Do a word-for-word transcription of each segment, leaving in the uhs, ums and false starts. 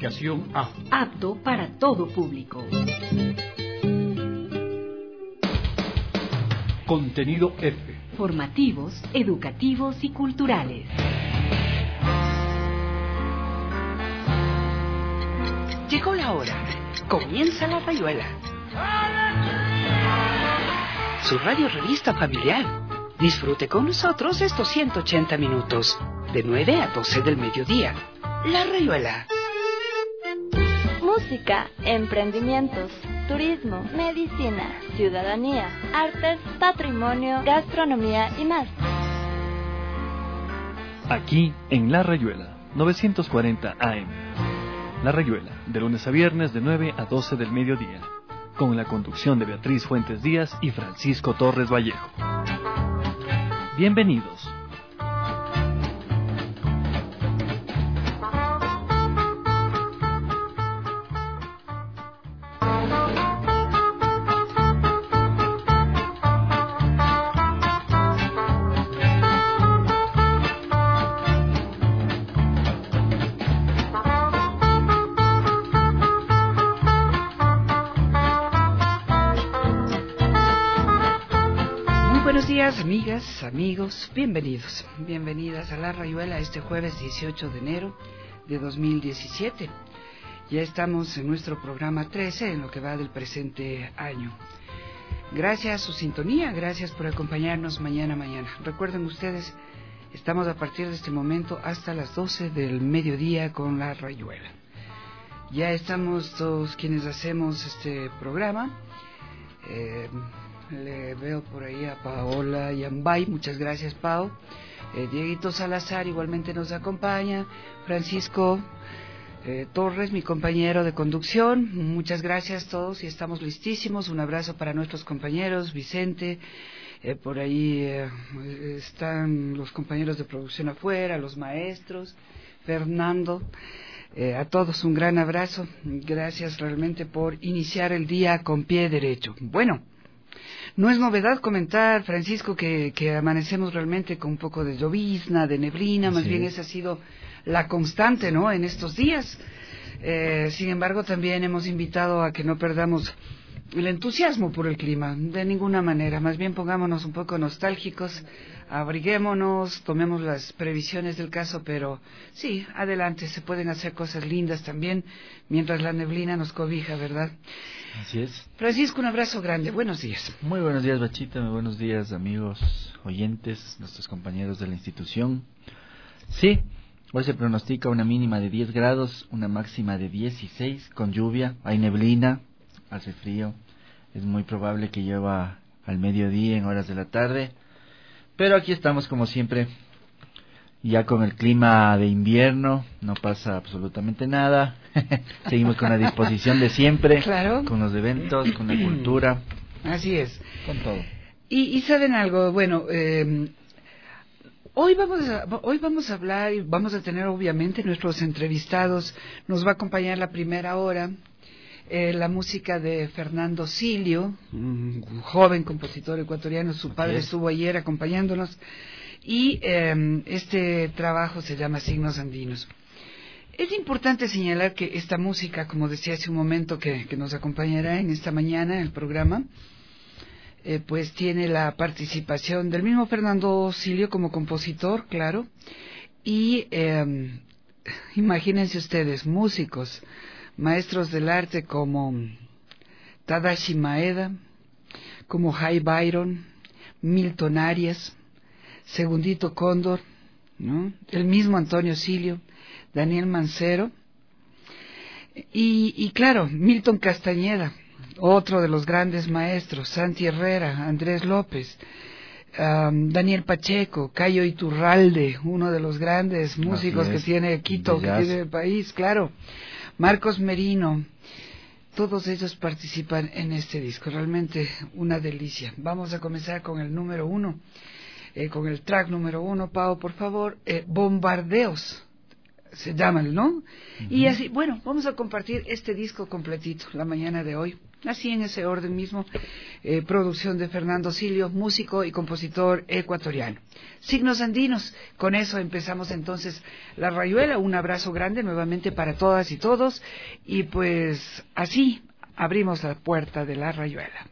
Clasificación A. Apto para todo público. Contenido F. Formativos, educativos y culturales. Llegó la hora. Comienza La Rayuela. Su radio revista familiar. Disfrute con nosotros estos ciento ochenta minutos, de nueve a doce del mediodía. La Rayuela. Música, emprendimientos, turismo, medicina, ciudadanía, artes, patrimonio, gastronomía y más. Aquí en La Rayuela, novecientos cuarenta A M. La Rayuela, de lunes a viernes de nueve a doce del mediodía, con la conducción de Beatriz Fuentes Díaz y Francisco Torres Vallejo. Bienvenidos. Amigas, amigos, bienvenidos, bienvenidas a La Rayuela este jueves dieciocho de enero de dos mil diecisiete. Ya estamos en nuestro programa trece en lo que va del presente año. Gracias a su sintonía, gracias por acompañarnos mañana mañana. Recuerden ustedes, estamos a partir de este momento hasta las doce del mediodía con La Rayuela. Ya estamos todos quienes hacemos este programa. Eh, Le veo por ahí a Paola Yambay, muchas gracias, Pao. Eh, Dieguito Salazar igualmente nos acompaña. Francisco eh, Torres, mi compañero de conducción, muchas gracias a todos y estamos listísimos. Un abrazo para nuestros compañeros, Vicente, eh, por ahí eh, están los compañeros de producción afuera, los maestros, Fernando. Eh, a todos un gran abrazo, gracias realmente por iniciar el día con pie derecho. Bueno, no es novedad comentar, Francisco, que, que amanecemos realmente con un poco de llovizna, de neblina, más sí. bien esa ha sido la constante, ¿no?, en estos días. Eh, sin embargo, también hemos invitado a que no perdamos el entusiasmo por el clima, de ninguna manera. Más bien pongámonos un poco nostálgicos, abriguémonos, tomemos las previsiones del caso, pero sí, adelante, se pueden hacer cosas lindas también, mientras la neblina nos cobija, ¿verdad? Así es. Francisco, un abrazo grande, buenos días. Muy buenos días, Bachita, muy buenos días, amigos oyentes, nuestros compañeros de la institución. Sí, hoy se pronostica una mínima de diez grados, una máxima de dieciséis, con lluvia, hay neblina, hace frío, es muy probable que llueva al mediodía en horas de la tarde, pero aquí estamos como siempre, ya con el clima de invierno, no pasa absolutamente nada, seguimos con la disposición de siempre, claro, con los eventos, con la cultura, así es, con todo. Y, y saben algo, bueno, eh, hoy vamos a, hoy vamos a hablar y vamos a tener obviamente nuestros entrevistados, nos va a acompañar la primera hora. Eh, la música de Fernando Silio, un joven compositor ecuatoriano, su padre okay. estuvo ayer acompañándonos, y eh, este trabajo se llama Signos Andinos. Es importante señalar que esta música, como decía hace un momento, que, que nos acompañará en esta mañana en el programa, eh, pues tiene la participación del mismo Fernando Silio como compositor, claro, y eh, imagínense ustedes, músicos, maestros del arte como Tadashi Maeda, como Jay Byron, Milton Arias, Segundito Cóndor, ¿no?, el mismo Antonio Silio, Daniel Mancero, y, y claro, Milton Castañeda, otro de los grandes maestros, Santi Herrera, Andrés López, um, Daniel Pacheco, Cayo Iturralde, uno de los grandes músicos que tiene Quito, que tiene el país, claro, Marcos Merino, todos ellos participan en este disco, realmente una delicia. Vamos a comenzar con el número uno, eh, con el track número uno, Pau, por favor, eh, Bombardeos. se llaman, ¿no? Uh-huh. Y así, bueno, vamos a compartir este disco completito la mañana de hoy. Así en ese orden mismo, eh, producción de Fernando Silio, músico y compositor ecuatoriano. Signos andinos, con eso empezamos entonces La Rayuela. Un abrazo grande nuevamente para todas y todos, y pues así abrimos la puerta de La Rayuela.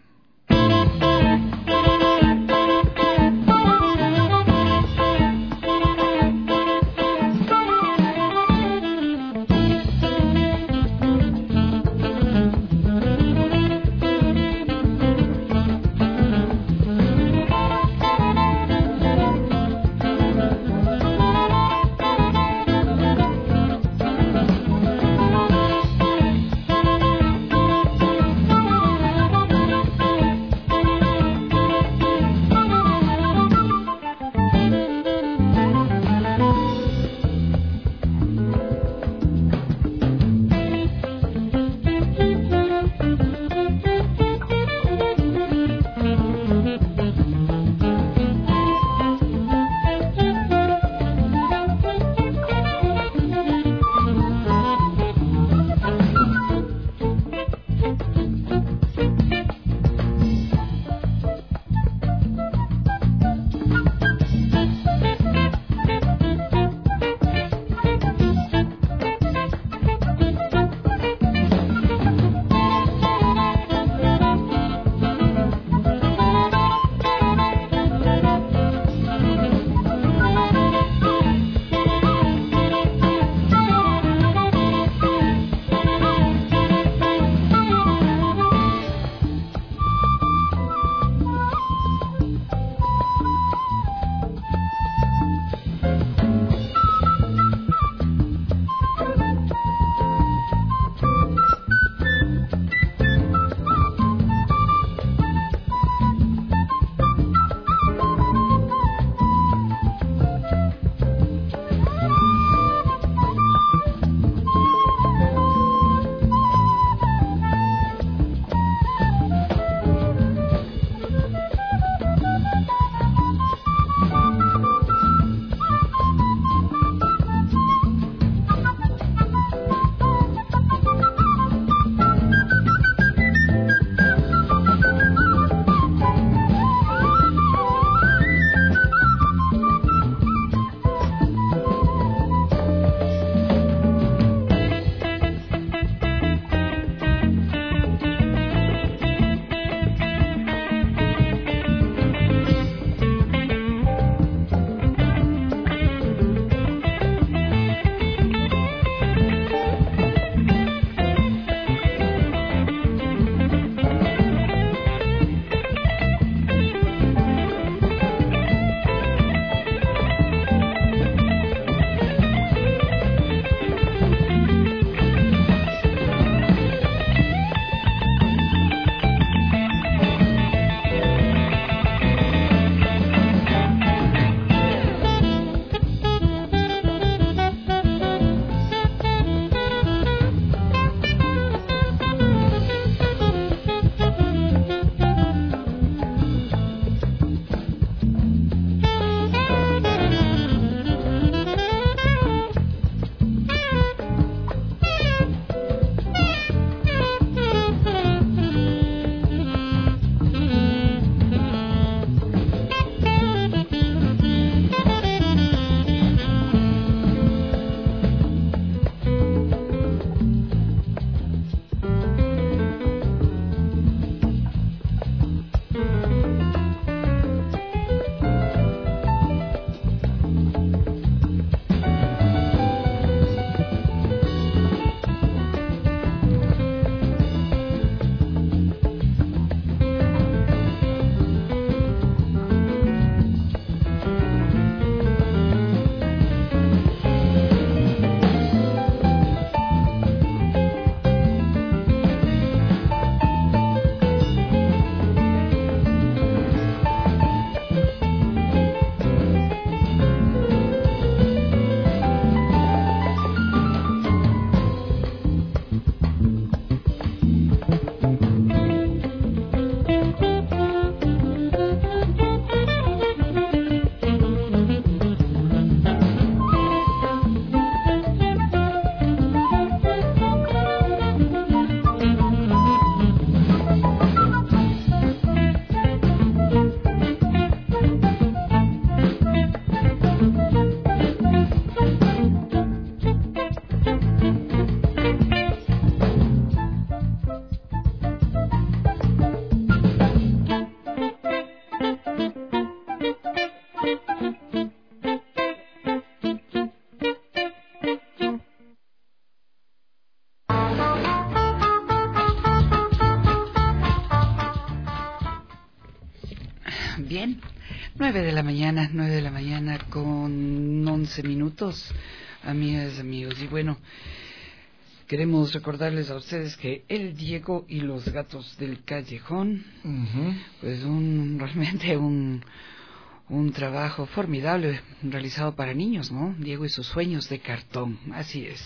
Bien, nueve de la mañana, nueve de la mañana con once minutos, amigas, amigos. Y bueno, queremos recordarles a ustedes que El Diego y los gatos del callejón, uh-huh. pues un realmente un, un trabajo formidable realizado para niños, ¿no? Diego y sus sueños de cartón, así es.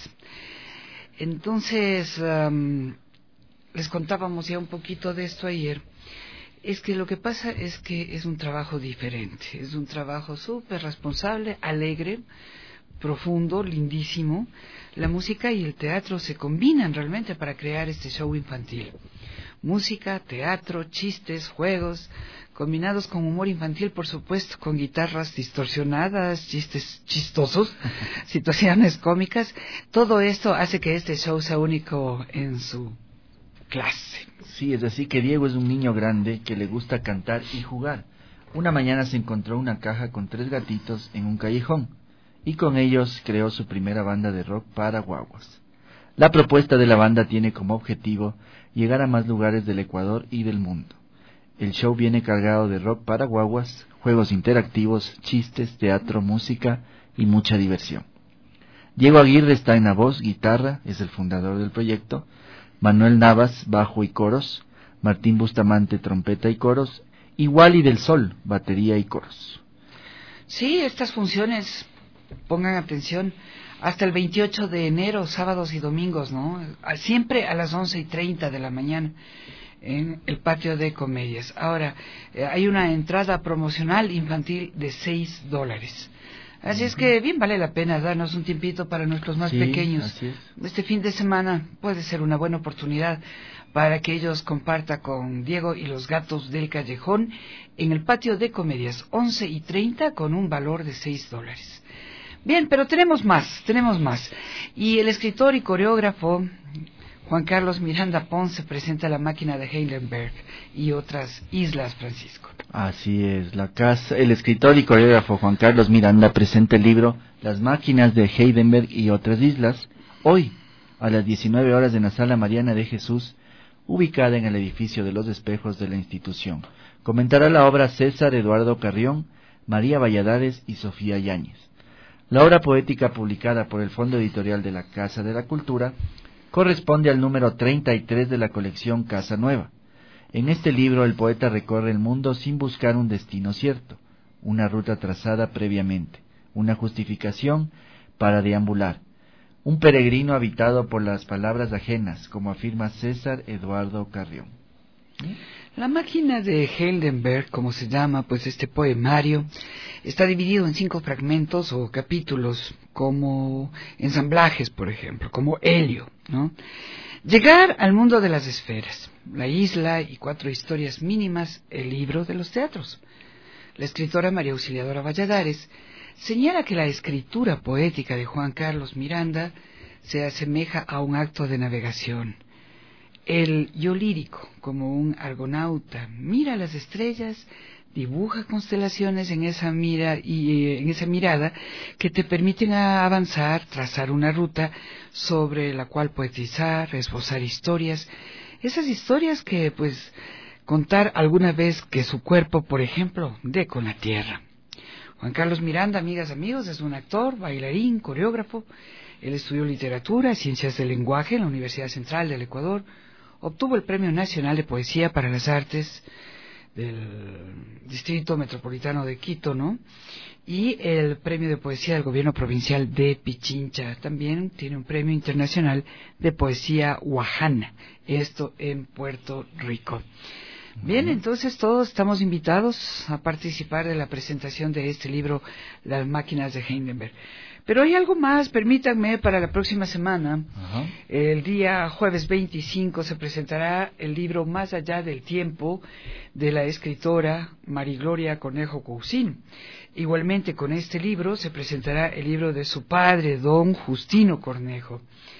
Entonces, um, les contábamos ya un poquito de esto ayer. Es que lo que pasa es que es un trabajo diferente, es un trabajo súper responsable, alegre, profundo, lindísimo. La música y el teatro se combinan realmente para crear este show infantil. Música, teatro, chistes, juegos, combinados con humor infantil, por supuesto, con guitarras distorsionadas, chistes chistosos, situaciones cómicas. Todo esto hace que este show sea único en su clase. Sí, es así que Diego es un niño grande que le gusta cantar y jugar. Una mañana se encontró una caja con tres gatitos en un callejón y con ellos creó su primera banda de rock para guaguas. La propuesta de la banda tiene como objetivo llegar a más lugares del Ecuador y del mundo. El show viene cargado de rock para guaguas, juegos interactivos, chistes, teatro, música y mucha diversión. Diego Aguirre está en la voz, guitarra, es el fundador del proyecto. Manuel Navas, bajo y coros, Martín Bustamante, trompeta y coros, y Wally del Sol, batería y coros. Sí, estas funciones, pongan atención, hasta el veintiocho de enero, sábados y domingos, ¿no? Siempre a las once y treinta de la mañana, en el patio de comedias. Ahora, eh, hay una entrada promocional infantil de seis dólares. Así es que bien vale la pena darnos un tiempito para nuestros más sí, pequeños. Así es. Este fin de semana puede ser una buena oportunidad para que ellos compartan con Diego y los gatos del callejón en el patio de comedias, once y treinta, con un valor de seis dólares. Bien, pero tenemos más, tenemos más. Y el escritor y coreógrafo Juan Carlos Miranda Ponce presenta La Máquina de Heidelberg y otras islas, Francisco. Así es, la casa, el escritor y coreógrafo Juan Carlos Miranda presenta el libro Las Máquinas de Heidelberg y otras islas, hoy, a las diecinueve horas en la Sala Mariana de Jesús, ubicada en el edificio de los espejos de la institución. Comentará la obra César Eduardo Carrión, María Valladares y Sofía Yáñez. La obra poética publicada por el Fondo Editorial de la Casa de la Cultura corresponde al número treinta y tres de la colección Casa Nueva. En este libro el poeta recorre el mundo sin buscar un destino cierto, una ruta trazada previamente, una justificación para deambular, un peregrino habitado por las palabras ajenas, como afirma César Eduardo Carrión. La Máquina de Heidelberg, como se llama pues este poemario, está dividido en cinco fragmentos o capítulos, como ensamblajes, por ejemplo, como Helio, ¿no? Llegar al mundo de las esferas, la isla y cuatro historias mínimas, el libro de los teatros. La escritora María Auxiliadora Valladares señala que la escritura poética de Juan Carlos Miranda se asemeja a un acto de navegación. El yo lírico, como un argonauta, mira las estrellas, dibuja constelaciones en esa mira y en esa mirada que te permiten avanzar, trazar una ruta sobre la cual poetizar, esbozar historias, esas historias que pues contar alguna vez que su cuerpo, por ejemplo, dé con la tierra. Juan Carlos Miranda, amigas, amigos, es un actor, bailarín, coreógrafo. Él estudió literatura, ciencias del lenguaje en la Universidad Central del Ecuador, obtuvo el Premio Nacional de Poesía para las Artes del Distrito Metropolitano de Quito, ¿no? Y el Premio de Poesía del Gobierno Provincial de Pichincha. También tiene un Premio Internacional de Poesía Guajana, esto en Puerto Rico. Bien, entonces todos estamos invitados a participar de la presentación de este libro, Las Máquinas de Heidelberg. Pero hay algo más, permítanme, para la próxima semana, Ajá. el día jueves veinticinco, se presentará el libro Más allá del tiempo, de la escritora Marigloria Cornejo Cousin. Igualmente con este libro se presentará el libro de su padre, don Justino Cornejo.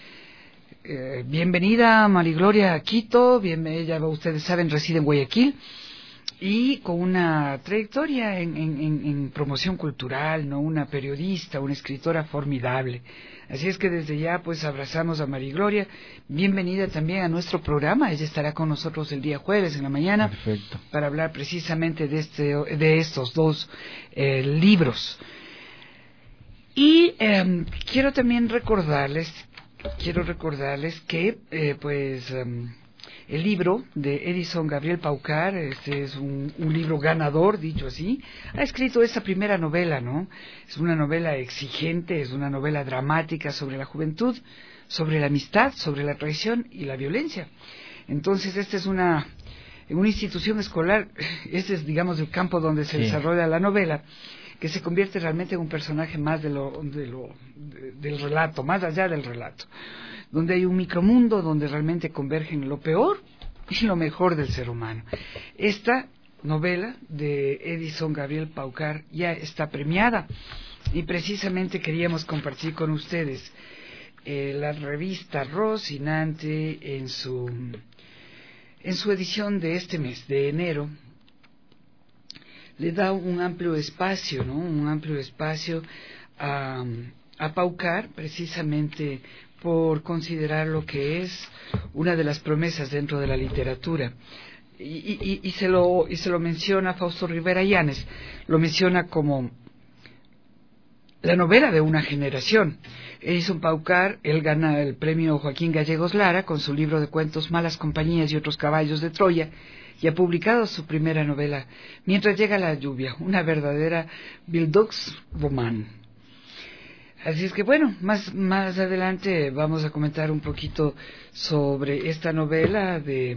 Eh, bienvenida Marigloria a Quito, bien, ella, ustedes saben, reside en Guayaquil. y con una trayectoria en, en, en, en promoción cultural, ¿no? Una periodista, una escritora formidable. Así es que desde ya pues abrazamos a Marigloria. Bienvenida también a nuestro programa. Ella estará con nosotros el día jueves en la mañana. Perfecto. Para hablar precisamente de este de estos dos eh, libros. Y eh, quiero también recordarles quiero recordarles que eh, pues um, el libro de Edison Gabriel Paucar, este es un, un libro ganador, dicho así, ha escrito esta primera novela, ¿no? Es una novela exigente, es una novela dramática sobre la juventud, sobre la amistad, sobre la traición y la violencia. Entonces, esta es una, una institución escolar, este es, digamos, el campo donde se sí. desarrolla la novela, que se convierte realmente en un personaje más de lo, de lo, de, del relato, más allá del relato, donde hay un micromundo donde realmente convergen lo peor y lo mejor del ser humano. Esta novela de Edison Gabriel Paucar ya está premiada y precisamente queríamos compartir con ustedes eh, la revista Rocinante en su, en su edición de este mes, de enero, le da un amplio espacio, ¿no? Un amplio espacio a, a Paucar, precisamente por considerar lo que es una de las promesas dentro de la literatura. Y, y, y, se, lo, y se lo menciona Fausto Rivera Llanes, lo menciona como la novela de una generación. Edison Paucar, él gana el premio Joaquín Gallegos Lara con su libro de cuentos Malas Compañías y otros caballos de Troya, y ha publicado su primera novela, Mientras llega la lluvia, una verdadera Bildungsroman. Así es que bueno, más, más adelante vamos a comentar un poquito sobre esta novela de,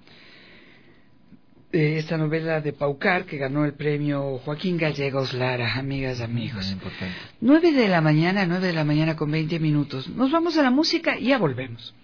de esta novela de Paucar, que ganó el premio Joaquín Gallegos Lara, amigas, amigos. Nueve de la mañana, nueve de la mañana con veinte minutos. Nos vamos a la música y ya volvemos.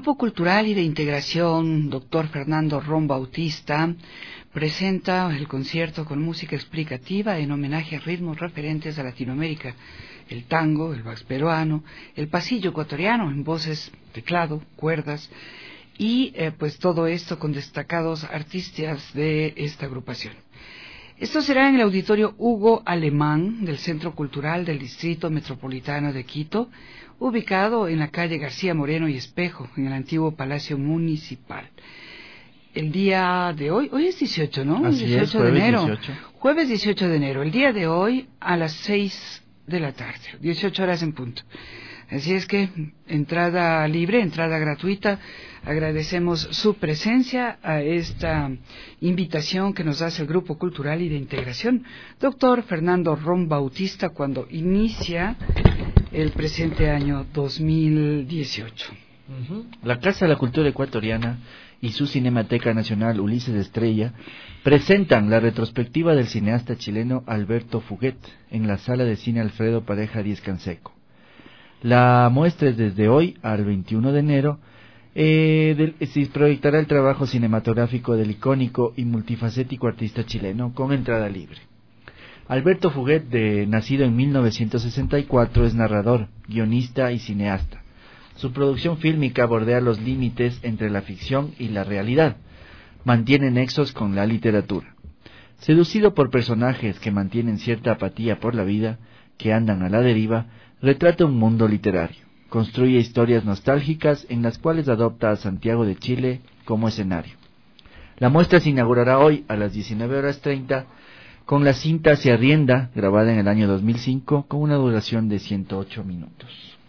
Grupo Cultural y de Integración doctor Fernando Ron Bautista presenta el concierto con música explicativa en homenaje a ritmos referentes a Latinoamérica, el tango, el vals peruano, el pasillo ecuatoriano en voces, teclado, cuerdas y eh, pues todo esto con destacados artistas de esta agrupación. Esto será en el Auditorio Hugo Alemán del Centro Cultural del Distrito Metropolitano de Quito, ubicado en la calle García Moreno y Espejo, en el antiguo Palacio Municipal. El día de hoy, hoy es dieciocho, ¿no? Así dieciocho es, jueves de enero. dieciocho. Jueves dieciocho de enero, el día de hoy a las seis de la tarde, dieciocho horas en punto. Así es que entrada libre, entrada gratuita. Agradecemos su presencia a esta invitación que nos hace el Grupo Cultural y de Integración, doctor Fernando Ron Bautista, cuando inicia el presente año dos mil dieciocho. Uh-huh. La Casa de la Cultura Ecuatoriana y su Cinemateca Nacional Ulises Estrella presentan la retrospectiva del cineasta chileno Alberto Fuguet en la Sala de Cine Alfredo Pareja Díez Canseco. La muestra es desde hoy al veintiuno de enero. Eh, del, se proyectará el trabajo cinematográfico del icónico y multifacético artista chileno con entrada libre. Alberto Fuguet, de, nacido en mil novecientos sesenta y cuatro, es narrador, guionista y cineasta. Su producción fílmica bordea los límites entre la ficción y la realidad. Mantiene nexos con la literatura. Seducido por personajes que mantienen cierta apatía por la vida, que andan a la deriva, retrata un mundo literario. Construye historias nostálgicas en las cuales adopta a Santiago de Chile como escenario. La muestra se inaugurará hoy a las diecinueve horas treinta con la cinta Se Arrienda, grabada en el año dos mil cinco, con una duración de ciento ocho minutos.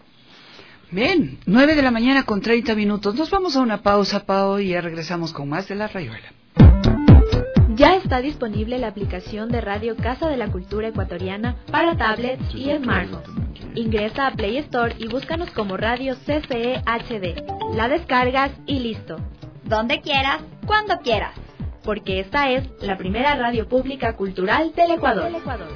Bien, nueve de la mañana con treinta minutos. Nos vamos a una pausa, Pao, y ya regresamos con más de La Rayuela. Ya está disponible la aplicación de Radio Casa de la Cultura Ecuatoriana para tablets y smartphones. Ingresa a Play Store y búscanos como Radio C C E H D. La descargas y listo. Donde quieras, cuando quieras. Porque esta es la primera radio pública cultural del Ecuador.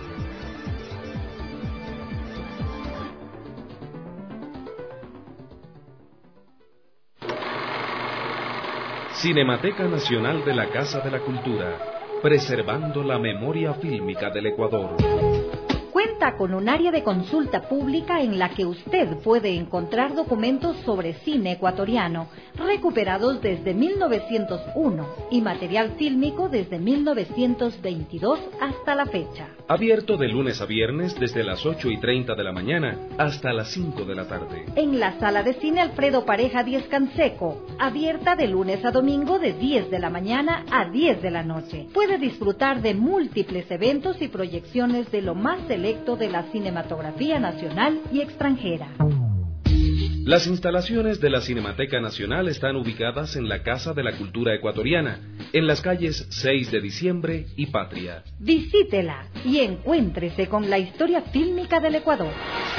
Cinemateca Nacional de la Casa de la Cultura, preservando la memoria fílmica del Ecuador. Cuenta con un área de consulta pública en la que usted puede encontrar documentos sobre cine ecuatoriano recuperados desde mil novecientos uno y material fílmico desde mil novecientos veintidós hasta la fecha. Abierto de lunes a viernes desde las ocho y treinta de la mañana hasta las cinco de la tarde. En la Sala de Cine Alfredo Pareja Díez Canseco, abierta de lunes a domingo de diez de la mañana a diez de la noche. Puede disfrutar de múltiples eventos y proyecciones de lo más selecto de la cinematografía nacional y extranjera. Las instalaciones de la Cinemateca Nacional están ubicadas en la Casa de la Cultura Ecuatoriana, en las calles seis de diciembre y Patria. Visítela y encuéntrese con la historia fílmica del Ecuador.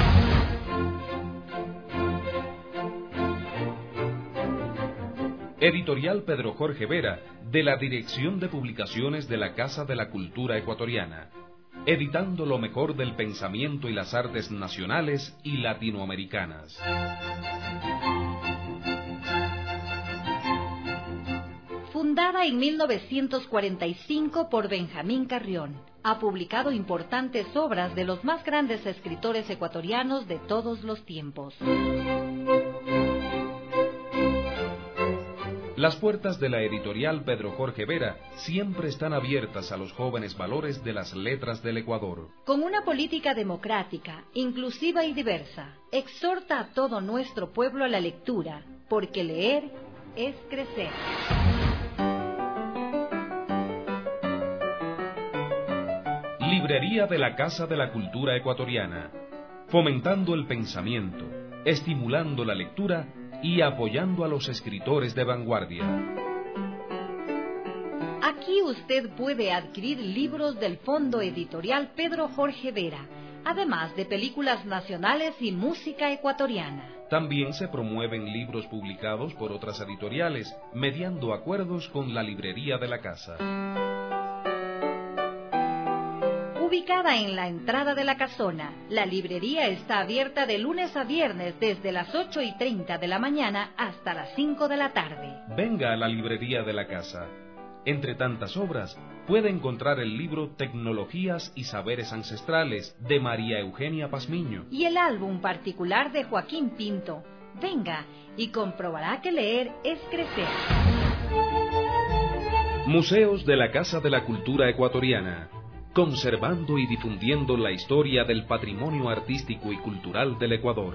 Editorial Pedro Jorge Vera, de la Dirección de Publicaciones de la Casa de la Cultura Ecuatoriana. Editando lo mejor del pensamiento y las artes nacionales y latinoamericanas. Fundada en mil novecientos cuarenta y cinco por Benjamín Carrión, ha publicado importantes obras de los más grandes escritores ecuatorianos de todos los tiempos. Las puertas de la editorial Pedro Jorge Vera siempre están abiertas a los jóvenes valores de las letras del Ecuador. Con una política democrática, inclusiva y diversa, exhorta a todo nuestro pueblo a la lectura, porque leer es crecer. Librería de la Casa de la Cultura Ecuatoriana, fomentando el pensamiento, estimulando la lectura y apoyando a los escritores de vanguardia. Aquí usted puede adquirir libros del Fondo Editorial Pedro Jorge Vera, además de películas nacionales y música ecuatoriana. También se promueven libros publicados por otras editoriales, mediando acuerdos con la librería de la casa. ubicada en la entrada de la casona. La librería está abierta de lunes a viernes desde las ocho y treinta de la mañana hasta las cinco de la tarde. Venga a la librería de la casa. Entre tantas obras, puede encontrar el libro Tecnologías y Saberes Ancestrales de María Eugenia Pazmiño y el álbum particular de Joaquín Pinto. Venga y comprobará que leer es crecer. Museos de la Casa de la Cultura Ecuatoriana, conservando y difundiendo la historia del patrimonio artístico y cultural del Ecuador.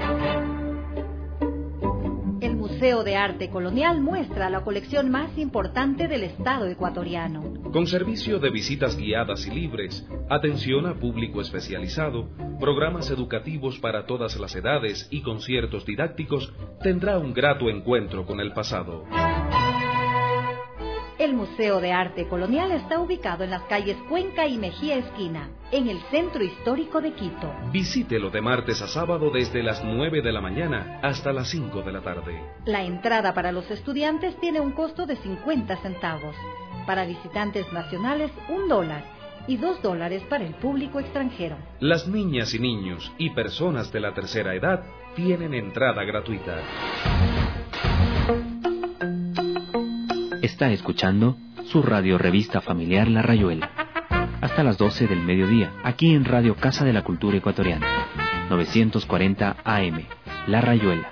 El Museo de Arte Colonial muestra la colección más importante del Estado ecuatoriano. Con servicio de visitas guiadas y libres, atención a público especializado, programas educativos para todas las edades y conciertos didácticos, tendrá un grato encuentro con el pasado. El Museo de Arte Colonial está ubicado en las calles Cuenca y Mejía Esquina, en el centro histórico de Quito. Visítelo de martes a sábado desde las nueve de la mañana hasta las cinco de la tarde. La entrada para los estudiantes tiene un costo de cincuenta centavos. Para visitantes nacionales, un dólar. Y dos dólares para el público extranjero. Las niñas y niños y personas de la tercera edad tienen entrada gratuita. Está escuchando su radio revista familiar La Rayuela. Hasta las doce del mediodía, aquí en Radio Casa de la Cultura Ecuatoriana. novecientos cuarenta A M. La Rayuela.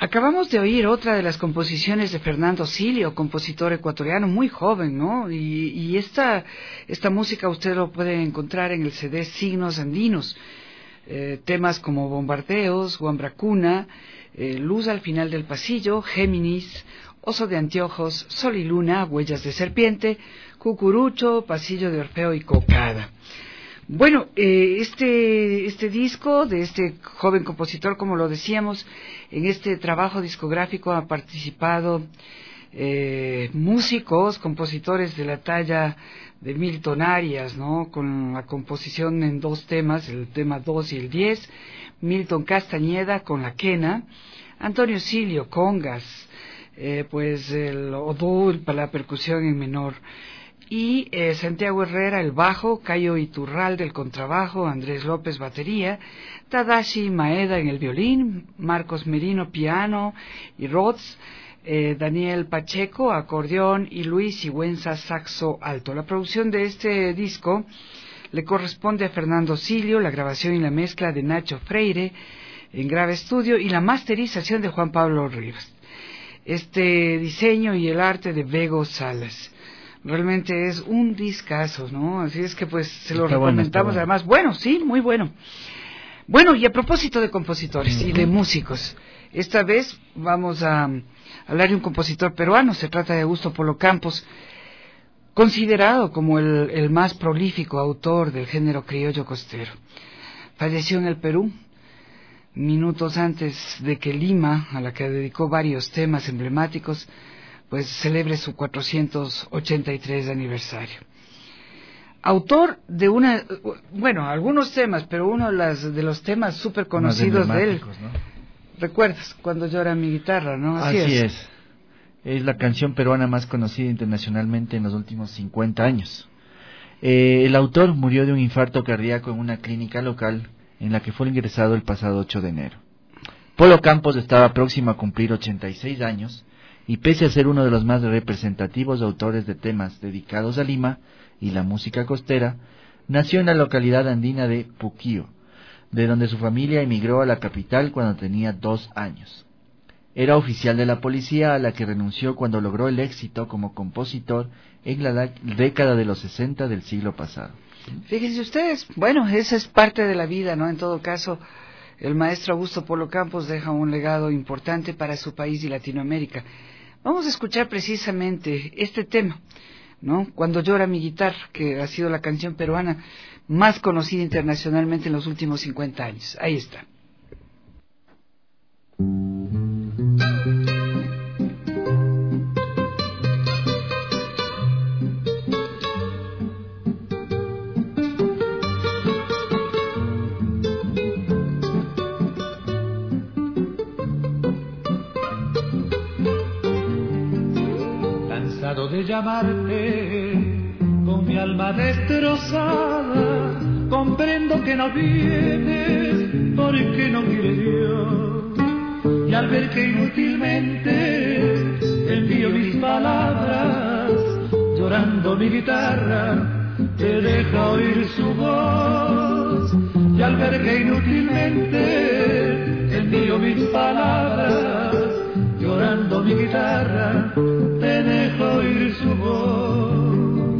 Acabamos de oír otra de las composiciones de Fernando Silio, compositor ecuatoriano muy joven, ¿no? Y, y esta, esta música usted lo puede encontrar en el C D Signos Andinos. Eh, temas como Bombardeos, Guambracuna, eh, Luz al final del pasillo, Géminis, Oso de anteojos, Sol y Luna, Huellas de serpiente, Cucurucho, Pasillo de Orfeo y Cocada. Bueno, eh, este, este disco de este joven compositor, como lo decíamos, en este trabajo discográfico ha participado eh, músicos, compositores de la talla de Milton Arias, ¿no? Con la composición en dos temas, el tema dos y el diez, Milton Castañeda con la quena, Antonio Silio, congas, eh, pues el oboe para la percusión en menor, y eh, Santiago Herrera el bajo, Cayo Iturralde el contrabajo, Andrés López batería, Tadashi Maeda en el violín, Marcos Merino piano y Rhodes, eh, Daniel Pacheco acordeón y Luis Sigüenza saxo alto. La producción de este disco le corresponde a Fernando Silio, la grabación y la mezcla de Nacho Freire en Grave Estudio y la masterización de Juan Pablo Rivas. Este diseño y el arte de Bego Salas. Realmente es un discazo, ¿no? Así es que pues se lo recomendamos, además, bueno, sí, muy bueno. Bueno, y a propósito de compositores y de músicos, esta vez vamos a hablar de un compositor peruano, se trata de Augusto Polo Campos, considerado como el, el más prolífico autor del género criollo costero. Falleció en el Perú, minutos antes de que Lima, a la que dedicó varios temas emblemáticos, pues celebre su cuatrocientos ochenta y tres aniversario. Autor de una, bueno, algunos temas, pero uno de, las, de los temas súper conocidos de él, ¿no? ¿Recuerdas? Cuando llora mi guitarra, ¿no? Así, Así es. es. Es la canción peruana más conocida internacionalmente en los últimos cincuenta años. Eh, el autor murió de un infarto cardíaco en una clínica local en la que fue ingresado el pasado ocho de enero. Polo Campos estaba próximo a cumplir ochenta y seis años y pese a ser uno de los más representativos autores de temas dedicados a Lima y la música costera, nació en la localidad andina de Puquio, de donde su familia emigró a la capital cuando tenía dos años. Era oficial de la policía a la que renunció cuando logró el éxito como compositor en la década de los sesenta del siglo pasado. Fíjense ustedes, bueno, esa es parte de la vida, ¿no? En todo caso, el maestro Augusto Polo Campos deja un legado importante para su país y Latinoamérica. Vamos a escuchar precisamente este tema, ¿no? Cuando llora mi guitarra, que ha sido la canción peruana más conocida internacionalmente en los últimos cincuenta años. Ahí está. De llamarte con mi alma destrozada, comprendo que no vienes porque no quiere Dios, y al ver que inútilmente envío mis palabras, llorando mi guitarra te deja oír su voz, y al ver que inútilmente envío mis palabras, llorando mi guitarra te dejo oír su voz.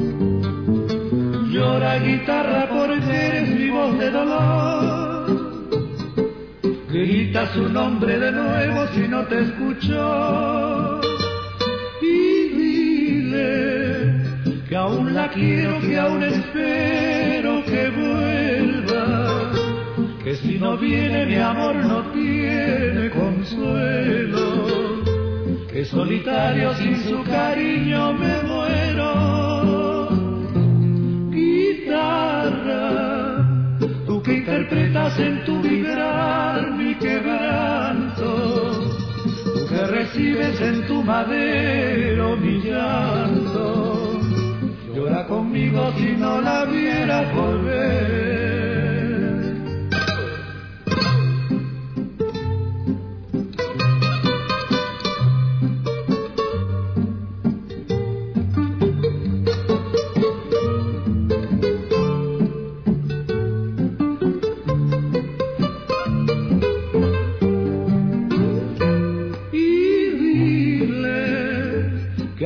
Llora guitarra porque eres mi voz de dolor, grita su nombre de nuevo si no te escuchó, y dile que aún la quiero, que aún espero que vuelva, que si no viene mi amor no tiene consuelo, que solitario sin su cariño me muero. Guitarra, tú que interpretas en tu vibrar mi quebranto, tú que recibes en tu madero mi llanto, llora conmigo si no la vieras volver.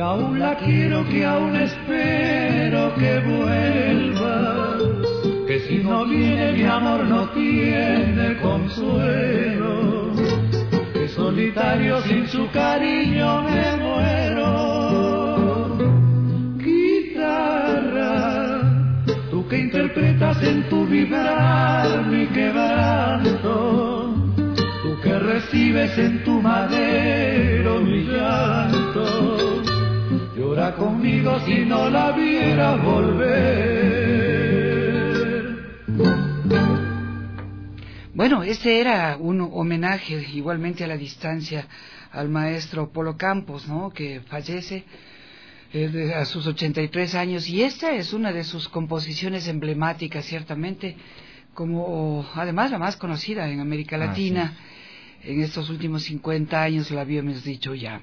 aún la quiero, que aún espero que vuelva, que si no viene mi amor no tiene consuelo, que solitario sin su cariño me muero. Guitarra, tú que interpretas en tu vibrar mi quebranto, tú que recibes en tu madero mi llanto, llora conmigo si no la viera volver. Bueno, este era un homenaje igualmente a la distancia al maestro Polo Campos, ¿no?, que fallece eh, a sus ochenta y tres años, y esta es una de sus composiciones emblemáticas, ciertamente, como además la más conocida en América Latina. Ah, sí. En estos últimos cincuenta años, lo habíamos dicho ya.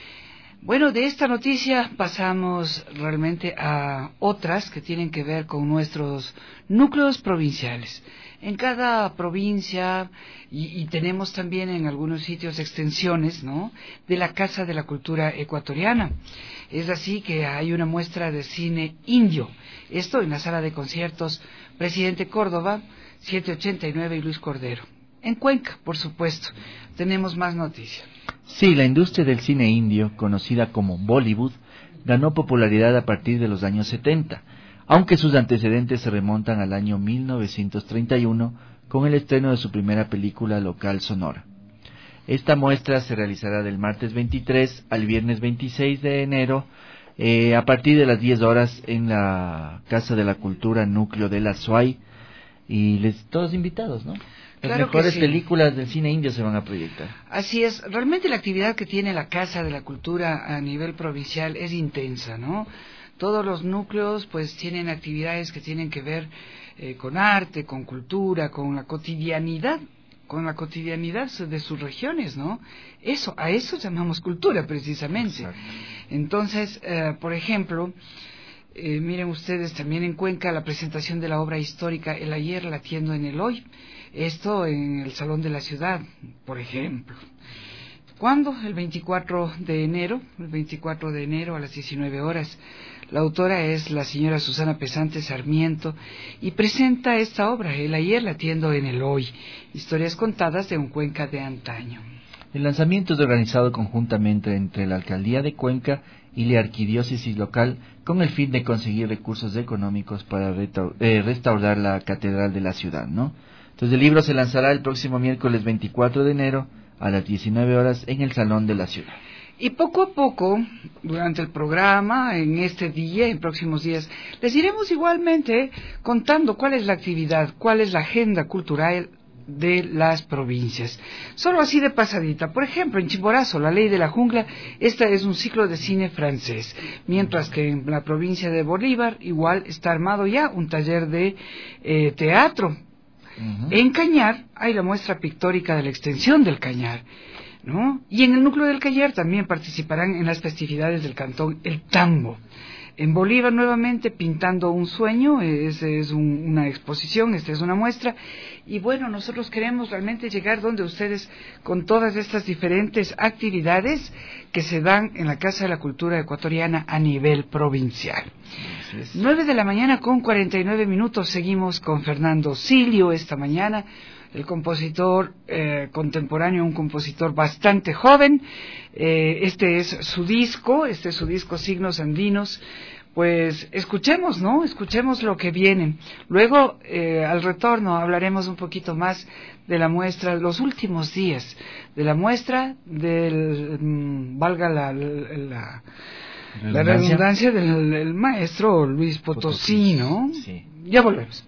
Bueno, de esta noticia pasamos realmente a otras que tienen que ver con nuestros núcleos provinciales. En cada provincia, y, y tenemos también en algunos sitios extensiones, ¿no?, de la Casa de la Cultura Ecuatoriana. Es así que hay una muestra de cine indio. Esto en la sala de conciertos Presidente Córdoba, setecientos ochenta y nueve y Luis Cordero. En Cuenca, por supuesto, tenemos más noticias. Sí, la industria del cine indio, conocida como Bollywood, ganó popularidad a partir de los años setenta, aunque sus antecedentes se remontan al año mil novecientos treinta y uno con el estreno de su primera película local sonora. Esta muestra se realizará del martes veintitrés al viernes veintiséis de enero eh, a partir de las diez horas en la Casa de la Cultura Núcleo de la Suay, y les, todos invitados, ¿no? Las claro mejores sí. películas del cine indio se van a proyectar. Así es, realmente la actividad que tiene la Casa de la Cultura a nivel provincial es intensa, ¿no? Todos los núcleos pues tienen actividades que tienen que ver eh, con arte, con cultura, con la cotidianidad, con la cotidianidad de sus regiones, ¿no? Eso, a eso llamamos cultura precisamente. Exacto. Entonces, eh, por ejemplo, eh, miren ustedes también en Cuenca la presentación de la obra histórica El ayer latiendo en el hoy. Esto en el Salón de la Ciudad, por ejemplo. ¿Cuándo? El veinticuatro de enero, el veinticuatro de enero a las diecinueve horas. La autora es la señora Susana Pesante Sarmiento y presenta esta obra, El ayer latiendo en el hoy, historias contadas de un Cuenca de antaño. El lanzamiento es organizado conjuntamente entre la Alcaldía de Cuenca y la Arquidiócesis local con el fin de conseguir recursos económicos para resta- eh, restaurar la Catedral de la ciudad, ¿no? Entonces el libro se lanzará el próximo miércoles veinticuatro de enero a las diecinueve horas en el Salón de la Ciudad. Y poco a poco, durante el programa, en este día, en próximos días, les iremos igualmente contando cuál es la actividad, cuál es la agenda cultural de las provincias. Solo así de pasadita. Por ejemplo, en Chimborazo, La Ley de la Jungla, esta es un ciclo de cine francés, mientras que en la provincia de Bolívar, igual está armado ya un taller de eh, teatro. Uh-huh. En Cañar hay la muestra pictórica de la extensión del Cañar, ¿no? Y en el núcleo del Cañar también participarán en las festividades del cantón el tango. En Bolívar nuevamente Pintando un sueño, esa es un, una exposición, esta es una muestra, y bueno, nosotros queremos realmente llegar donde ustedes con todas estas diferentes actividades que se dan en la Casa de la Cultura Ecuatoriana a nivel provincial. nueve de la mañana con cuarenta y nueve minutos, seguimos con Fernando Silio esta mañana, el compositor eh, contemporáneo, un compositor bastante joven. Eh, este es su disco, este es su disco Signos Andinos. Pues escuchemos, ¿no? Escuchemos lo que viene. Luego, eh, al retorno, hablaremos un poquito más de la muestra, los últimos días de la muestra del, mmm, valga la, la, la, la redundancia del, del maestro Luis Potosí, ¿no? Sí. Ya volvemos.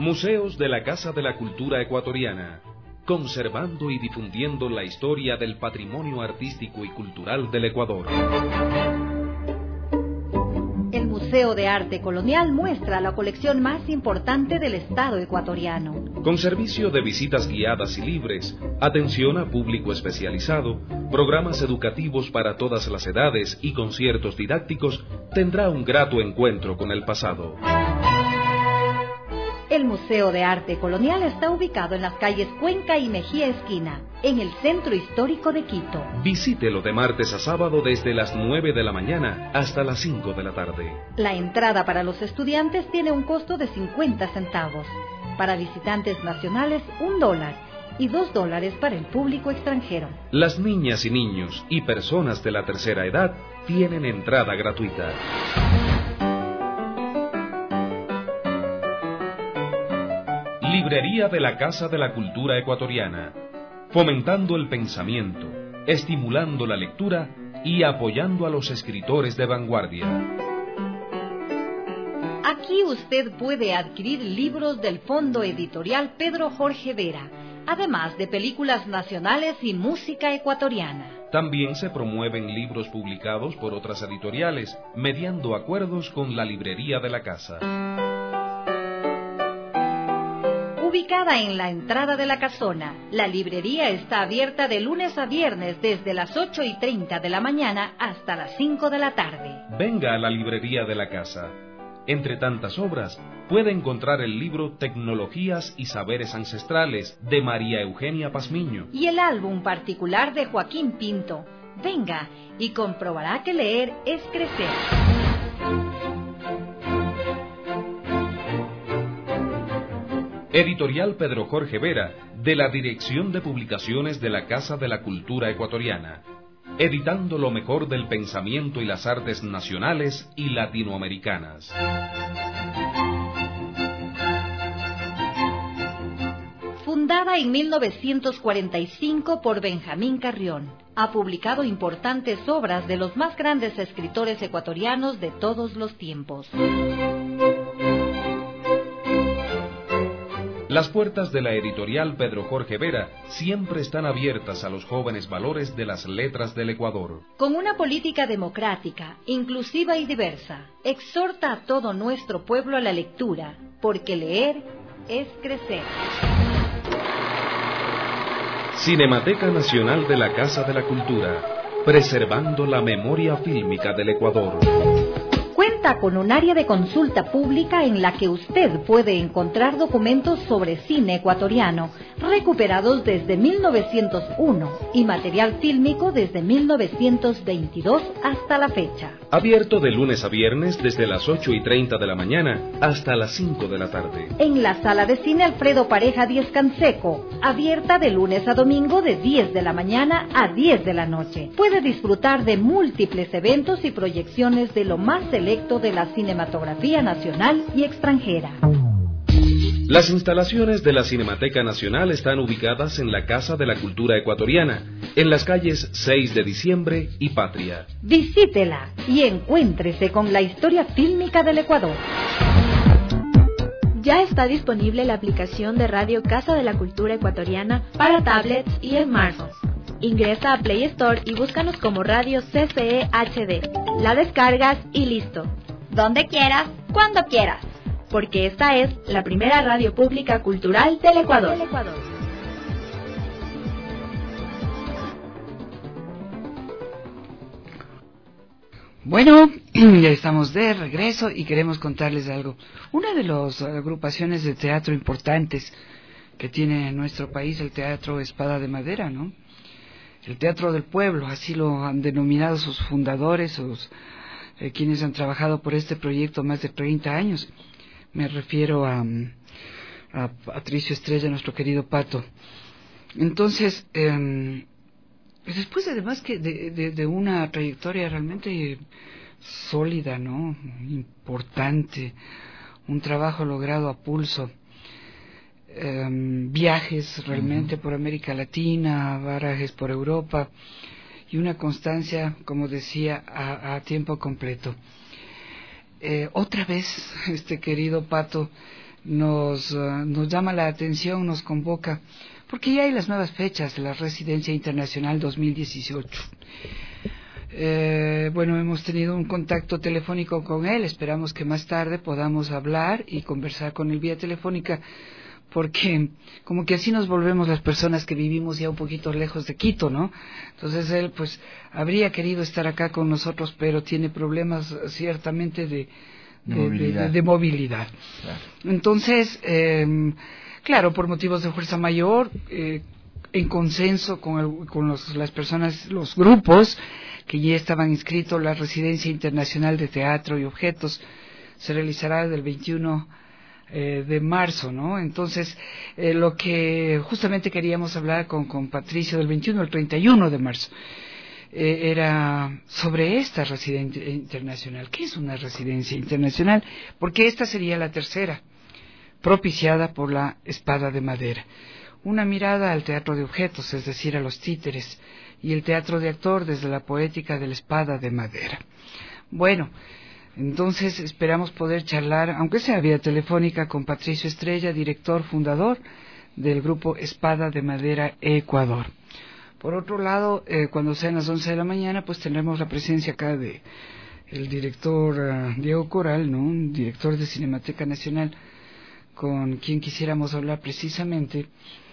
Museos de la Casa de la Cultura Ecuatoriana, conservando y difundiendo la historia del patrimonio artístico y cultural del Ecuador. El Museo de Arte Colonial muestra la colección más importante del Estado ecuatoriano. Con servicio de visitas guiadas y libres, atención a público especializado, programas educativos para todas las edades y conciertos didácticos, tendrá un grato encuentro con el pasado. El Museo de Arte Colonial está ubicado en las calles Cuenca y Mejía Esquina, en el centro histórico de Quito. Visítelo de martes a sábado desde las nueve de la mañana hasta las cinco de la tarde. La entrada para los estudiantes tiene un costo de cincuenta centavos. Para visitantes nacionales, un dólar. Y dos dólares para el público extranjero. Las niñas y niños y personas de la tercera edad tienen entrada gratuita. Librería de la Casa de la Cultura Ecuatoriana, fomentando el pensamiento, estimulando la lectura y apoyando a los escritores de vanguardia. Aquí usted puede adquirir libros del Fondo Editorial Pedro Jorge Vera, además de películas nacionales y música ecuatoriana. También se promueven libros publicados por otras editoriales, mediando acuerdos con la Librería de la Casa. Ubicada en la entrada de la casona, la librería está abierta de lunes a viernes desde las ocho y treinta de la mañana hasta las cinco de la tarde. Venga a la Librería de la Casa. Entre tantas obras, puede encontrar el libro Tecnologías y Saberes Ancestrales, de María Eugenia Pazmiño. Y el álbum particular de Joaquín Pinto. Venga y comprobará que leer es crecer. Editorial Pedro Jorge Vera, de la Dirección de Publicaciones de la Casa de la Cultura Ecuatoriana, editando lo mejor del pensamiento y las artes nacionales y latinoamericanas. Fundada en mil novecientos cuarenta y cinco por Benjamín Carrión, ha publicado importantes obras de los más grandes escritores ecuatorianos de todos los tiempos. Las puertas de la editorial Pedro Jorge Vera siempre están abiertas a los jóvenes valores de las letras del Ecuador. Con una política democrática, inclusiva y diversa, exhorta a todo nuestro pueblo a la lectura, porque leer es crecer. Cinemateca Nacional de la Casa de la Cultura, preservando la memoria fílmica del Ecuador. Cuenta con un área de consulta pública en la que usted puede encontrar documentos sobre cine ecuatoriano recuperados desde mil novecientos uno y material fílmico desde mil novecientos veintidós hasta la fecha. Abierto de lunes a viernes desde las ocho y treinta de la mañana hasta las cinco de la tarde. En la sala de cine Alfredo Pareja Díez Canseco, abierta de lunes a domingo de diez de la mañana a diez de la noche. Puede disfrutar de múltiples eventos y proyecciones de lo más selecto de la cinematografía nacional y extranjera. Las instalaciones de la Cinemateca Nacional están ubicadas en la Casa de la Cultura Ecuatoriana, en las calles seis de diciembre y Patria. Visítela y encuéntrese con la historia fílmica del Ecuador. Ya está disponible la aplicación de Radio Casa de la Cultura Ecuatoriana para tablets y smartphones. Ingresa a Play Store y búscanos como Radio C C E H D. La descargas y listo. Donde quieras, cuando quieras. Porque esta es la primera radio pública cultural del Ecuador. Bueno, ya estamos de regreso y queremos contarles algo. Una de las agrupaciones de teatro importantes que tiene nuestro país, el Teatro Espada de Madera, ¿no? El Teatro del Pueblo, así lo han denominado sus fundadores, sus, eh, quienes han trabajado por este proyecto más de treinta años. Me refiero a, a Patricio Estrella, nuestro querido Pato. Entonces, eh, después además que de, de, de una trayectoria realmente sólida, ¿no? Importante, un trabajo logrado a pulso, eh, viajes realmente uh-huh. por América Latina, viajes por Europa y una constancia, como decía, a, a tiempo completo. Eh, otra vez, este querido Pato nos, uh, nos llama la atención, nos convoca, porque ya hay las nuevas fechas de la Residencia Internacional dos mil dieciocho. Eh, bueno, hemos tenido un contacto telefónico con él, esperamos que más tarde podamos hablar y conversar con él vía telefónica, porque como que así nos volvemos las personas que vivimos ya un poquito lejos de Quito, ¿no? Entonces él pues habría querido estar acá con nosotros, pero tiene problemas ciertamente de, de, de movilidad. De, de, de movilidad. Claro. Entonces, eh, claro, por motivos de fuerza mayor, eh, en consenso con, el, con los, las personas, los grupos que ya estaban inscritos, la Residencia Internacional de Teatro y Objetos se realizará del veintiuno eh, de marzo, ¿no? Entonces, eh, lo que justamente queríamos hablar con, con Patricio del veintiuno al treinta y uno de marzo eh, era sobre esta residencia internacional. ¿Qué es una residencia internacional? Porque esta sería la tercera, propiciada por la Espada de Madera. Una mirada al teatro de objetos, es decir, a los títeres, y el teatro de actor desde la poética de la Espada de Madera. Bueno, entonces esperamos poder charlar, aunque sea vía telefónica, con Patricio Estrella, director fundador del grupo Espada de Madera Ecuador. Por otro lado, eh, cuando sean las once de la mañana, pues tendremos la presencia acá de el director uh, Diego Coral, ¿no? Un director de Cinemateca Nacional, con quien quisiéramos hablar precisamente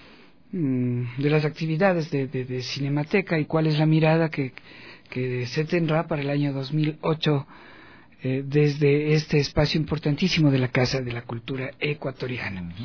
de las actividades de, de, de Cinemateca y cuál es la mirada que, que se tendrá para el año dos mil ocho eh, desde este espacio importantísimo de la Casa de la Cultura Ecuatoriana. Uh-huh.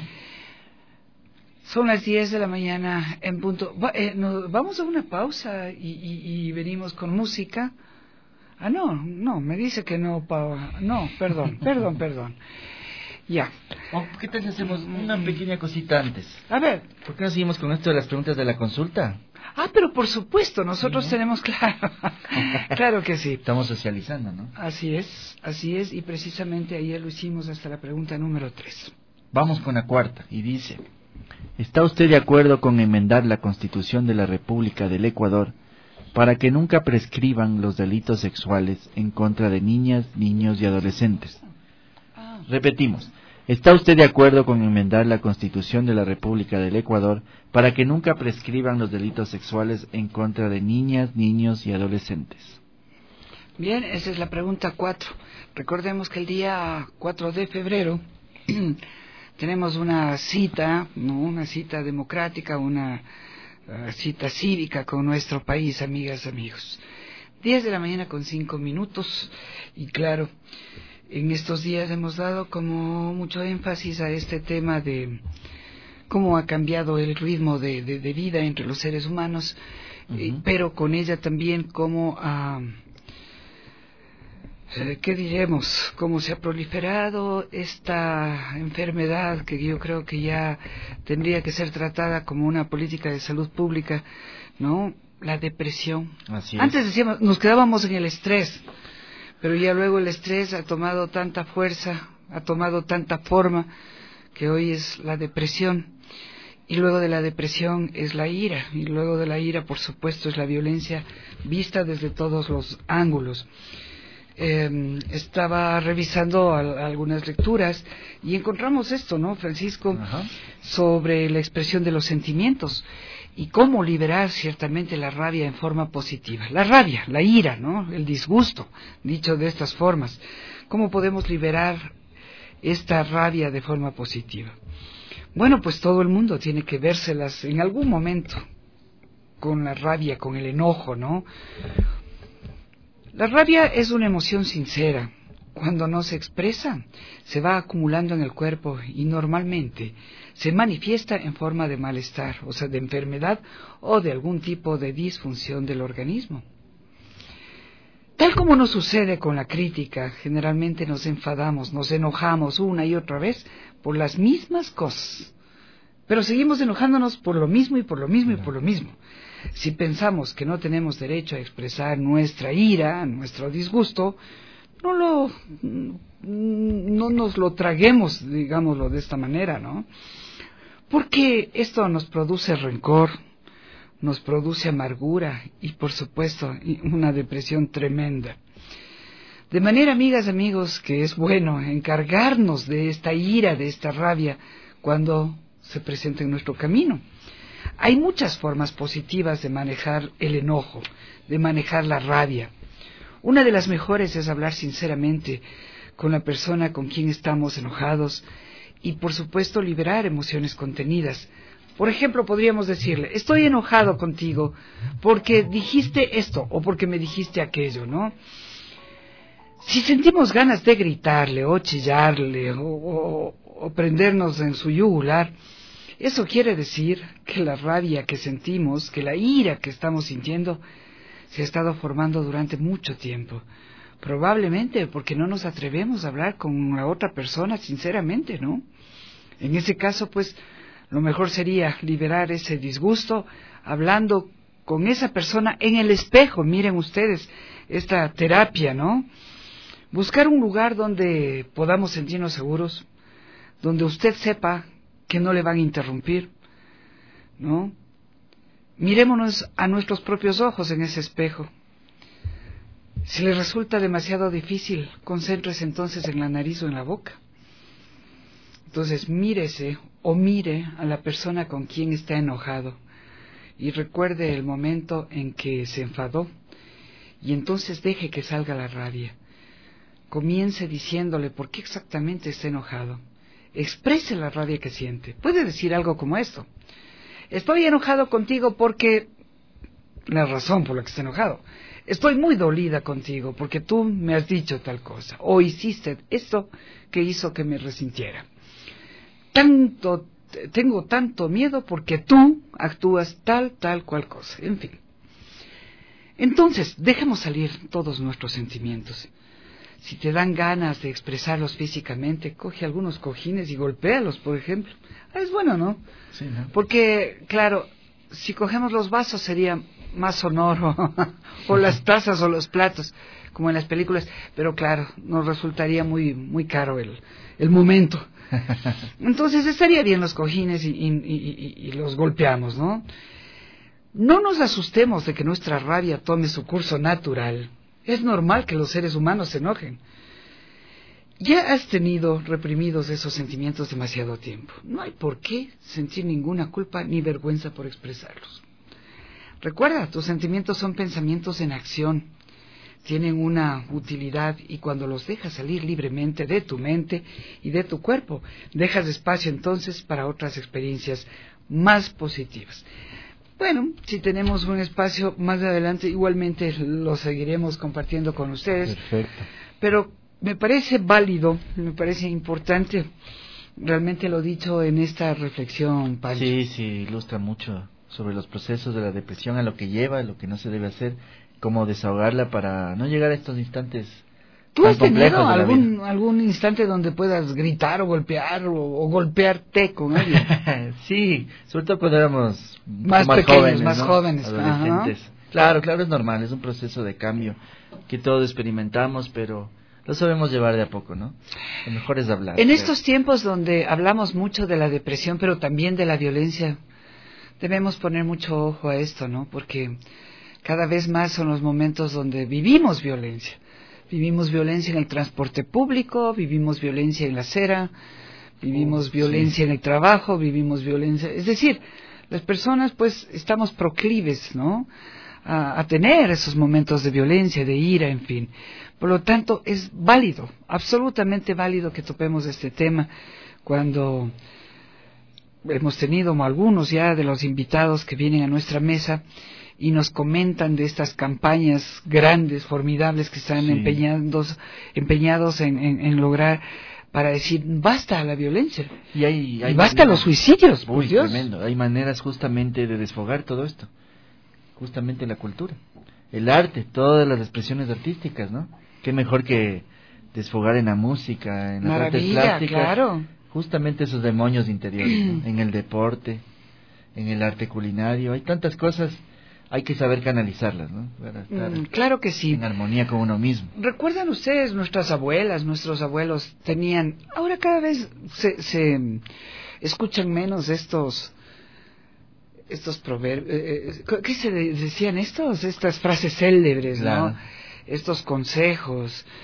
Son las diez de la mañana en punto. Va, eh, nos, vamos a una pausa y, y, y venimos con música. Ah, no, no, me dice que no, pa, no, perdón, perdón, perdón. Ya. Oh, ¿qué tal si hacemos una pequeña cosita antes? A ver. ¿Por qué no seguimos con esto de las preguntas de la consulta? Ah, pero por supuesto, nosotros ¿sí, no? tenemos claro. Claro que sí. Estamos socializando, ¿no? Así es, así es, y precisamente ayer lo hicimos hasta la pregunta número tres. Vamos con la cuarta, y dice: ¿está usted de acuerdo con enmendar la Constitución de la República del Ecuador para que nunca prescriban los delitos sexuales en contra de niñas, niños y adolescentes? Ah. Repetimos. ¿Está usted de acuerdo con enmendar la Constitución de la República del Ecuador para que nunca prescriban los delitos sexuales en contra de niñas, niños y adolescentes? Bien, esa es la pregunta cuatro. Recordemos que el día cuatro de febrero tenemos una cita, ¿no? Una cita democrática, una uh, cita cívica con nuestro país, amigas, amigos. diez de la mañana con cinco minutos y claro, en estos días hemos dado como mucho énfasis a este tema de cómo ha cambiado el ritmo de, de, de vida entre los seres humanos, uh-huh. eh, pero con ella también cómo, uh, eh, ¿qué diremos? Cómo se ha proliferado esta enfermedad que yo creo que ya tendría que ser tratada como una política de salud pública, ¿no? La depresión. Así es. Antes decíamos, nos quedábamos en el estrés. Pero ya luego el estrés ha tomado tanta fuerza, ha tomado tanta forma, que hoy es la depresión. Y luego de la depresión es la ira. Y luego de la ira, por supuesto, es la violencia vista desde todos los ángulos. Eh, estaba revisando al, algunas lecturas y encontramos esto, ¿no, Francisco? Ajá. Sobre la expresión de los sentimientos. Y cómo liberar ciertamente la rabia en forma positiva. La rabia, la ira, ¿no? El disgusto, dicho de estas formas. ¿Cómo podemos liberar esta rabia de forma positiva? Bueno, pues todo el mundo tiene que vérselas en algún momento con la rabia, con el enojo, ¿no? La rabia es una emoción sincera. Cuando no se expresa, se va acumulando en el cuerpo y normalmente se manifiesta en forma de malestar, o sea, de enfermedad o de algún tipo de disfunción del organismo. Tal como nos sucede con la crítica, generalmente nos enfadamos, nos enojamos una y otra vez por las mismas cosas, pero seguimos enojándonos por lo mismo y por lo mismo y por lo mismo. Si pensamos que no tenemos derecho a expresar nuestra ira, nuestro disgusto, no lo, no nos lo traguemos, digámoslo de esta manera, ¿no? Porque esto nos produce rencor, nos produce amargura y, por supuesto, una depresión tremenda. De manera, amigas, amigos, que es bueno encargarnos de esta ira, de esta rabia, cuando se presenta en nuestro camino. Hay muchas formas positivas de manejar el enojo, de manejar la rabia. Una de las mejores es hablar sinceramente con la persona con quien estamos enojados y, por supuesto, liberar emociones contenidas. Por ejemplo, podríamos decirle, estoy enojado contigo porque dijiste esto o porque me dijiste aquello, ¿no? Si sentimos ganas de gritarle o chillarle o, o, o prendernos en su yugular, eso quiere decir que la rabia que sentimos, que la ira que estamos sintiendo, se ha estado formando durante mucho tiempo. Probablemente porque no nos atrevemos a hablar con la otra persona sinceramente, ¿no? En ese caso, pues, lo mejor sería liberar ese disgusto hablando con esa persona en el espejo. Miren ustedes, esta terapia, ¿no? Buscar un lugar donde podamos sentirnos seguros, donde usted sepa que no le van a interrumpir, ¿no? Mirémonos a nuestros propios ojos en ese espejo. Si le resulta demasiado difícil, concéntrese entonces en la nariz o en la boca. Entonces mírese o mire a la persona con quien está enojado y recuerde el momento en que se enfadó y entonces deje que salga la rabia. Comience diciéndole por qué exactamente está enojado. Exprese la rabia que siente. Puede decir algo como esto: estoy enojado contigo porque... la razón por la que está enojado. Estoy muy dolida contigo porque tú me has dicho tal cosa o hiciste esto que hizo que me resintiera. Tanto, tengo tanto miedo porque tú actúas tal, tal, cual cosa. En fin. Entonces, dejemos salir todos nuestros sentimientos. Si te dan ganas de expresarlos físicamente, coge algunos cojines y golpéalos, por ejemplo. Ah, es bueno, ¿no? Sí, ¿no? Porque, claro, si cogemos los vasos sería más sonoro, o las tazas o los platos, como en las películas, pero claro, nos resultaría muy muy caro el, el momento. Entonces estaría bien los cojines y, y, y, y los golpeamos, ¿no? No nos asustemos de que nuestra rabia tome su curso natural. Es normal que los seres humanos se enojen. Ya has tenido reprimidos esos sentimientos demasiado tiempo. No hay por qué sentir ninguna culpa ni vergüenza por expresarlos. Recuerda, tus sentimientos son pensamientos en acción. Tienen una utilidad y cuando los dejas salir libremente de tu mente y de tu cuerpo, dejas espacio entonces para otras experiencias más positivas. Bueno, si tenemos un espacio más adelante, igualmente lo seguiremos compartiendo con ustedes. Perfecto. Pero me parece válido, me parece importante, realmente lo dicho en esta reflexión, Pancho. Sí, sí, ilustra mucho sobre los procesos de la depresión, a lo que lleva, a lo que no se debe hacer, cómo desahogarla para no llegar a estos instantes. ¿Tú tan has tenido complejos de la algún vida. algún instante donde puedas gritar o golpear o, o golpearte con alguien? Sí, sobre todo cuando éramos Más más pequeños, jóvenes, más ¿no? jóvenes, adolescentes. ajá. Claro, claro, es normal, es un proceso de cambio que todos experimentamos, pero lo sabemos llevar de a poco, ¿no? Lo mejor es hablar. En creo. estos tiempos donde hablamos mucho de la depresión, pero también de la violencia, debemos poner mucho ojo a esto, ¿no? Porque cada vez más son los momentos donde vivimos violencia. Vivimos violencia en el transporte público, vivimos violencia en la acera, vivimos Oh, violencia sí. en el trabajo, vivimos violencia... Es decir, las personas pues estamos proclives, ¿no?, a, a tener esos momentos de violencia, de ira, en fin. Por lo tanto, es válido, absolutamente válido que topemos este tema cuando hemos tenido algunos ya de los invitados que vienen a nuestra mesa y nos comentan de estas campañas grandes, formidables que están Sí. empeñados, empeñados en, en, en lograr para decir basta a la violencia Y, hay, hay y basta a maneras- los suicidios, por Uy, Dios. tremendo. Hay maneras justamente de desfogar todo esto. Justamente la cultura, el arte, todas las expresiones artísticas, ¿no? Qué mejor que desfogar en la música, en las artes Maravilla, plásticas. claro. Justamente esos demonios interiores, ¿no? En el deporte, en el arte culinario. Hay tantas cosas, hay que saber canalizarlas, ¿no? Para estar Mm, claro que sí. en armonía con uno mismo. ¿Recuerdan ustedes, nuestras abuelas, nuestros abuelos tenían, ahora cada vez se, se escuchan menos estos, estos proverbios, eh, eh, ¿qué se de- decían estos? Estas frases célebres, Claro. ¿no? Estos consejos.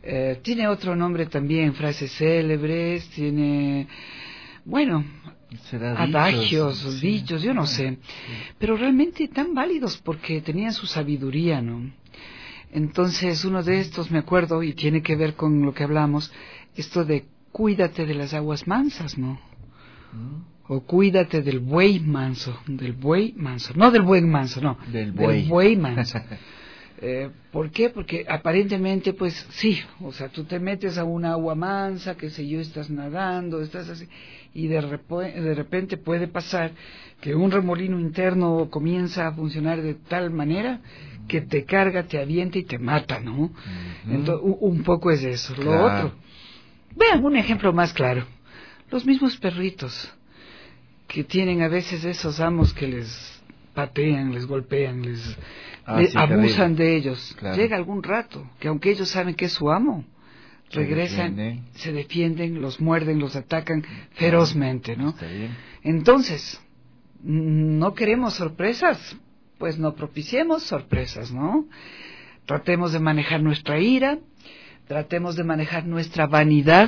Eh, tiene otro nombre también, frases célebres, tiene, bueno, adagios, dichos, dichos sí. yo no sé, pero realmente tan válidos porque tenían su sabiduría, ¿no? Entonces, uno de estos, me acuerdo, y tiene que ver con lo que hablamos, esto de cuídate de las aguas mansas, ¿no? ¿Mm? O cuídate del buey manso, del buey manso, no del buen manso, no, del buey, del buey manso. Eh, ¿Por qué? Porque aparentemente, pues sí, o sea, tú te metes a una agua mansa, qué sé yo, estás nadando, estás así, y de, repo- de repente puede pasar que un remolino interno comienza a funcionar de tal manera que te carga, te avienta y te mata, ¿no? Uh-huh. Entonces, un, un poco es eso. Lo claro. otro, vean un ejemplo más claro, los mismos perritos que tienen a veces esos amos que les patean, les golpean, les... Ah, sí, abusan terrible. de ellos. Claro. Llega algún rato que aunque ellos saben que es su amo, se regresan, defienden. se defienden, los muerden, los atacan ferozmente, ¿no? Está bien. Entonces, no queremos sorpresas, pues no propiciemos sorpresas, ¿no? Tratemos de manejar nuestra ira, tratemos de manejar nuestra vanidad,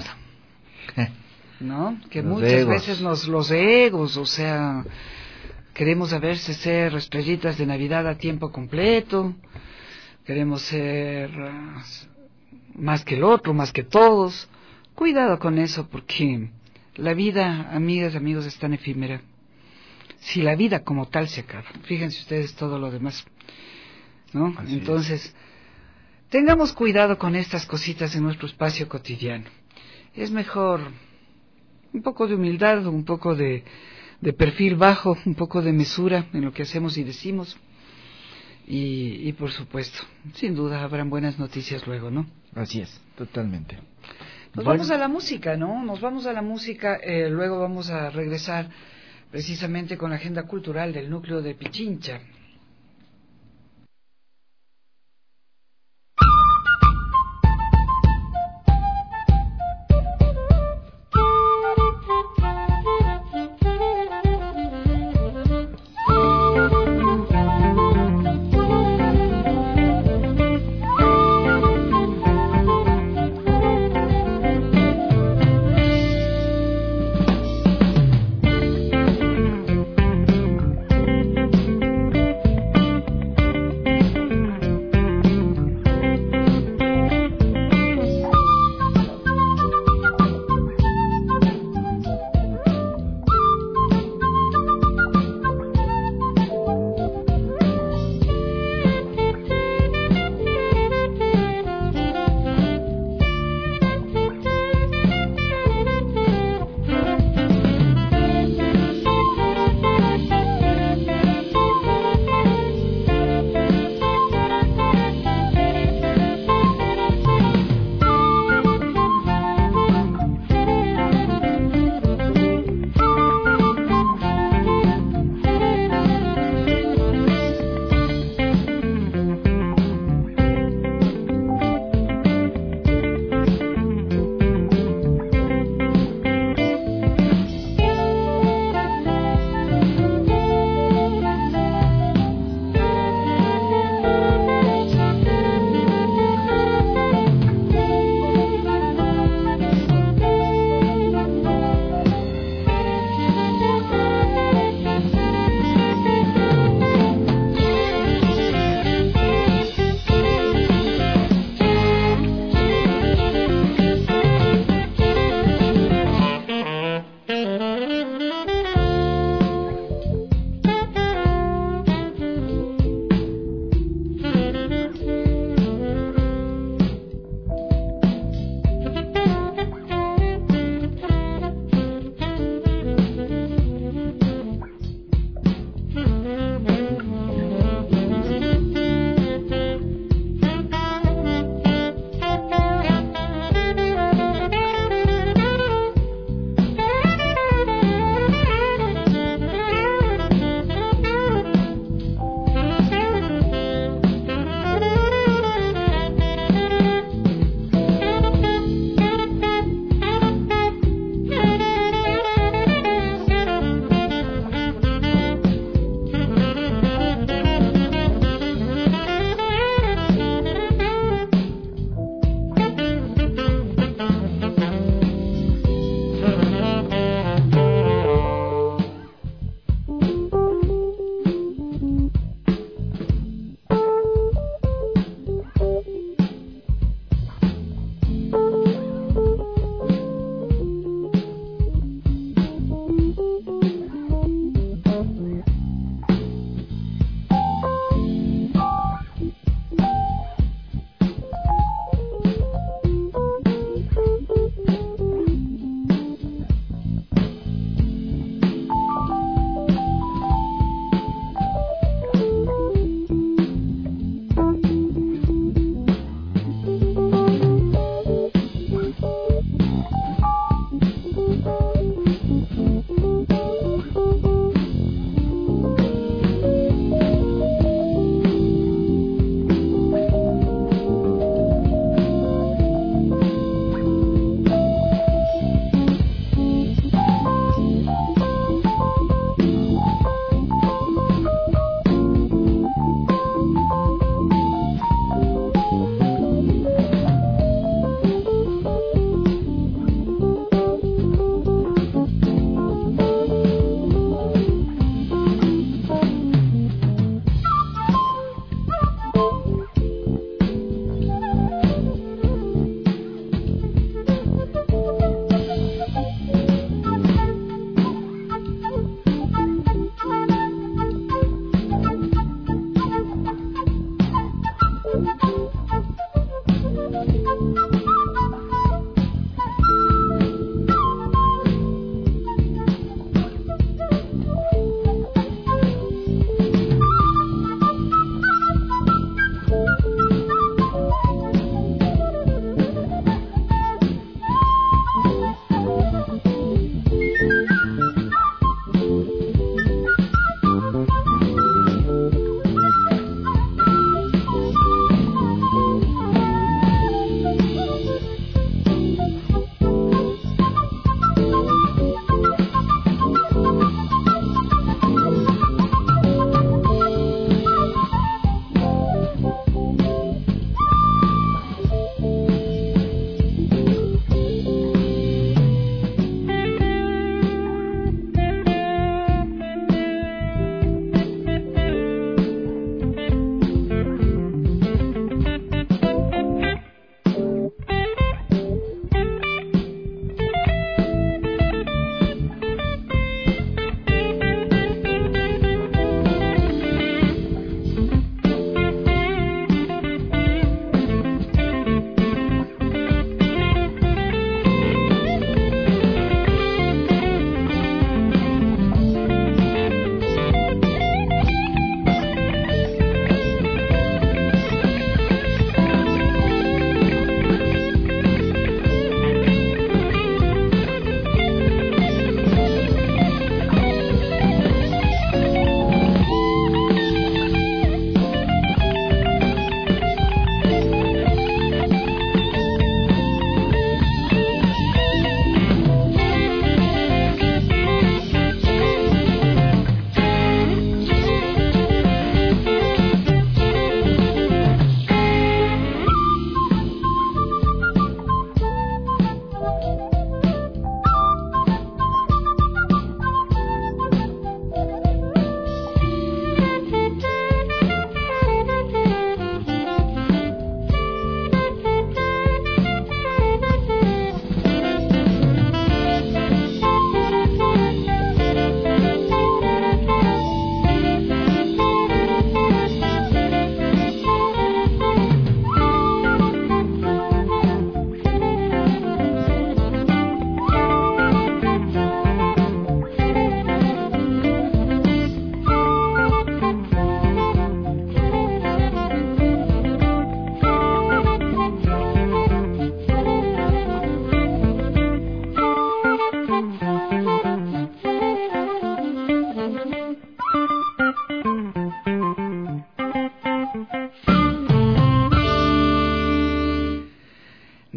¿no? Que los muchas egos. veces nos los egos, o sea, queremos a veces ser estrellitas de Navidad a tiempo completo, queremos ser uh, más que el otro, más que todos. Cuidado con eso, porque la vida, amigas, amigos, es tan efímera. Si la vida como tal se acaba, fíjense ustedes todo lo demás, ¿no? Así Entonces, es. tengamos cuidado con estas cositas en nuestro espacio cotidiano. Es mejor un poco de humildad, un poco de... de perfil bajo, un poco de mesura en lo que hacemos y decimos, y, y por supuesto, sin duda habrán buenas noticias luego, ¿no? Así es, totalmente. Nos bueno. vamos a la música, ¿no? Nos vamos a la música, eh, luego vamos a regresar precisamente con la agenda cultural del núcleo de Pichincha.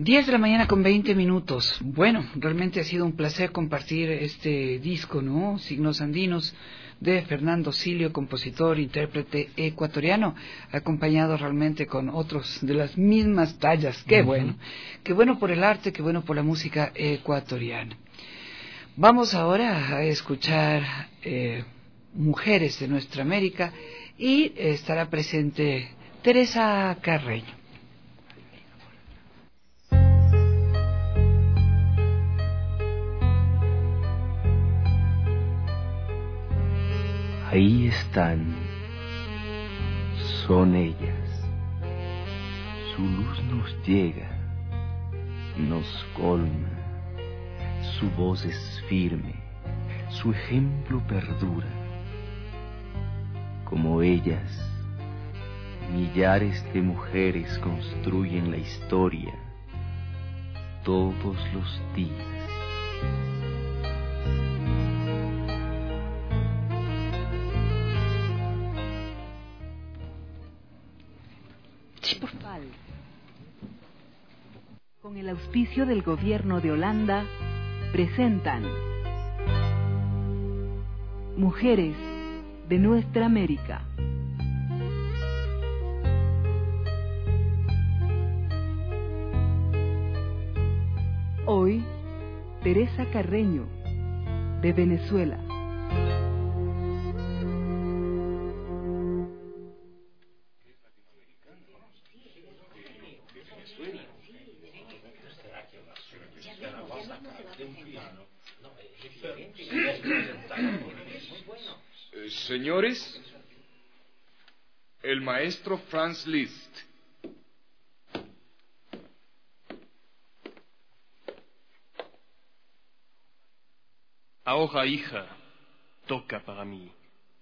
diez de la mañana con veinte minutos. Bueno, realmente ha sido un placer compartir este disco, ¿no? Signos Andinos, de Fernando Silio, compositor, intérprete ecuatoriano, acompañado realmente con otros de las mismas tallas. Qué uh-huh. bueno, qué bueno por el arte, qué bueno por la música ecuatoriana. Vamos ahora a escuchar eh, Mujeres de Nuestra América y estará presente Teresa Carreño. Ahí están, son ellas, su luz nos llega, nos colma, su voz es firme, su ejemplo perdura. Como ellas, millares de mujeres construyen la historia todos los días. Con el auspicio del gobierno de Holanda, presentan Mujeres de Nuestra América. Hoy, Teresa Carreño, de Venezuela. Señores, el maestro Franz Liszt. Ahora, hija, toca para mí.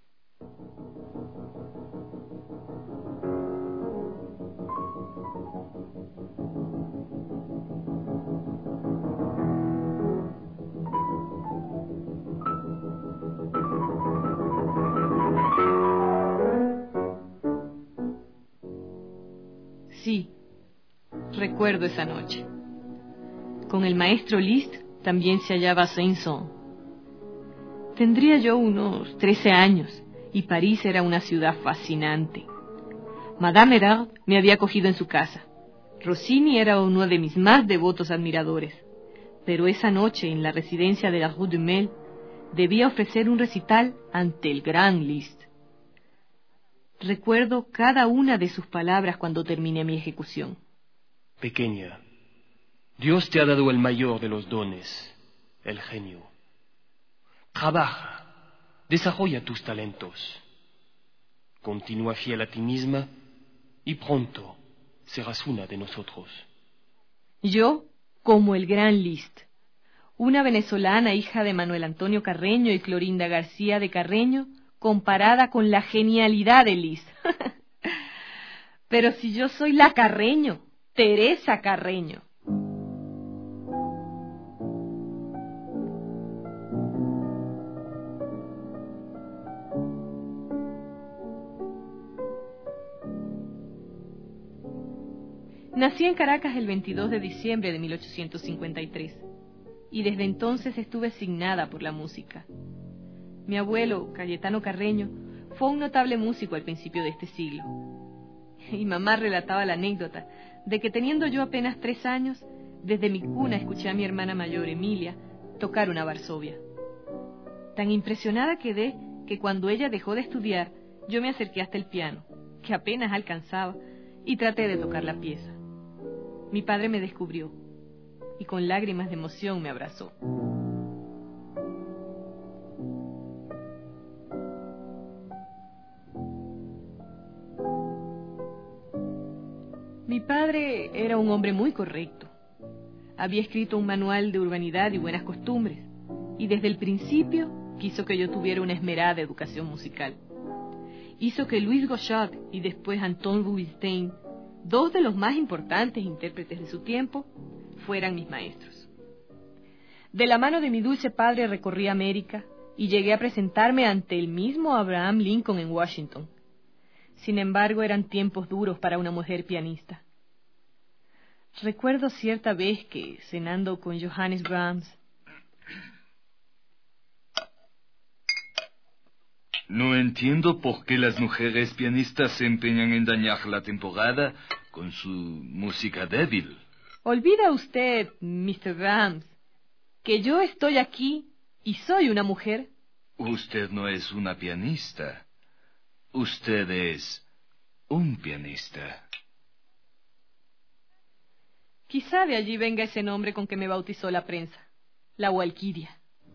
Sí, recuerdo esa noche. Con el maestro Liszt también se hallaba Saint-Saëns. Tendría yo unos trece años y París era una ciudad fascinante. Madame Erard me había acogido en su casa. Rossini era uno de mis más devotos admiradores. Pero esa noche, en la residencia de la Rue du Mel, debía ofrecer un recital ante el gran Liszt. Recuerdo cada una de sus palabras cuando terminé mi ejecución. Pequeña, Dios te ha dado el mayor de los dones, el genio. Trabaja, desarrolla tus talentos. Continúa fiel a ti misma y pronto serás una de nosotros. Yo, como el gran Liszt, una venezolana hija de Manuel Antonio Carreño y Clorinda García de Carreño, comparada con la genialidad de Liszt. Pero si yo soy la Carreño, Teresa Carreño. Nací en Caracas el veintidós de diciembre de mil ochocientos cincuenta y tres y desde entonces estuve asignada por la música. Mi abuelo, Cayetano Carreño, fue un notable músico al principio de este siglo. Y mamá relataba la anécdota de que teniendo yo apenas tres años, desde mi cuna escuché a mi hermana mayor, Emilia, tocar una Varsovia. Tan impresionada quedé que cuando ella dejó de estudiar, yo me acerqué hasta el piano, que apenas alcanzaba, y traté de tocar la pieza. Mi padre me descubrió y con lágrimas de emoción me abrazó. Mi padre era un hombre muy correcto. Había escrito un manual de urbanidad y buenas costumbres, y desde el principio quiso que yo tuviera una esmerada educación musical. Hizo que Louis Gauchat y después Anton Rubinstein, dos de los más importantes intérpretes de su tiempo, fueran mis maestros. De la mano de mi dulce padre recorrí América y llegué a presentarme ante el mismo Abraham Lincoln en Washington. Sin embargo, eran tiempos duros para una mujer pianista. Recuerdo cierta vez que, cenando con Johannes Brahms... No entiendo por qué las mujeres pianistas se empeñan en dañar la temporada con su música débil. Olvida usted, mister Brahms, que yo estoy aquí y soy una mujer. Usted no es una pianista. Usted es un pianista. Quizá de allí venga ese nombre con que me bautizó la prensa, la Walquiria.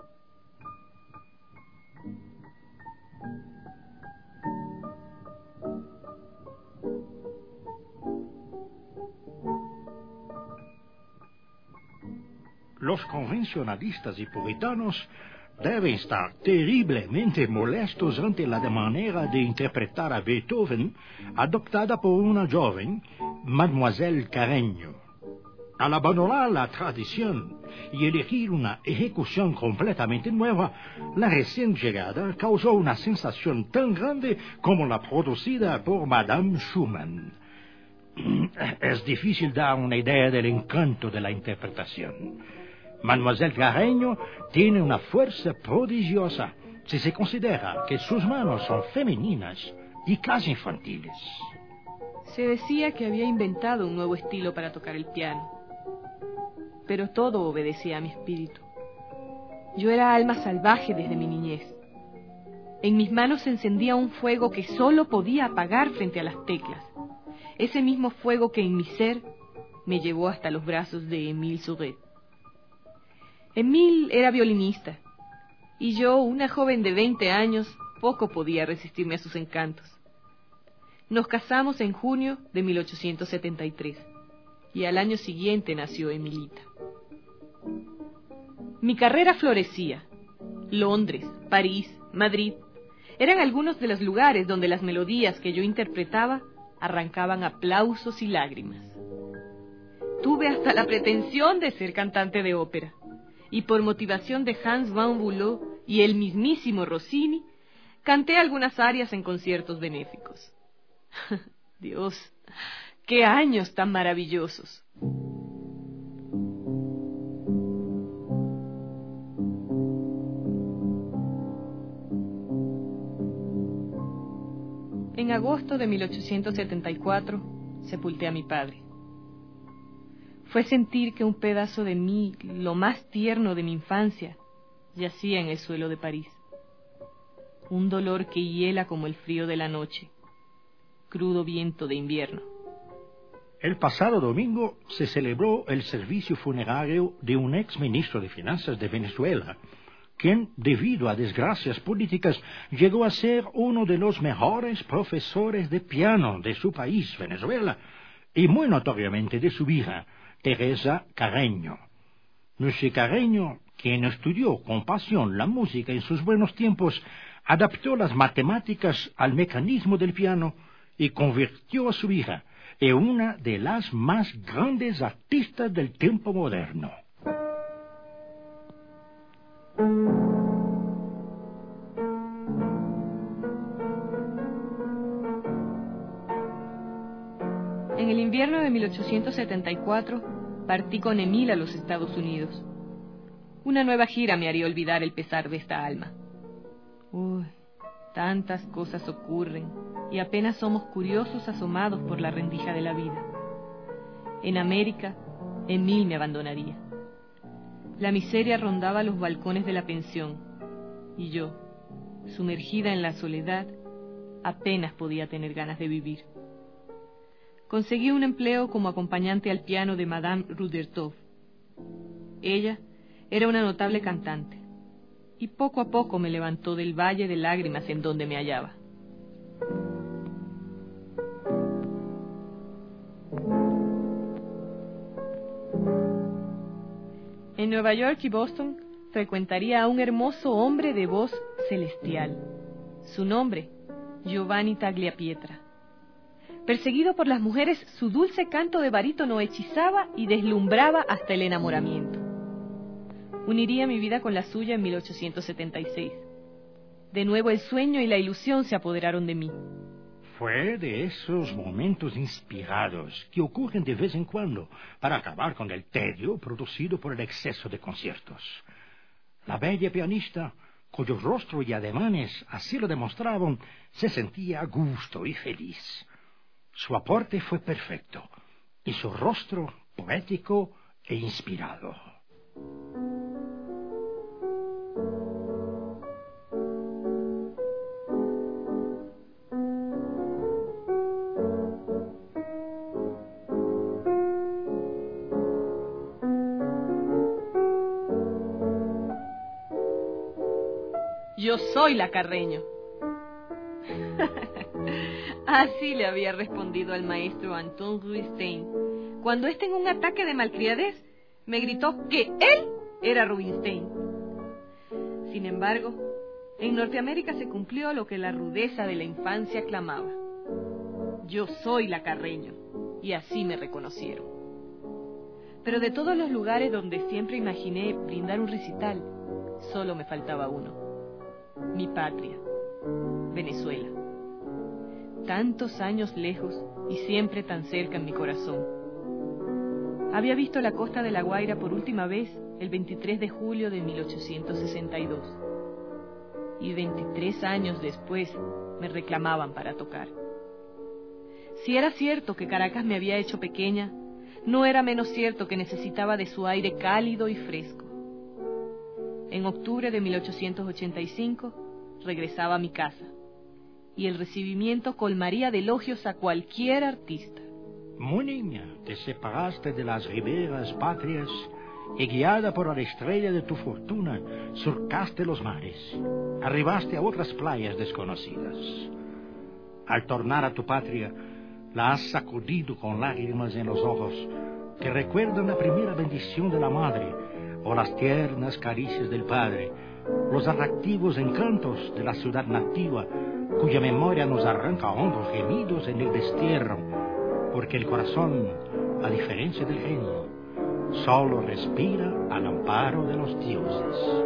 Los convencionalistas y puritanos deben estar terriblemente molestos ante la manera de interpretar a Beethoven adoptada por una joven, Mademoiselle Carreño. Al abandonar la tradición y elegir una ejecución completamente nueva, la recién llegada causó una sensación tan grande como la producida por Madame Schumann. Es difícil dar una idea del encanto de la interpretación. Mademoiselle Carreño tiene una fuerza prodigiosa si se considera que sus manos son femeninas y casi infantiles. Se decía que había inventado un nuevo estilo para tocar el piano, pero todo obedecía a mi espíritu. Yo era alma salvaje desde mi niñez. En mis manos se encendía un fuego que solo podía apagar frente a las teclas. Ese mismo fuego que en mi ser me llevó hasta los brazos de Émile Souret. Émile era violinista, y yo, una joven de veinte años, poco podía resistirme a sus encantos. Nos casamos en junio de mil ochocientos setenta y tres, y al año siguiente nació Emilita. Mi carrera florecía. Londres, París, Madrid, eran algunos de los lugares donde las melodías que yo interpretaba arrancaban aplausos y lágrimas. Tuve hasta la pretensión de ser cantante de ópera, y por motivación de Hans van Bülow y el mismísimo Rossini, canté algunas arias en conciertos benéficos. Dios, qué años tan maravillosos. En agosto de mil ochocientos setenta y cuatro sepulté a mi padre. Fue sentir que un pedazo de mí, lo más tierno de mi infancia, yacía en el suelo de París. Un dolor que hiela como el frío de la noche, crudo viento de invierno. El pasado domingo se celebró el servicio funerario de un ex ministro de Finanzas de Venezuela, quien, debido a desgracias políticas, llegó a ser uno de los mejores profesores de piano de su país, Venezuela, y muy notoriamente de su hija, Teresa Carreño. Monsieur Carreño, quien estudió con pasión la música en sus buenos tiempos, adaptó las matemáticas al mecanismo del piano y convirtió a su hija en una de las más grandes artistas del tiempo moderno. En el invierno de mil ochocientos setenta y cuatro partí con Émile a los Estados Unidos. Una nueva gira me haría olvidar el pesar de esta alma. Uy, tantas cosas ocurren y apenas somos curiosos asomados por la rendija de la vida. En América, Émile me abandonaría. La miseria rondaba los balcones de la pensión y yo, sumergida en la soledad, apenas podía tener ganas de vivir. Conseguí un empleo como acompañante al piano de Madame Rudertov. Ella era una notable cantante, y poco a poco me levantó del valle de lágrimas en donde me hallaba. En Nueva York y Boston frecuentaría a un hermoso hombre de voz celestial. Su nombre, Giovanni Tagliapietra. Perseguido por las mujeres, su dulce canto de barítono hechizaba y deslumbraba hasta el enamoramiento. Uniría mi vida con la suya en mil ochocientos setenta y seis. De nuevo el sueño y la ilusión se apoderaron de mí. Fue de esos momentos inspirados que ocurren de vez en cuando para acabar con el tedio producido por el exceso de conciertos. La bella pianista, cuyo rostro y ademanes así lo demostraban, se sentía a gusto y feliz. Su aporte fue perfecto y su rostro poético e inspirado. Yo soy la Carreño. Así le había respondido al maestro Anton Rubinstein, cuando éste en un ataque de malcriadez me gritó que él era Rubinstein. Sin embargo, en Norteamérica se cumplió lo que la rudeza de la infancia clamaba. Yo soy la Carreño, y así me reconocieron. Pero de todos los lugares donde siempre imaginé brindar un recital, solo me faltaba uno. Mi patria, Venezuela. Tantos años lejos y siempre tan cerca en mi corazón. Había visto la costa de La Guaira por última vez el veintitrés de julio de mil ochocientos sesenta y dos. Y veintitrés años después me reclamaban para tocar. Si era cierto que Caracas me había hecho pequeña, no era menos cierto que necesitaba de su aire cálido y fresco. En octubre de mil ochocientos ochenta y cinco regresaba a mi casa, y el recibimiento colmaría de elogios a cualquier artista. Muy niña, te separaste de las riberas patrias y guiada por la estrella de tu fortuna, surcaste los mares, arribaste a otras playas desconocidas. Al tornar a tu patria, la has sacudido con lágrimas en los ojos que recuerdan la primera bendición de la madre o las tiernas caricias del padre, los atractivos encantos de la ciudad nativa, cuya memoria nos arranca hondos gemidos en el destierro, porque el corazón, a diferencia del genio, solo respira al amparo de los dioses.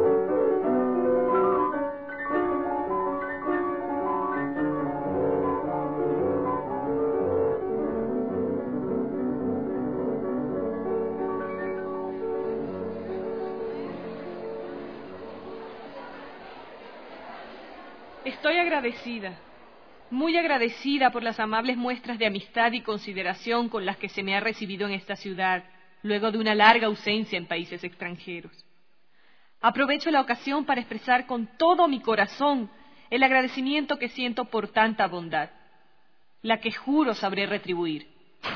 Estoy agradecida, muy agradecida por las amables muestras de amistad y consideración con las que se me ha recibido en esta ciudad, luego de una larga ausencia en países extranjeros. Aprovecho la ocasión para expresar con todo mi corazón el agradecimiento que siento por tanta bondad, la que juro sabré retribuir.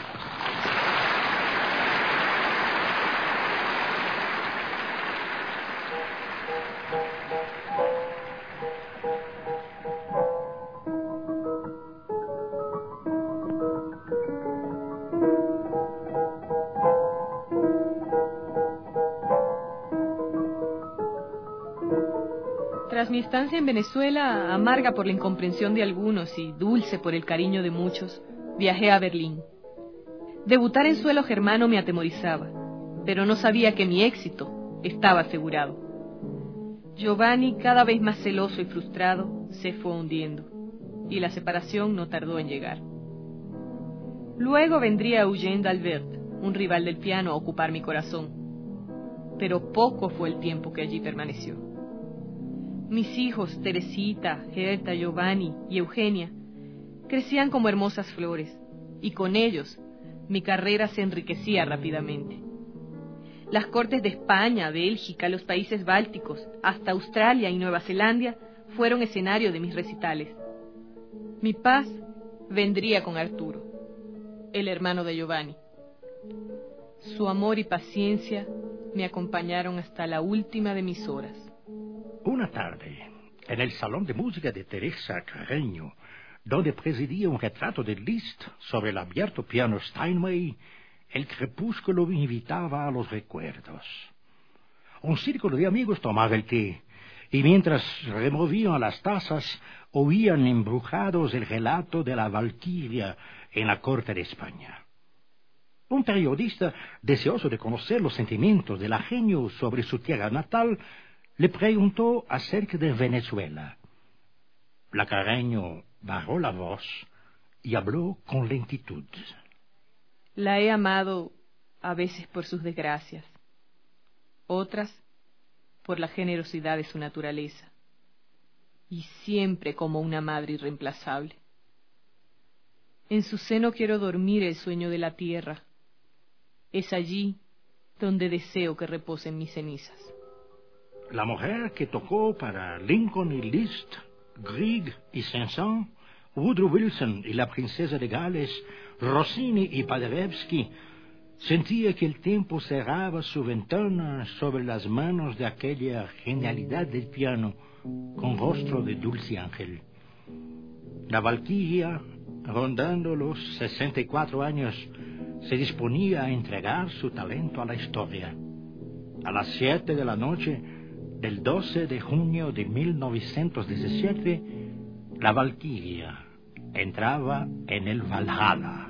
Tras mi estancia en Venezuela, amarga por la incomprensión de algunos y dulce por el cariño de muchos, viajé a Berlín. Debutar en suelo germano me atemorizaba, pero no sabía que mi éxito estaba asegurado. Giovanni, cada vez más celoso y frustrado, se fue hundiendo, y la separación no tardó en llegar. Luego vendría Eugène d'Albert, un rival del piano, a ocupar mi corazón, pero poco fue el tiempo que allí permaneció. Mis hijos, Teresita, Gerta, Giovanni y Eugenia, crecían como hermosas flores, y con ellos mi carrera se enriquecía rápidamente. Las cortes de España, Bélgica, los países bálticos, hasta Australia y Nueva Zelanda fueron escenario de mis recitales. Mi paz vendría con Arturo, el hermano de Giovanni. Su amor y paciencia me acompañaron hasta la última de mis horas. Una tarde, en el salón de música de Teresa Carreño, donde presidía un retrato de Liszt sobre el abierto piano Steinway, el crepúsculo me invitaba a los recuerdos. Un círculo de amigos tomaba el té, y mientras removían las tazas, oían embrujados el relato de la Valquiria en la corte de España. Un periodista, deseoso de conocer los sentimientos del genio sobre su tierra natal, le preguntó acerca de Venezuela. La Carreño, bajó la voz y habló con lentitud. La he amado a veces por sus desgracias, otras por la generosidad de su naturaleza, y siempre como una madre irreemplazable. En su seno quiero dormir el sueño de la tierra. Es allí donde deseo que reposen mis cenizas. La mujer que tocó para Lincoln y Liszt, Grieg y Saint-Saëns, Woodrow Wilson y la princesa de Gales, Rossini y Paderewski, sentía que el tiempo cerraba su ventana sobre las manos de aquella genialidad del piano con rostro de dulce ángel. La valquiria, rondando los sesenta y cuatro años, se disponía a entregar su talento a la historia. A las siete de la noche del doce de junio de mil novecientos diecisiete, la valquiria entraba en el Valhalla.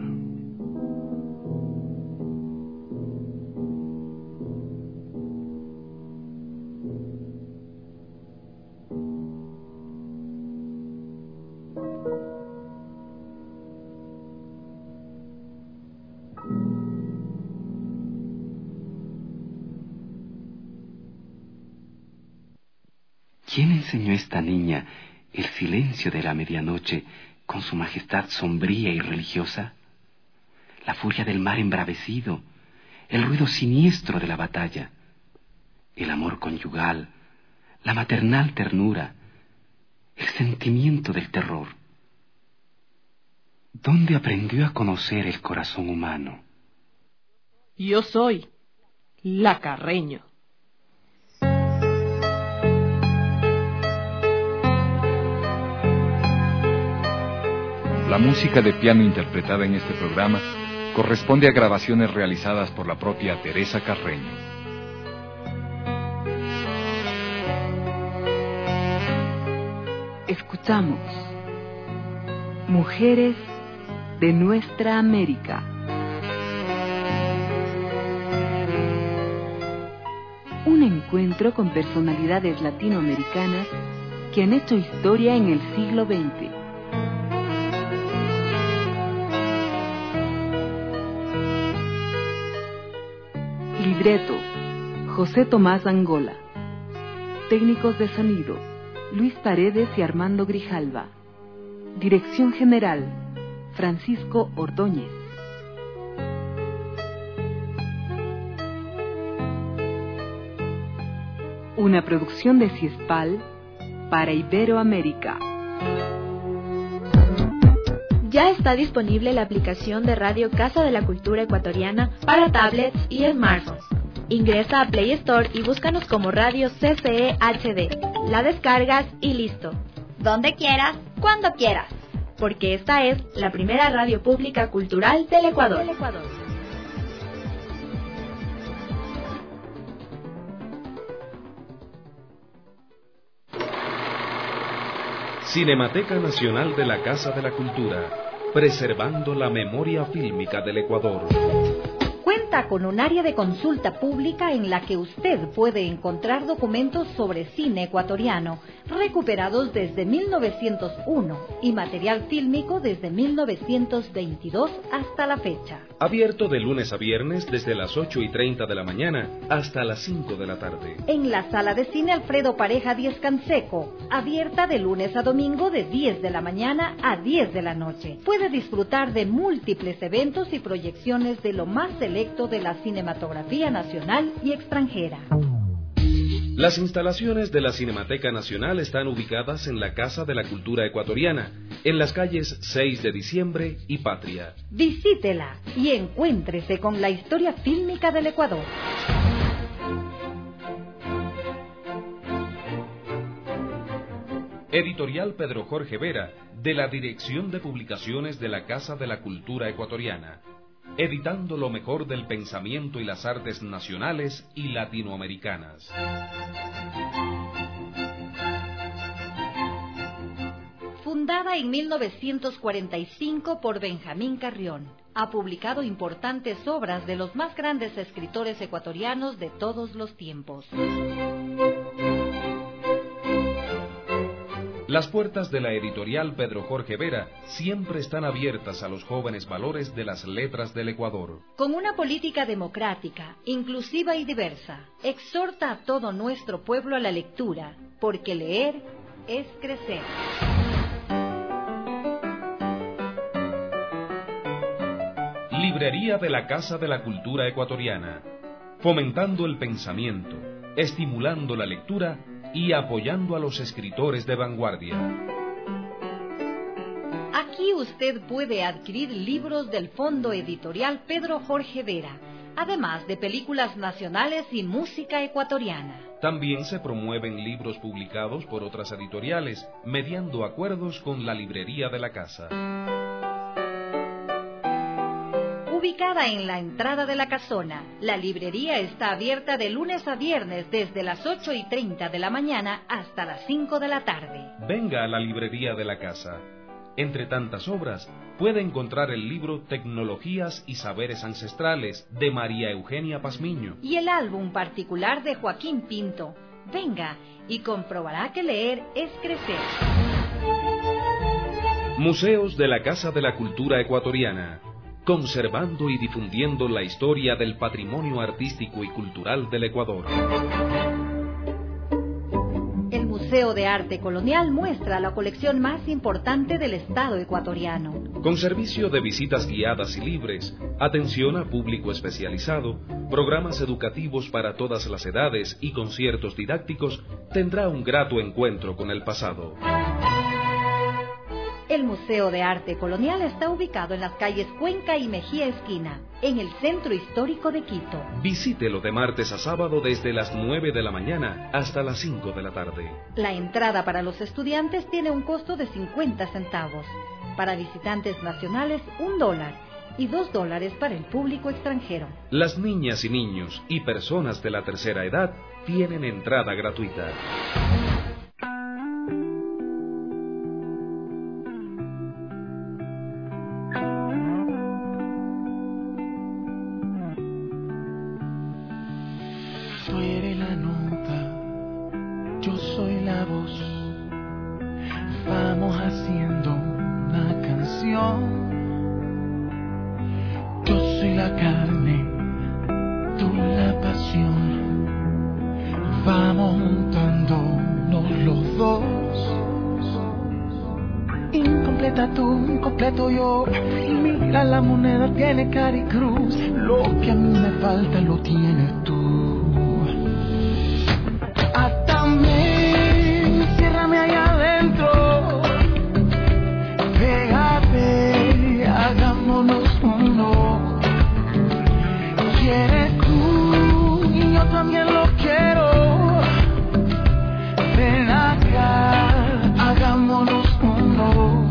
¿Quién enseñó a esta niña el silencio de la medianoche con su majestad sombría y religiosa? La furia del mar embravecido, el ruido siniestro de la batalla, el amor conyugal, la maternal ternura, el sentimiento del terror. ¿Dónde aprendió a conocer el corazón humano? Yo soy la Carreño. La música de piano interpretada en este programa corresponde a grabaciones realizadas por la propia Teresa Carreño. Escuchamos Mujeres de Nuestra América. Un encuentro con personalidades latinoamericanas que han hecho historia en el siglo veinte. Libreto, José Tomás Angola. Técnicos de sonido, Luis Paredes y Armando Grijalva. Dirección general, Francisco Ordóñez. Una producción de CIESPAL para Iberoamérica. Ya está disponible la aplicación de Radio Casa de la Cultura Ecuatoriana para tablets y smartphones. Ingresa a Play Store y búscanos como Radio C C E H D. La descargas y listo. Donde quieras, cuando quieras. Porque esta es la primera radio pública cultural del Ecuador. Del Ecuador. Cinemateca Nacional de la Casa de la Cultura, preservando la memoria fílmica del Ecuador. Cuenta con un área de consulta pública en la que usted puede encontrar documentos sobre cine ecuatoriano, recuperados desde mil novecientos uno y material fílmico desde mil novecientos veintidós hasta la fecha. Abierto de lunes a viernes desde las ocho y treinta de la mañana hasta las cinco de la tarde. En la sala de cine Alfredo Pareja Díez Canseco, abierta de lunes a domingo de diez de la mañana a diez de la noche. Puede disfrutar de múltiples eventos y proyecciones de lo más selecto de la cinematografía nacional y extranjera. Las instalaciones de la Cinemateca Nacional están ubicadas en la Casa de la Cultura Ecuatoriana, en las calles seis de diciembre y Patria. Visítela y encuéntrese con la historia fílmica del Ecuador. Editorial Pedro Jorge Vera, de la Dirección de Publicaciones de la Casa de la Cultura Ecuatoriana. Editando lo mejor del pensamiento y las artes nacionales y latinoamericanas. Fundada en mil novecientos cuarenta y cinco por Benjamín Carrión, ha publicado importantes obras de los más grandes escritores ecuatorianos de todos los tiempos. Las puertas de la editorial Pedro Jorge Vera siempre están abiertas a los jóvenes valores de las letras del Ecuador. Con una política democrática, inclusiva y diversa, exhorta a todo nuestro pueblo a la lectura, porque leer es crecer. Librería de la Casa de la Cultura Ecuatoriana, fomentando el pensamiento, estimulando la lectura y apoyando a los escritores de vanguardia. Aquí usted puede adquirir libros del Fondo Editorial Pedro Jorge Vera, además de películas nacionales y música ecuatoriana. También se promueven libros publicados por otras editoriales, mediando acuerdos con la librería de la casa. Ubicada en la entrada de la casona, la librería está abierta de lunes a viernes desde las ocho y treinta de la mañana hasta las cinco de la tarde. Venga a la librería de la casa. Entre tantas obras, puede encontrar el libro Tecnologías y Saberes Ancestrales de María Eugenia Pazmiño y el álbum particular de Joaquín Pinto. Venga y comprobará que leer es crecer. Museos de la Casa de la Cultura Ecuatoriana, conservando y difundiendo la historia del patrimonio artístico y cultural del Ecuador. El Museo de Arte Colonial muestra la colección más importante del Estado ecuatoriano. Con servicio de visitas guiadas y libres, atención a público especializado, programas educativos para todas las edades y conciertos didácticos, tendrá un grato encuentro con el pasado. El Museo de Arte Colonial está ubicado en las calles Cuenca y Mejía Esquina, en el centro histórico de Quito. Visítelo de martes a sábado desde las nueve de la mañana hasta las cinco de la tarde. La entrada para los estudiantes tiene un costo de cincuenta centavos. Para visitantes nacionales, un dólar y dos dólares para el público extranjero. Las niñas y niños y personas de la tercera edad tienen entrada gratuita. Mira, la moneda tiene cara y cruz. Lo que a mí me falta lo tienes tú. Atame, ciérrame allá adentro. Pégate, hagámonos uno. Quieres tú y yo también lo quiero. Ven acá, hagámonos uno.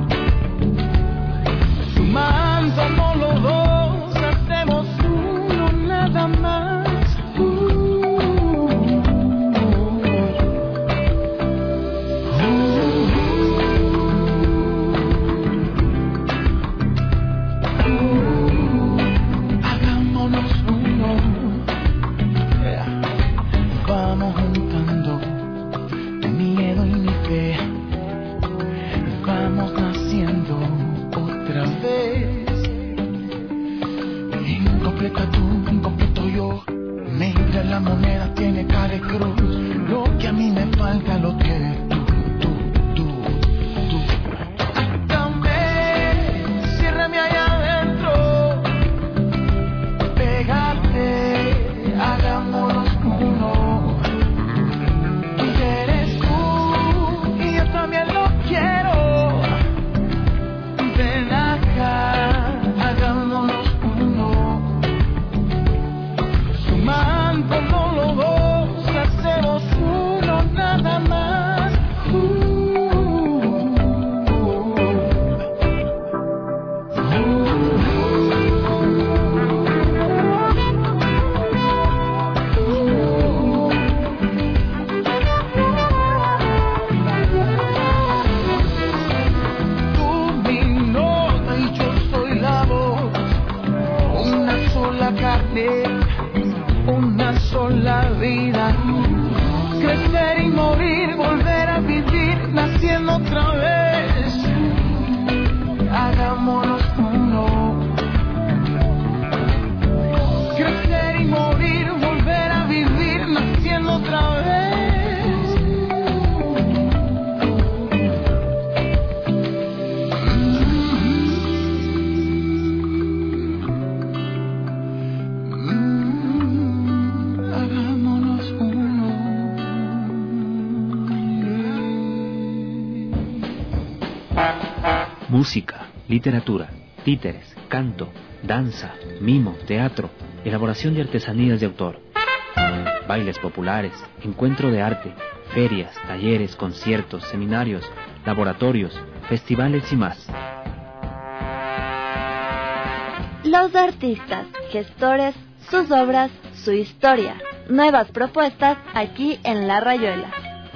Somos los dos, hacemos uno nada más. Uh, uh, uh, uh, hagámonos uno. Yeah. Vamos juntando tu miedo y mi fe. Vamos naciendo otra vez. Incompleta tú, incompleto yo. Mira, la moneda tiene cara y cruz. Lo que a mí me falta lo tienes tú, tú, tú, tú. Atame, ciérrame allá adentro. Pégate, hagámonos uno. Tú eres tú y yo también lo quiero. Ven acá, hagámonos uno. Sumando los dos, hacemos música, literatura, títeres, canto, danza, mimo, teatro, elaboración de artesanías de autor, bailes populares, encuentro de arte, ferias, talleres, conciertos, seminarios, laboratorios, festivales y más. Los artistas, gestores, sus obras, su historia. Nuevas propuestas aquí en La Rayuela.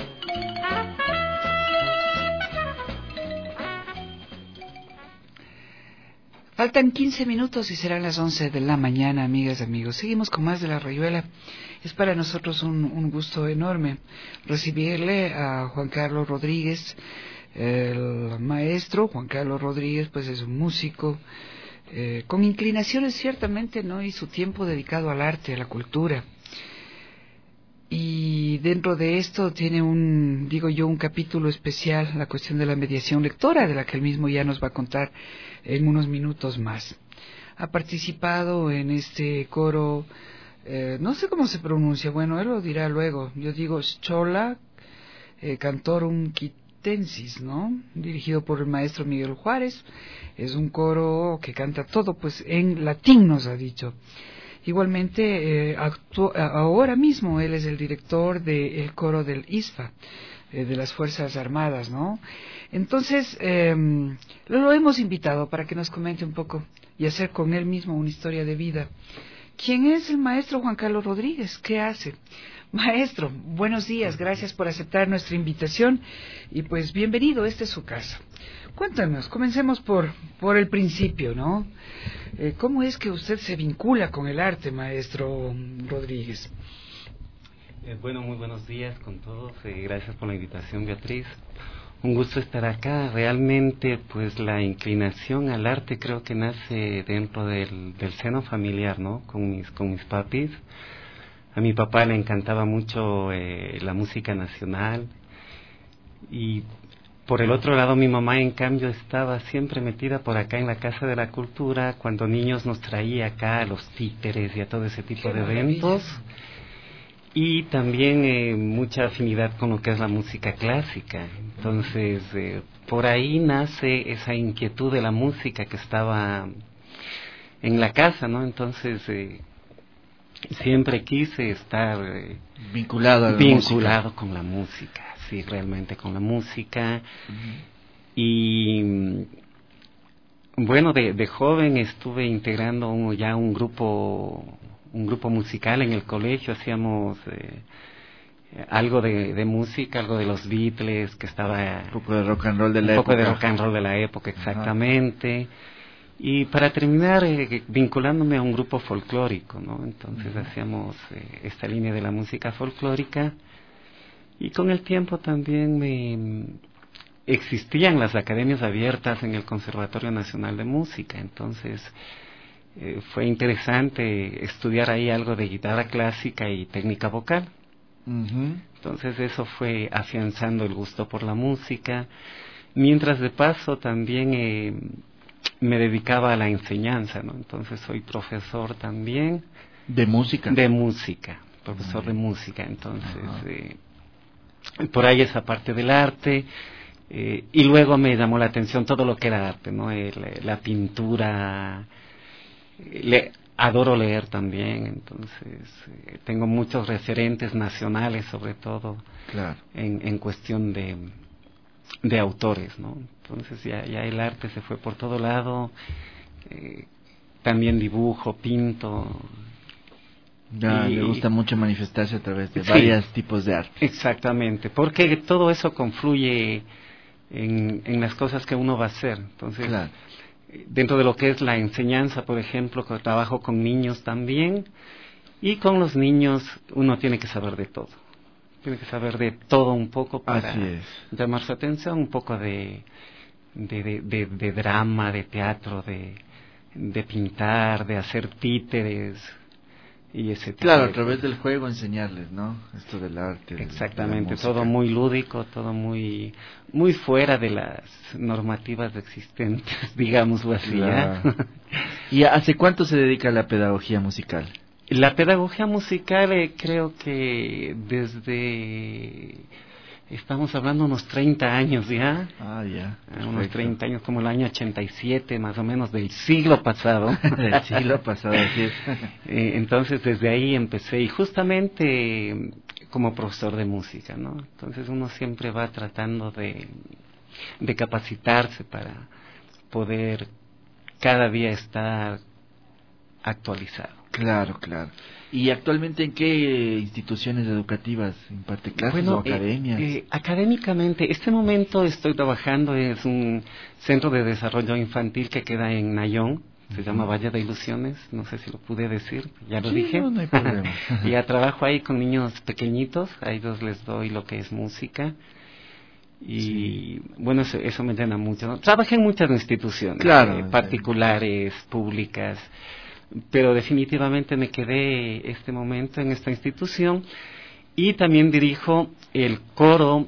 Faltan quince minutos y serán las once de la mañana, amigas y amigos. Seguimos con más de La Rayuela. Es para nosotros un, un gusto enorme recibirle a Juan Carlos Rodríguez, el maestro. Juan Carlos Rodríguez pues es un músico eh, con inclinaciones ciertamente, ¿no? Y su tiempo dedicado al arte, a la cultura. Y dentro de esto tiene un, digo yo, un capítulo especial, la cuestión de la mediación lectora, de la que él mismo ya nos va a contar en unos minutos más. Ha participado en este coro, eh, no sé cómo se pronuncia, bueno, él lo dirá luego. Yo digo Schola eh, Cantorum Quitensis, ¿no? Dirigido por el maestro Miguel Juárez. Es un coro que canta todo, pues en latín nos ha dicho. Igualmente, eh, actu- ahora mismo él es el director del coro del I S F A, eh, de las Fuerzas Armadas, ¿no? Entonces, eh, lo hemos invitado para que nos comente un poco y hacer con él mismo una historia de vida. ¿Quién es el maestro Juan Carlos Rodríguez? ¿Qué hace? Maestro, buenos días, gracias por aceptar nuestra invitación y pues bienvenido, esta es su casa. Cuéntanos, comencemos por, por el principio, ¿no? Eh, ¿Cómo es que usted se vincula con el arte, maestro Rodríguez? Eh, bueno, muy buenos días con todos, eh, gracias por la invitación, Beatriz. Un gusto estar acá. Realmente, pues la inclinación al arte creo que nace dentro del, del seno familiar, ¿no? Con mis, con mis papis. A mi papá le encantaba mucho eh, la música nacional y por el otro lado mi mamá en cambio estaba siempre metida por acá en la Casa de la Cultura, cuando niños nos traía acá a los títeres y a todo ese tipo de eventos, y también eh, mucha afinidad con lo que es la música clásica. Entonces eh, por ahí nace esa inquietud de la música que estaba en la casa, ¿no? Entonces eh, siempre quise estar eh, vinculado, a la vinculado música. con la música, sí, realmente con la música. Uh-huh. Y bueno, de, de joven estuve integrando un, ya un grupo, un grupo musical en el colegio. Hacíamos eh, algo de, de música, algo de los Beatles, que estaba un poco de rock and roll de la un época. poco de rock and roll de la época, exactamente. Uh-huh. Y para terminar, eh, vinculándome a un grupo folclórico, ¿no? Entonces uh-huh. hacíamos eh, esta línea de la música folclórica, y con el tiempo también me existían las academias abiertas en el Conservatorio Nacional de Música. Entonces eh, fue interesante estudiar ahí algo de guitarra clásica y técnica vocal. Uh-huh. Entonces eso fue afianzando el gusto por la música, mientras de paso también eh, me dedicaba a la enseñanza, ¿no? Entonces soy profesor también. ¿De música? De música, profesor uh-huh. de música. Entonces, uh-huh. eh, por ahí esa parte del arte. Eh, y luego me llamó la atención todo lo que era arte, ¿no? El, la pintura. Le, adoro leer también, entonces eh, tengo muchos referentes nacionales, sobre todo, claro. en, en cuestión de... de autores, ¿no? Entonces ya, ya el arte se fue por todo lado, eh, también dibujo, pinto. Ya, y, le gusta mucho manifestarse a través de sí, varios tipos de arte. Exactamente, porque todo eso confluye en, en las cosas que uno va a hacer. Entonces, claro. dentro de lo que es la enseñanza, por ejemplo, que trabajo con niños también, y con los niños uno tiene que saber de todo. Tiene que saber de todo un poco para llamar su atención, un poco de de, de, de, de drama, de teatro, de, de pintar, de hacer títeres y ese tipo. Claro, de a través cosas. del juego enseñarles, ¿no? Esto del arte. Exactamente, de todo muy lúdico, todo muy muy fuera de las normativas existentes, digámoslo así. Claro. ¿Y hace cuánto se dedica a la pedagogía musical? La pedagogía musical eh, creo que desde Estamos hablando unos treinta años ya. Ah, ya. Perfecto. Unos treinta años, como el año ochenta y siete, más o menos, del siglo pasado. Del siglo pasado, así es. eh, entonces, desde ahí empecé, y justamente como profesor de música, ¿no? Entonces, uno siempre va tratando de, de capacitarse para poder cada día estar actualizado. Claro, claro. ¿Y actualmente en qué instituciones educativas imparte clases bueno, o academias? Eh, eh, académicamente, este momento estoy trabajando, es un centro de desarrollo infantil que queda en Nayón, se uh-huh. llama Valle de Ilusiones, no sé si lo pude decir, ya lo sí, dije. No, no hay problema. Y ya trabajo ahí con niños pequeñitos, a ellos les doy lo que es música. Y sí. bueno, eso, eso me llena mucho, ¿no? Trabajé en muchas instituciones, claro, eh, particulares, públicas, pero definitivamente me quedé este momento en esta institución, y también dirijo el coro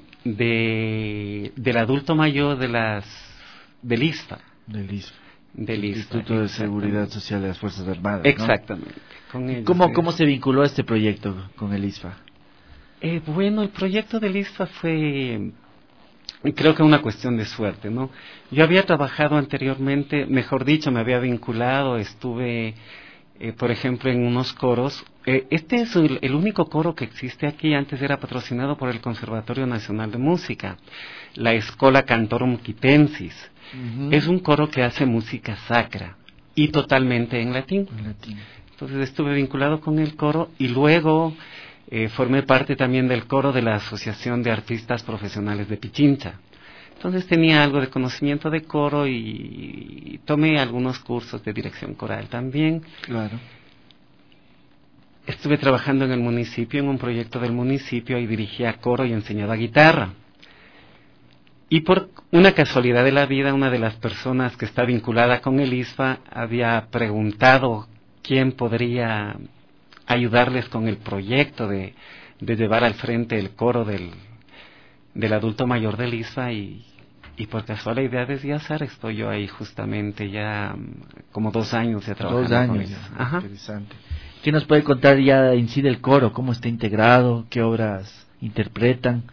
de del adulto mayor de las del I S F A. Del I S F A. Del Instituto de Seguridad Social de las Fuerzas Armadas, ¿no? Exactamente. Con ellos, ¿Cómo, es... ¿Cómo se vinculó este proyecto con el I S F A? Eh, bueno, el proyecto del I S F A fue... creo que una cuestión de suerte, ¿no? Yo había trabajado anteriormente, mejor dicho, me había vinculado, estuve, eh, por ejemplo, en unos coros. Eh, este es el, el único coro que existe aquí, antes era patrocinado por el Conservatorio Nacional de Música, la Escola Cantorum Quitensis. Uh-huh. Es un coro que hace música sacra y totalmente en latín. En latín. Entonces estuve vinculado con el coro y luego... Eh, formé parte también del coro de la Asociación de Artistas Profesionales de Pichincha. Entonces tenía algo de conocimiento de coro y, y tomé algunos cursos de dirección coral también. Claro. Estuve trabajando en el municipio, en un proyecto del municipio, y dirigía coro y enseñaba guitarra. Y por una casualidad de la vida, una de las personas que está vinculada con el I S F A había preguntado quién podría ayudarles con el proyecto de, de llevar al frente el coro del, del adulto mayor del I S F A, y, y por casualidades y azar estoy yo ahí justamente ya como dos años ya trabajando. Dos años, con ellos. Ajá. Interesante. ¿Qué nos puede contar ya en sí del coro? ¿Cómo está integrado? ¿Qué obras interpretan?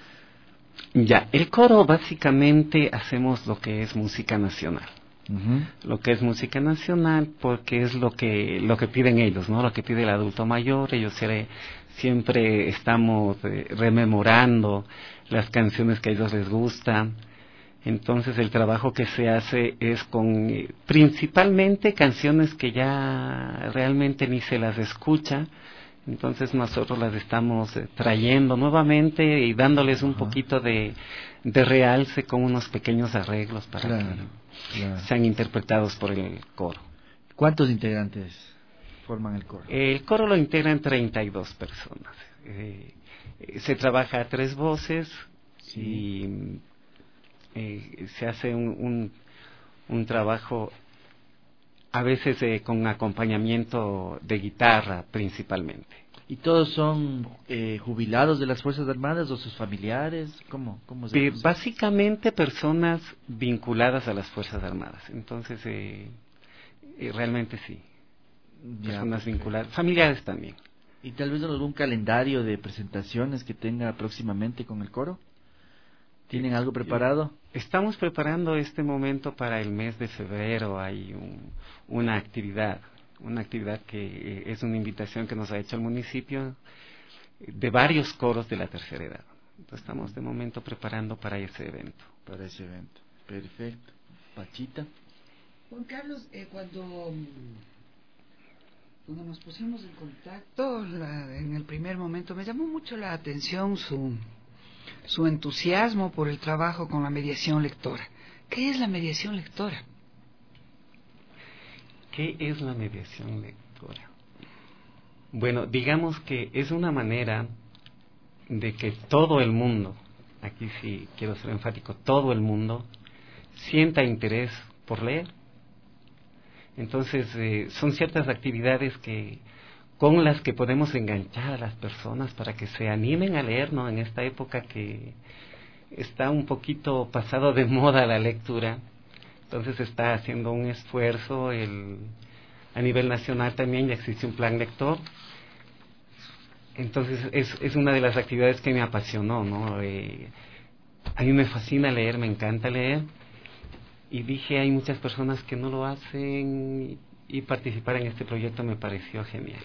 Ya, el coro básicamente hacemos lo que es música nacional. Uh-huh. Lo que es música nacional, porque es lo que lo que piden ellos, ¿no? Lo que pide el adulto mayor. Ellos siempre, siempre estamos eh, rememorando las canciones que a ellos les gustan. Entonces el trabajo que se hace es con eh, principalmente canciones que ya realmente ni se las escucha. Entonces nosotros las estamos eh, trayendo nuevamente y dándoles un uh-huh. poquito de, de realce con unos pequeños arreglos para claro. que Claro. sean interpretados por el coro. ¿Cuántos integrantes forman el coro? El coro lo integran treinta y dos personas. Eh, se trabaja a tres voces sí. y eh, se hace un, un, un trabajo a veces eh, con acompañamiento de guitarra principalmente. ¿Y todos son eh, jubilados de las Fuerzas Armadas o sus familiares? ¿Cómo, cómo se eh, Básicamente personas vinculadas a las Fuerzas Armadas. Entonces, eh, eh, realmente sí. Ya, personas perfecto. vinculadas. Familiares también. ¿Y tal vez algún calendario de presentaciones que tenga próximamente con el coro? ¿Tienen algo preparado? Estamos preparando este momento para el mes de febrero. Hay un, una actividad. Una actividad que es una invitación que nos ha hecho el municipio de varios coros de la tercera edad. Entonces estamos de momento preparando para ese evento. Para ese evento. Perfecto. Pachita. Juan Carlos, eh, cuando, cuando nos pusimos en contacto la, en el primer momento, me llamó mucho la atención su, su entusiasmo por el trabajo con la mediación lectora. ¿Qué es la mediación lectora? ¿Qué es la mediación lectora? Bueno, digamos que es una manera de que todo el mundo, aquí sí quiero ser enfático, todo el mundo sienta interés por leer. Entonces, eh, son ciertas actividades que con las que podemos enganchar a las personas para que se animen a leer, ¿no? En esta época que está un poquito pasado de moda la lectura. Entonces está haciendo un esfuerzo, el, a nivel nacional también ya existe un plan lector. entonces es, es una de las actividades que me apasionó, ¿no? Eh, a mí me fascina leer, me encanta leer, y dije, hay muchas personas que no lo hacen, y, y participar en este proyecto me pareció genial.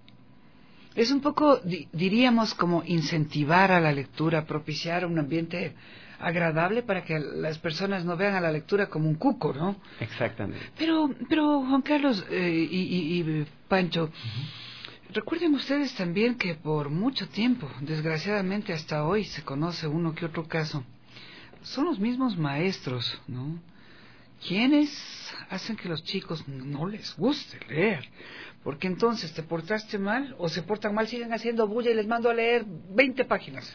Es un poco, di, diríamos, como incentivar a la lectura, propiciar un ambiente agradable para que las personas no vean a la lectura como un cuco, ¿no? Exactamente. Pero, pero Juan Carlos eh, y, y, y Pancho, uh-huh. recuerden ustedes también que por mucho tiempo, desgraciadamente hasta hoy se conoce uno que otro caso, son los mismos maestros, ¿no?, quienes hacen que los chicos no les guste leer. Porque entonces te portaste mal, o se portan mal, siguen haciendo bulla y les mando a leer veinte páginas.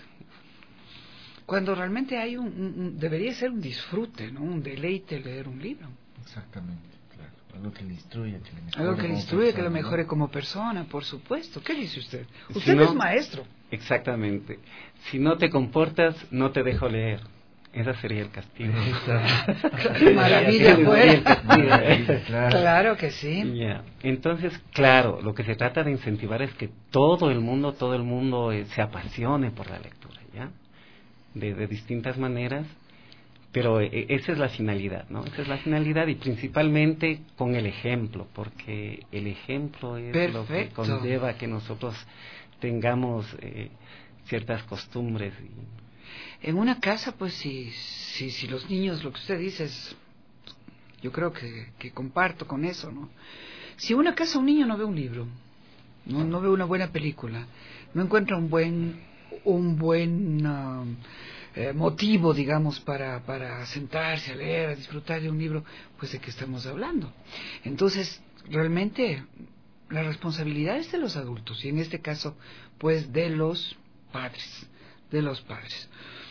Cuando realmente hay un, un, un debería ser un disfrute, ¿no?, un deleite leer un libro. Exactamente, claro. Algo que le instruya, que le mejore. Algo que le instruya, persona, que lo mejore, ¿no?, como persona, por supuesto. ¿Qué dice usted? Usted si no, es maestro. Exactamente. Si no te comportas, no te dejo leer. Ese sería el castigo. ¡Qué maravilla fuera! Claro. Claro que sí. Yeah. Entonces, claro, lo que se trata de incentivar es que todo el mundo, todo el mundo eh, se apasione por la lectura, ¿ya? De, de distintas maneras, pero eh, esa es la finalidad, ¿no? Esa es la finalidad, y principalmente con el ejemplo, porque el ejemplo es Perfecto. Lo que conlleva que nosotros tengamos eh, ciertas costumbres y... En una casa, pues, si, si, si los niños, lo que usted dice es, yo creo que, que comparto con eso, ¿no? Si en una casa un niño no ve un libro, no, no ve una buena película, no encuentra un buen, un buen uh, eh, motivo, digamos, para, para sentarse a leer, a disfrutar de un libro, pues de qué estamos hablando. Entonces, realmente, la responsabilidad es de los adultos, y en este caso, pues, de los padres, de los padres.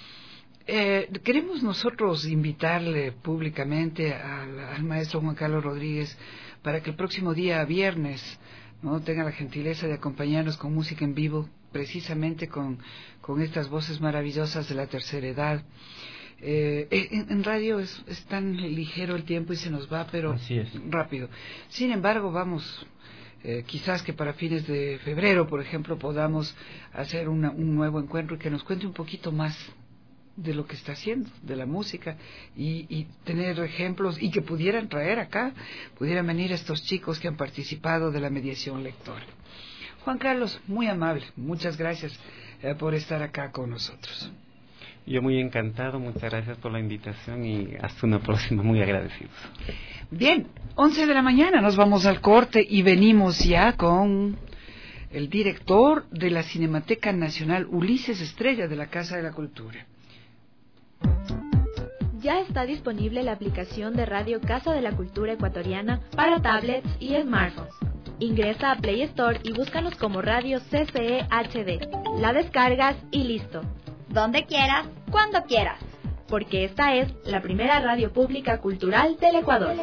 Eh, queremos nosotros invitarle públicamente al, al maestro Juan Carlos Rodríguez para que el próximo día viernes, ¿no?, tenga la gentileza de acompañarnos con música en vivo, precisamente con, con estas voces maravillosas de la tercera edad. Eh, en, en radio es, es tan ligero el tiempo y se nos va, pero Así es. rápido. Sin embargo, vamos... Eh, quizás que para fines de febrero, por ejemplo, podamos hacer una, un nuevo encuentro y que nos cuente un poquito más de lo que está haciendo, de la música, y, y tener ejemplos, y que pudieran traer acá, pudieran venir estos chicos que han participado de la mediación lectora. Juan Carlos, muy amable, muchas gracias eh, por estar acá con nosotros. Yo muy encantado, muchas gracias por la invitación y hasta una próxima, muy agradecidos. Bien, once de la mañana, nos vamos al corte y venimos ya con el director de la Cinemateca Nacional, Ulises Estrella, de la Casa de la Cultura. Ya está disponible la aplicación de Radio Casa de la Cultura Ecuatoriana para tablets y smartphones. Ingresa a Play Store y búscanos como Radio C C E H D. La descargas y listo. Donde quieras, cuando quieras. Porque esta es la primera radio pública cultural del Ecuador.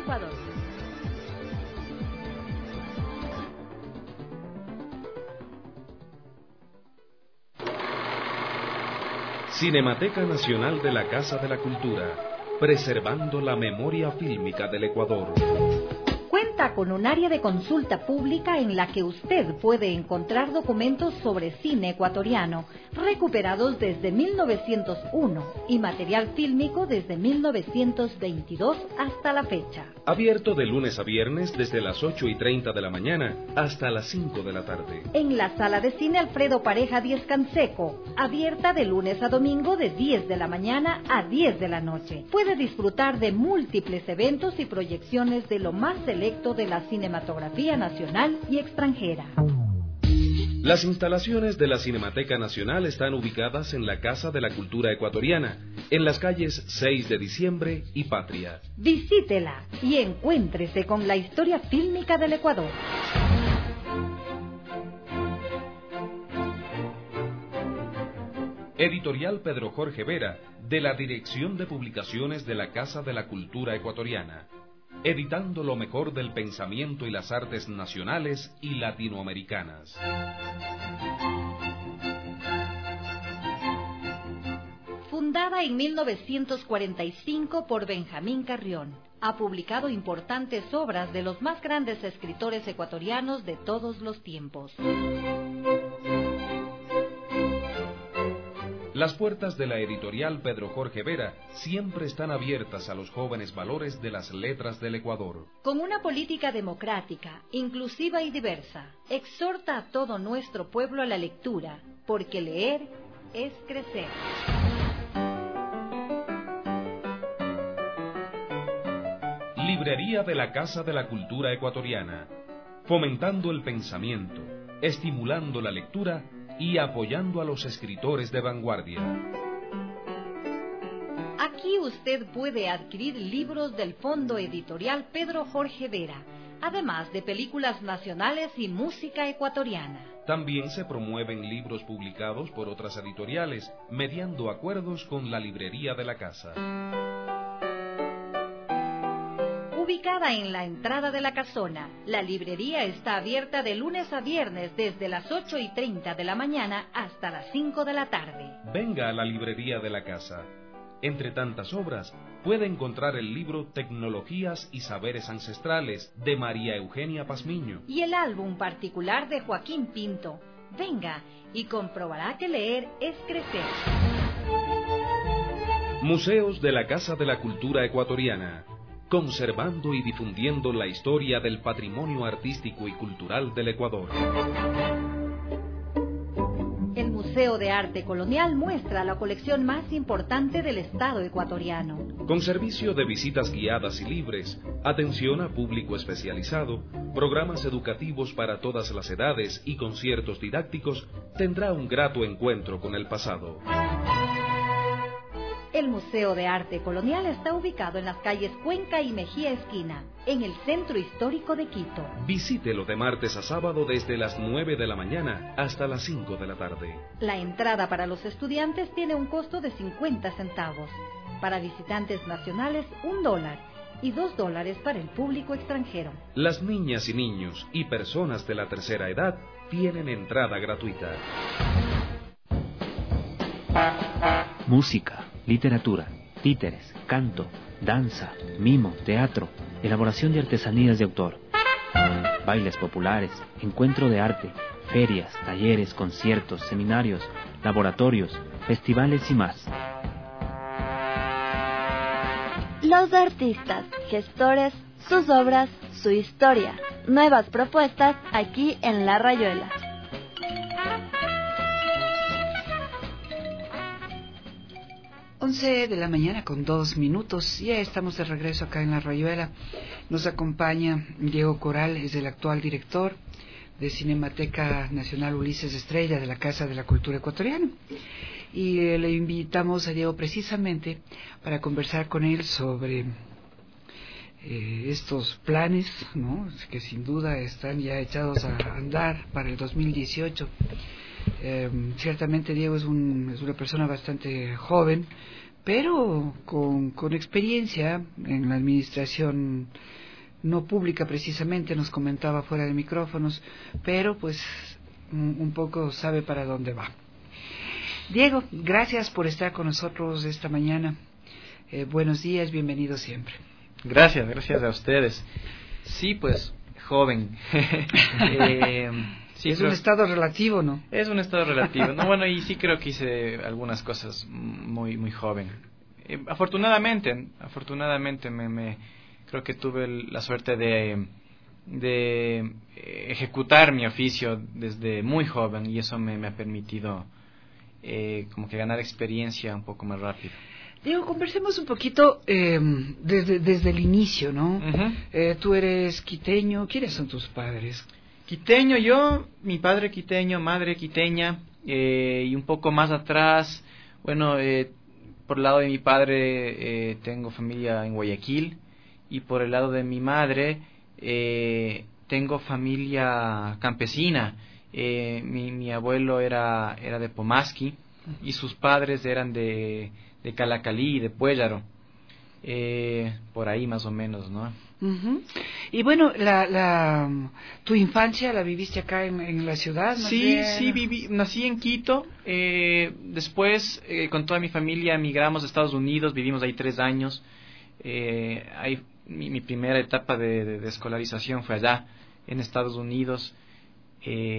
Cinemateca Nacional de la Casa de la Cultura, preservando la memoria fílmica del Ecuador. Cuenta con un área de consulta pública en la que usted puede encontrar documentos sobre cine ecuatoriano, recuperados desde mil novecientos uno y material fílmico desde mil novecientos veintidós hasta la fecha. Abierto de lunes a viernes desde las ocho y treinta de la mañana hasta las cinco de la tarde. En la sala de cine Alfredo Pareja Díez Canseco, abierta de lunes a domingo de diez de la mañana a diez de la noche. Puede disfrutar de múltiples eventos y proyecciones de lo más selecto de la cinematografía nacional y extranjera. Las instalaciones de la Cinemateca Nacional están ubicadas en la Casa de la Cultura Ecuatoriana, en las calles seis de diciembre y Patria. Visítela y encuéntrese con la historia fílmica del Ecuador. Editorial Pedro Jorge Vera, de la Dirección de Publicaciones de la Casa de la Cultura Ecuatoriana. Editando lo mejor del pensamiento y las artes nacionales y latinoamericanas. Fundada en mil novecientos cuarenta y cinco por Benjamín Carrión, ha publicado importantes obras de los más grandes escritores ecuatorianos de todos los tiempos. Las puertas de la editorial Pedro Jorge Vera siempre están abiertas a los jóvenes valores de las letras del Ecuador. Con una política democrática, inclusiva y diversa, exhorta a todo nuestro pueblo a la lectura, porque leer es crecer. Librería de la Casa de la Cultura Ecuatoriana, fomentando el pensamiento, estimulando la lectura y apoyando a los escritores de vanguardia. Aquí usted puede adquirir libros del Fondo Editorial Pedro Jorge Vera, además de películas nacionales y música ecuatoriana. También se promueven libros publicados por otras editoriales, mediando acuerdos con la librería de la casa. Ubicada en la entrada de la casona, la librería está abierta de lunes a viernes desde las ocho y treinta de la mañana hasta las cinco de la tarde. Venga a la librería de la casa. Entre tantas obras, puede encontrar el libro Tecnologías y Saberes Ancestrales de María Eugenia Pazmiño y el álbum particular de Joaquín Pinto. Venga y comprobará que leer es crecer. Museos de la Casa de la Cultura Ecuatoriana, conservando y difundiendo la historia del patrimonio artístico y cultural del Ecuador. El Museo de Arte Colonial muestra la colección más importante del Estado ecuatoriano. Con servicio de visitas guiadas y libres, atención a público especializado, programas educativos para todas las edades y conciertos didácticos, tendrá un grato encuentro con el pasado. El Museo de Arte Colonial está ubicado en las calles Cuenca y Mejía Esquina, en el centro histórico de Quito. Visítelo de martes a sábado desde las nueve de la mañana hasta las cinco de la tarde. La entrada para los estudiantes tiene un costo de cincuenta centavos. Para visitantes nacionales, un dólar. Y dos dólares para el público extranjero. Las niñas y niños y personas de la tercera edad tienen entrada gratuita. Música, literatura, títeres, canto, danza, mimo, teatro, elaboración de artesanías de autor, bailes populares, encuentro de arte, ferias, talleres, conciertos, seminarios, laboratorios, festivales y más. Los artistas, gestores, sus obras, su historia. Nuevas propuestas aquí en La Rayuela. once de la mañana con dos minutos. Ya estamos de regreso acá en La Rayuela. Nos acompaña Diego Coral, es el actual director de Cinemateca Nacional Ulises Estrella de la Casa de la Cultura Ecuatoriana. Y eh, le invitamos a Diego precisamente para conversar con él sobre eh, estos planes, ¿no?, que sin duda están ya echados a andar para el dos mil dieciocho. Eh, ciertamente Diego es, un, es una persona bastante joven, pero con, con experiencia en la administración no pública precisamente, nos comentaba fuera de micrófonos, pero pues un, un poco sabe para dónde va. Diego, gracias por estar con nosotros esta mañana. Eh, buenos días, bienvenido siempre. Gracias, gracias a ustedes. Sí, pues, joven. eh, sí, es creo, un estado relativo, ¿no? Es un estado relativo, ¿no? Bueno, y sí creo que hice algunas cosas muy, muy joven. Eh, afortunadamente, afortunadamente me, me creo que tuve la suerte de, de ejecutar mi oficio desde muy joven y eso me, me ha permitido eh, como que ganar experiencia un poco más rápido. Diego, conversemos un poquito eh, desde, desde el inicio, ¿no? Uh-huh. Eh, tú eres quiteño, ¿quiénes son tus padres? Quiteño yo, mi padre quiteño, madre quiteña, eh, y un poco más atrás, bueno, eh, por el lado de mi padre eh, tengo familia en Guayaquil, y por el lado de mi madre eh, tengo familia campesina. Eh, mi, mi abuelo era, era de Pomasqui, y sus padres eran de... de Calacalí, de Puéllaro, eh, por ahí más o menos, ¿no? Uh-huh. Y bueno, la, la, ¿tu infancia la viviste acá en, en la ciudad? Sí, bien? sí, viví, nací en Quito, eh, después eh, con toda mi familia emigramos a Estados Unidos, vivimos ahí tres años, eh, ahí, mi, mi primera etapa de, de, de escolarización fue allá, en Estados Unidos, eh,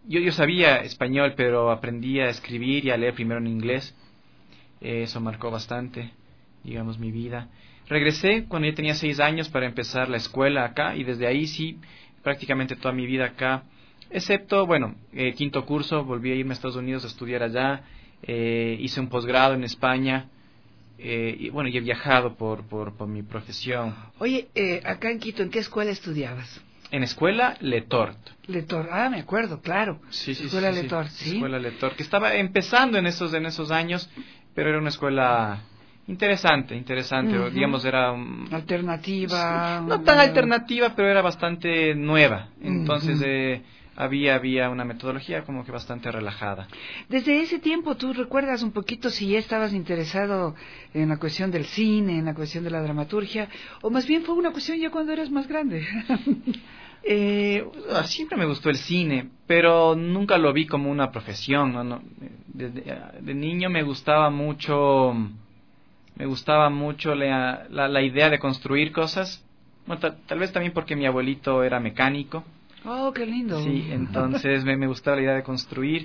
yo, yo sabía español, pero aprendí a escribir y a leer primero en inglés. Eh, eso marcó bastante, digamos, mi vida. Regresé cuando yo tenía seis años para empezar la escuela acá, y desde ahí sí, prácticamente toda mi vida acá, excepto, bueno, eh, quinto curso, volví a irme a Estados Unidos a estudiar allá, eh, hice un posgrado en España, eh, y bueno, y he viajado por, por, por mi profesión. Oye, eh, acá en Quito, ¿en qué escuela estudiabas? En escuela Letort. Letort, ah, me acuerdo, claro. Sí, sí, escuela sí, Letort, sí. sí. Escuela Letort, que estaba empezando en esos, en esos años, pero era una escuela interesante, interesante, uh-huh. digamos, era... Um, alternativa. No tan alternativa, pero era bastante nueva. Entonces, uh-huh. eh, había había una metodología como que bastante relajada. Desde ese tiempo, ¿tú recuerdas un poquito si ya estabas interesado en la cuestión del cine, en la cuestión de la dramaturgia, o más bien fue una cuestión ya cuando eras más grande? eh, siempre me gustó el cine, pero nunca lo vi como una profesión, ¿no? No, de, de, de niño me gustaba mucho, me gustaba mucho la, la, la idea de construir cosas. Bueno, tal, tal vez también porque mi abuelito era mecánico. Oh, qué lindo. Sí, entonces me, me gustaba la idea de construir,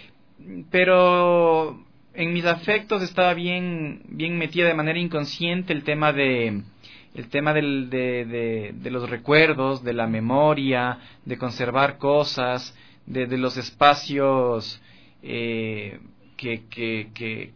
pero en mis afectos estaba bien bien metida de manera inconsciente el tema de el tema del, de, de, de los recuerdos, de la memoria, de conservar cosas, de, de los espacios eh, que, que, que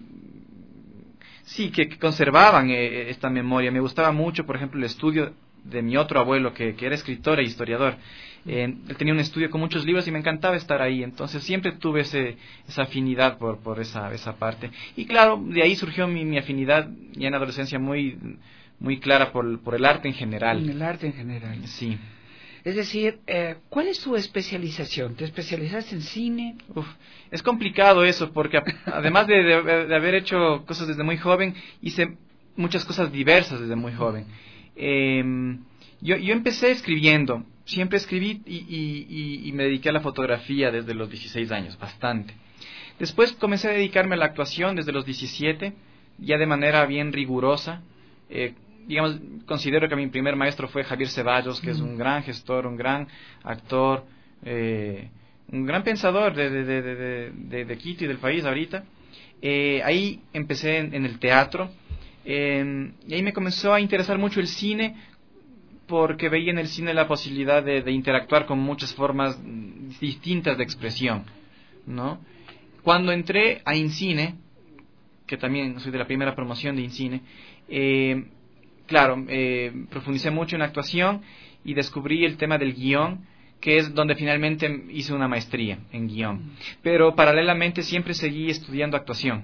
sí que, que conservaban eh, esta memoria. Me gustaba mucho, por ejemplo, el estudio de mi otro abuelo que, que era escritor e historiador. Eh, él tenía un estudio con muchos libros y me encantaba estar ahí, entonces siempre tuve ese, esa afinidad por, por esa, esa parte. Y claro, de ahí surgió mi, mi afinidad ya en adolescencia muy, muy clara por, por el arte en general. El arte en general. Sí. Es decir, eh, ¿cuál es tu especialización? ¿Te especializaste en cine? Uf, es complicado eso, porque además de, de, de haber hecho cosas desde muy joven, hice muchas cosas diversas desde muy joven. Eh, yo, yo empecé escribiendo, siempre escribí y, y, y, y me dediqué a la fotografía desde los dieciséis años, bastante. Después comencé a dedicarme a la actuación desde los diecisiete, ya de manera bien rigurosa. Eh, digamos, considero que mi primer maestro fue Javier Ceballos, que es un gran gestor, un gran actor, eh, un gran pensador de, de, de, de, de, de Quito y del país ahorita. Eh, ahí empecé en, en el teatro. Eh, y ahí me comenzó a interesar mucho el cine, porque veía en el cine la posibilidad de, de interactuar con muchas formas distintas de expresión, ¿no? Cuando entré a INCINE, que también soy de la primera promoción de INCINE, eh, claro, eh, profundicé mucho en actuación y descubrí el tema del guión, que es donde finalmente hice una maestría en guión. Pero paralelamente siempre seguí estudiando actuación.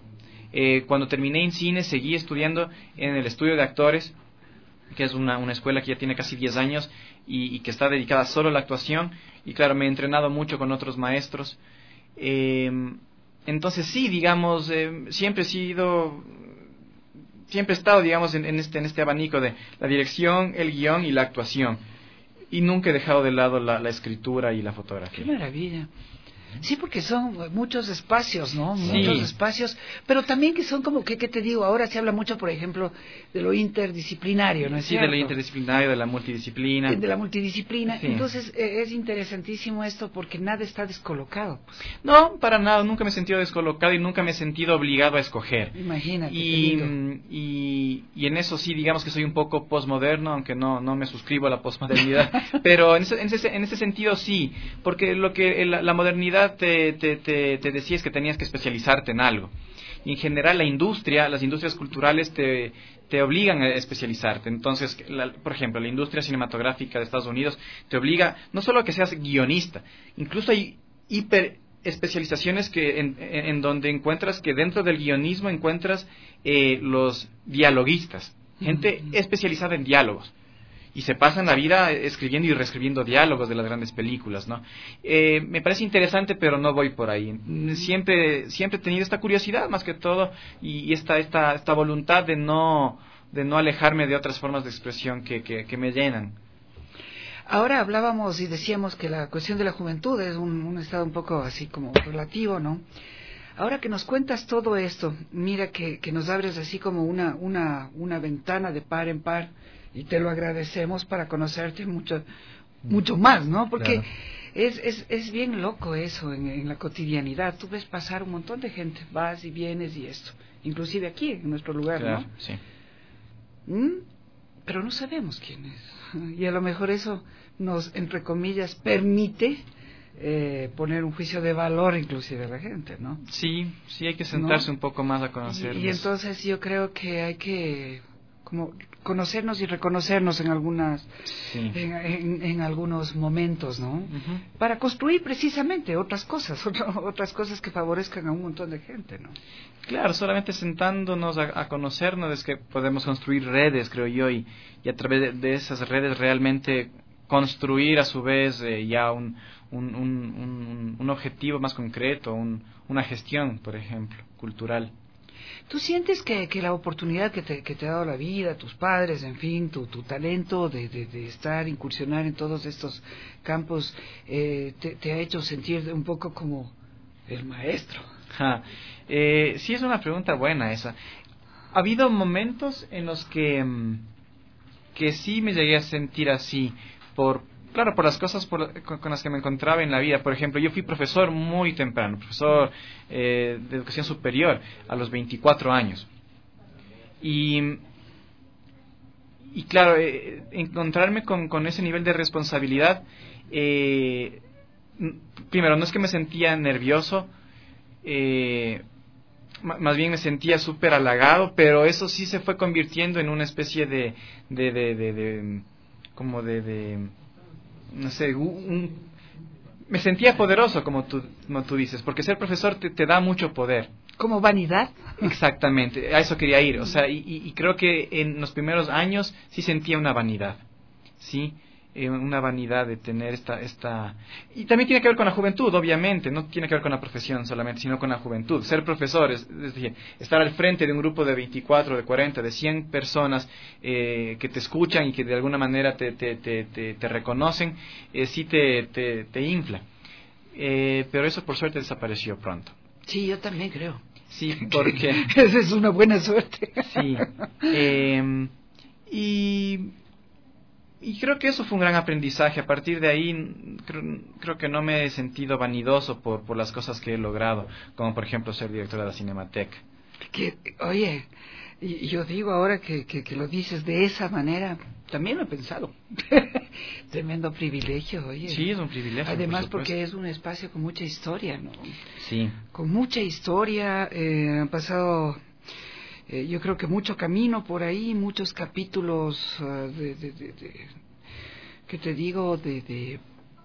Eh, cuando terminé INCINE seguí estudiando en el estudio de actores, que es una, una escuela que ya tiene casi diez años y, y que está dedicada solo a la actuación. Y claro, me he entrenado mucho con otros maestros. Eh, entonces sí, digamos, eh, siempre he sido, siempre he estado, digamos, en, en, este, en este abanico de la dirección, el guión y la actuación. Y nunca he dejado de lado la, la escritura y la fotografía. ¡Qué maravilla! Sí, porque son muchos espacios, ¿no? Sí. Muchos espacios, pero también que son como que, ¿qué te digo? Ahora se habla mucho, por ejemplo, de lo interdisciplinario, ¿no es sí, cierto? Sí, de lo interdisciplinario, de la multidisciplina. De la multidisciplina. Sí. Entonces, eh, es interesantísimo esto porque nada está descolocado. Pues. No, para nada. Nunca me he sentido descolocado y nunca me he sentido obligado a escoger. Imagínate. Y, y, y en eso sí, digamos que soy un poco posmoderno, aunque no, no me suscribo a la posmodernidad. Pero en ese, en, ese, en ese sentido sí, porque lo que la, la modernidad Te, te, te, te decía es que tenías que especializarte en algo. Y en general la industria, las industrias culturales te, te obligan a especializarte. Entonces, la, por ejemplo, la industria cinematográfica de Estados Unidos te obliga no solo a que seas guionista, incluso hay hiper especializaciones que en, en, en donde encuentras que dentro del guionismo encuentras eh, los dialoguistas, gente uh-huh. especializada en diálogos. Y se pasan la vida escribiendo y reescribiendo diálogos de las grandes películas, ¿no? Eh, me parece interesante, pero no voy por ahí. Siempre, siempre he tenido esta curiosidad, más que todo, y esta, esta, esta voluntad de no, de no alejarme de otras formas de expresión que, que, que me llenan. Ahora hablábamos y decíamos que la cuestión de la juventud es un, un estado un poco así como relativo, ¿no? Ahora que nos cuentas todo esto, mira que, que nos abres así como una, una, una ventana de par en par. Y te lo agradecemos para conocerte mucho mucho más, ¿no? Porque, Es, es, es bien loco eso en, en la cotidianidad. Tú ves pasar un montón de gente, vas y vienes y esto. Inclusive aquí, en nuestro lugar, claro, ¿no? Sí. ¿Mm? Pero no sabemos quién es. Y a lo mejor eso nos, entre comillas, permite eh, poner un juicio de valor inclusive a la gente, ¿no? Sí, sí hay que sentarse ¿No? un poco más a conocernos. Y, y entonces yo creo que hay que como conocernos y reconocernos en algunas sí. en, en, en algunos momentos, ¿no? Uh-huh. Para construir precisamente otras cosas, otro, otras cosas que favorezcan a un montón de gente, ¿no? Claro, solamente sentándonos a, a conocernos es que podemos construir redes, creo yo, y, y a través de, de esas redes realmente construir a su vez eh, ya un, un, un, un, un objetivo más concreto, un, una gestión, por ejemplo, cultural. ¿Tú sientes que, que la oportunidad que te, que te ha dado la vida, tus padres, en fin, tu, tu talento de, de, de estar, incursionar en todos estos campos, eh, te, te ha hecho sentir un poco como el maestro? Ja, eh, sí, es una pregunta buena esa. Ha habido momentos en los que, que sí me llegué a sentir así, por claro, por las cosas por, con, con las que me encontraba en la vida. Por ejemplo, yo fui profesor muy temprano, profesor eh, de educación superior a los veinticuatro años. Y, y claro, eh, encontrarme con, con ese nivel de responsabilidad, eh, primero, no es que me sentía nervioso, eh, más bien me sentía súper halagado, pero eso sí se fue convirtiendo en una especie de, de, de, de, de como de, de no sé, un, me sentía poderoso, como tú, como tú dices, porque ser profesor te, te da mucho poder. ¿Como vanidad? Exactamente, a eso quería ir, o sea, y, y creo que en los primeros años sí sentía una vanidad, ¿sí? Eh, una vanidad de tener esta, esta... Y también tiene que ver con la juventud, obviamente, no tiene que ver con la profesión solamente, sino con la juventud. Ser profesor, es, es decir, estar al frente de un grupo de veinticuatro, de cuarenta, de cien personas eh, que te escuchan y que de alguna manera te, te, te, te, te reconocen, eh, sí te, te, te infla. Eh, pero eso por suerte desapareció pronto. Sí, yo también creo. Sí, porque... Esa es una buena suerte. Sí. Eh, y... Y creo que eso fue un gran aprendizaje. A partir de ahí, creo, creo que no me he sentido vanidoso por, por las cosas que he logrado, como por ejemplo ser director de la Cinemateca. Que, oye, y yo digo ahora que, que, que lo dices de esa manera, también lo he pensado. Tremendo privilegio, oye. Sí, es un privilegio. Además porque es un espacio con mucha historia, ¿no? Sí. Con mucha historia, eh, han pasado... Eh, yo creo que mucho camino por ahí, muchos capítulos uh, de, de, de, de, ¿qué te digo? De, de,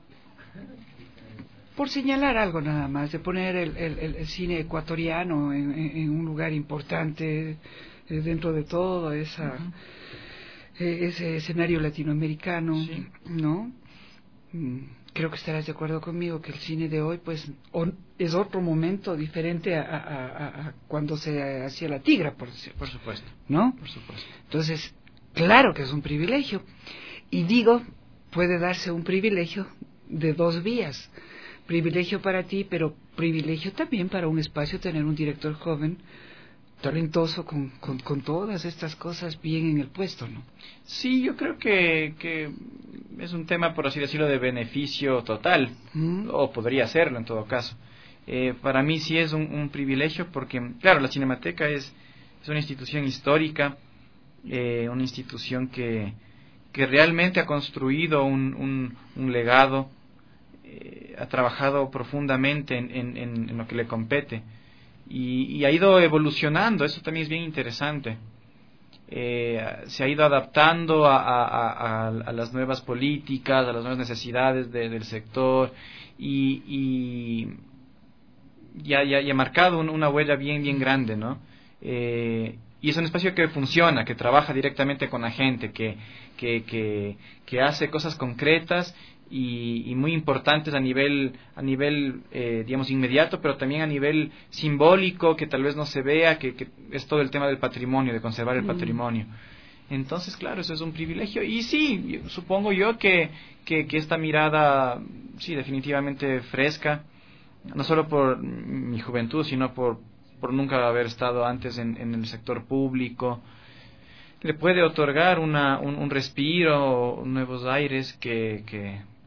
por señalar algo nada más, de poner el, el, el cine ecuatoriano en, en, en un lugar importante eh, dentro de todo esa, uh-huh. eh, ese escenario latinoamericano, sí. ¿No? Mm. Creo que estarás de acuerdo conmigo que el cine de hoy pues on, es otro momento diferente a, a, a, a cuando se hacía La Tigra, por decirlo. Por supuesto. ¿No? Por supuesto. Entonces, claro que es un privilegio. Y digo, puede darse un privilegio de dos vías. Privilegio para ti, pero privilegio también para un espacio tener un director joven, talentoso, con, con, con todas estas cosas bien en el puesto, ¿no? Sí, yo creo que, que es un tema, por así decirlo, de beneficio total, ¿Mm? O podría serlo en todo caso. Eh, para mí sí es un, un privilegio porque, claro, la Cinemateca es, es una institución histórica, eh, una institución que, que realmente ha construido un, un, un legado, eh, ha trabajado profundamente en, en, en, en lo que le compete. Y, y ha ido evolucionando, eso también es bien interesante. Eh, se ha ido adaptando a, a, a, a las nuevas políticas, a las nuevas necesidades de, del sector y, y, y, ha, y ha marcado un, una huella bien, bien grande, ¿no? Eh, y es un espacio que funciona, que trabaja directamente con la gente, que, que, que, que hace cosas concretas y, y muy importantes a nivel a nivel eh, digamos inmediato, pero también a nivel simbólico, que tal vez no se vea, que, que es todo el tema del patrimonio, de conservar el mm. patrimonio. Entonces, claro, eso es un privilegio. Y sí, supongo yo que, que, que esta mirada, sí, definitivamente fresca, no solo por mi juventud, sino por, por nunca haber estado antes en, en el sector público, le puede otorgar una, un, un respiro, nuevos aires que... que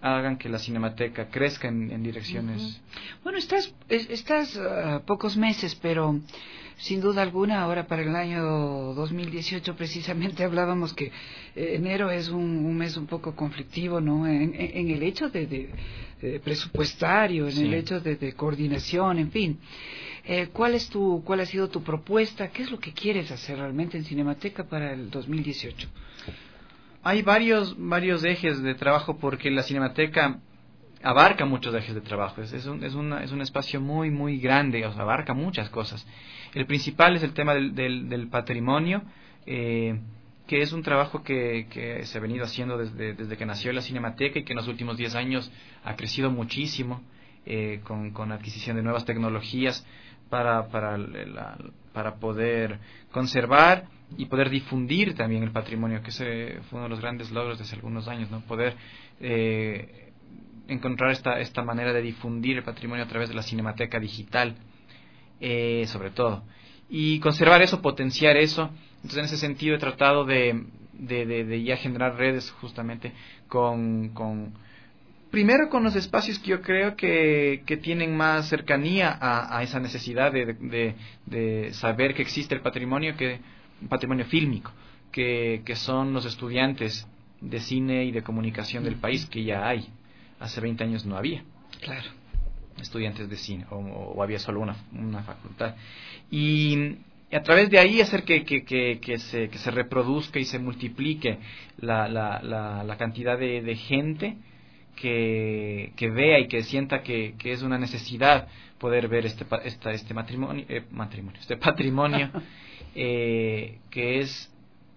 hagan que la Cinemateca crezca en, en direcciones. Uh-huh. Bueno, estás, estás uh, pocos meses, pero sin duda alguna, ahora para el año dos mil dieciocho precisamente hablábamos que eh, enero es un, un mes un poco conflictivo, ¿no? En, en, en el hecho de, de, de presupuestario, en sí. el hecho de, de coordinación, en fin. Eh, ¿Cuál es tu, cuál ha sido tu propuesta? ¿Qué es lo que quieres hacer realmente en Cinemateca para el dos mil dieciocho? Hay varios, varios ejes de trabajo porque la Cinemateca abarca muchos ejes de trabajo. Es, es, un, es, una, es un espacio muy, muy grande, o sea, abarca muchas cosas. El principal es el tema del, del, del patrimonio, eh, que es un trabajo que, que se ha venido haciendo desde, desde que nació la Cinemateca y que en los últimos diez años ha crecido muchísimo, eh, con, con adquisición de nuevas tecnologías para, para, la, para poder conservar y poder difundir también el patrimonio, que ese fue uno de los grandes logros de hace algunos años, ¿no? Poder eh, encontrar esta, esta manera de difundir el patrimonio a través de la Cinemateca digital, eh, sobre todo. Y conservar eso, potenciar eso. Entonces, en ese sentido he tratado de, de, de, de ya generar redes justamente con... con primero con los espacios que yo creo que, que tienen más cercanía a, a esa necesidad de, de, de saber que existe el patrimonio, que patrimonio fílmico, que, que son los estudiantes de cine y de comunicación del país, que ya hay. Hace veinte años no había. Claro. Estudiantes de cine, o, o había solo una, una facultad. Y a través de ahí hacer que, que, que, que, se, que se reproduzca y se multiplique la, la, la, la cantidad de, de gente que, que vea y que sienta que, que es una necesidad poder ver este, esta, este matrimonio, eh, matrimonio, este patrimonio eh, que es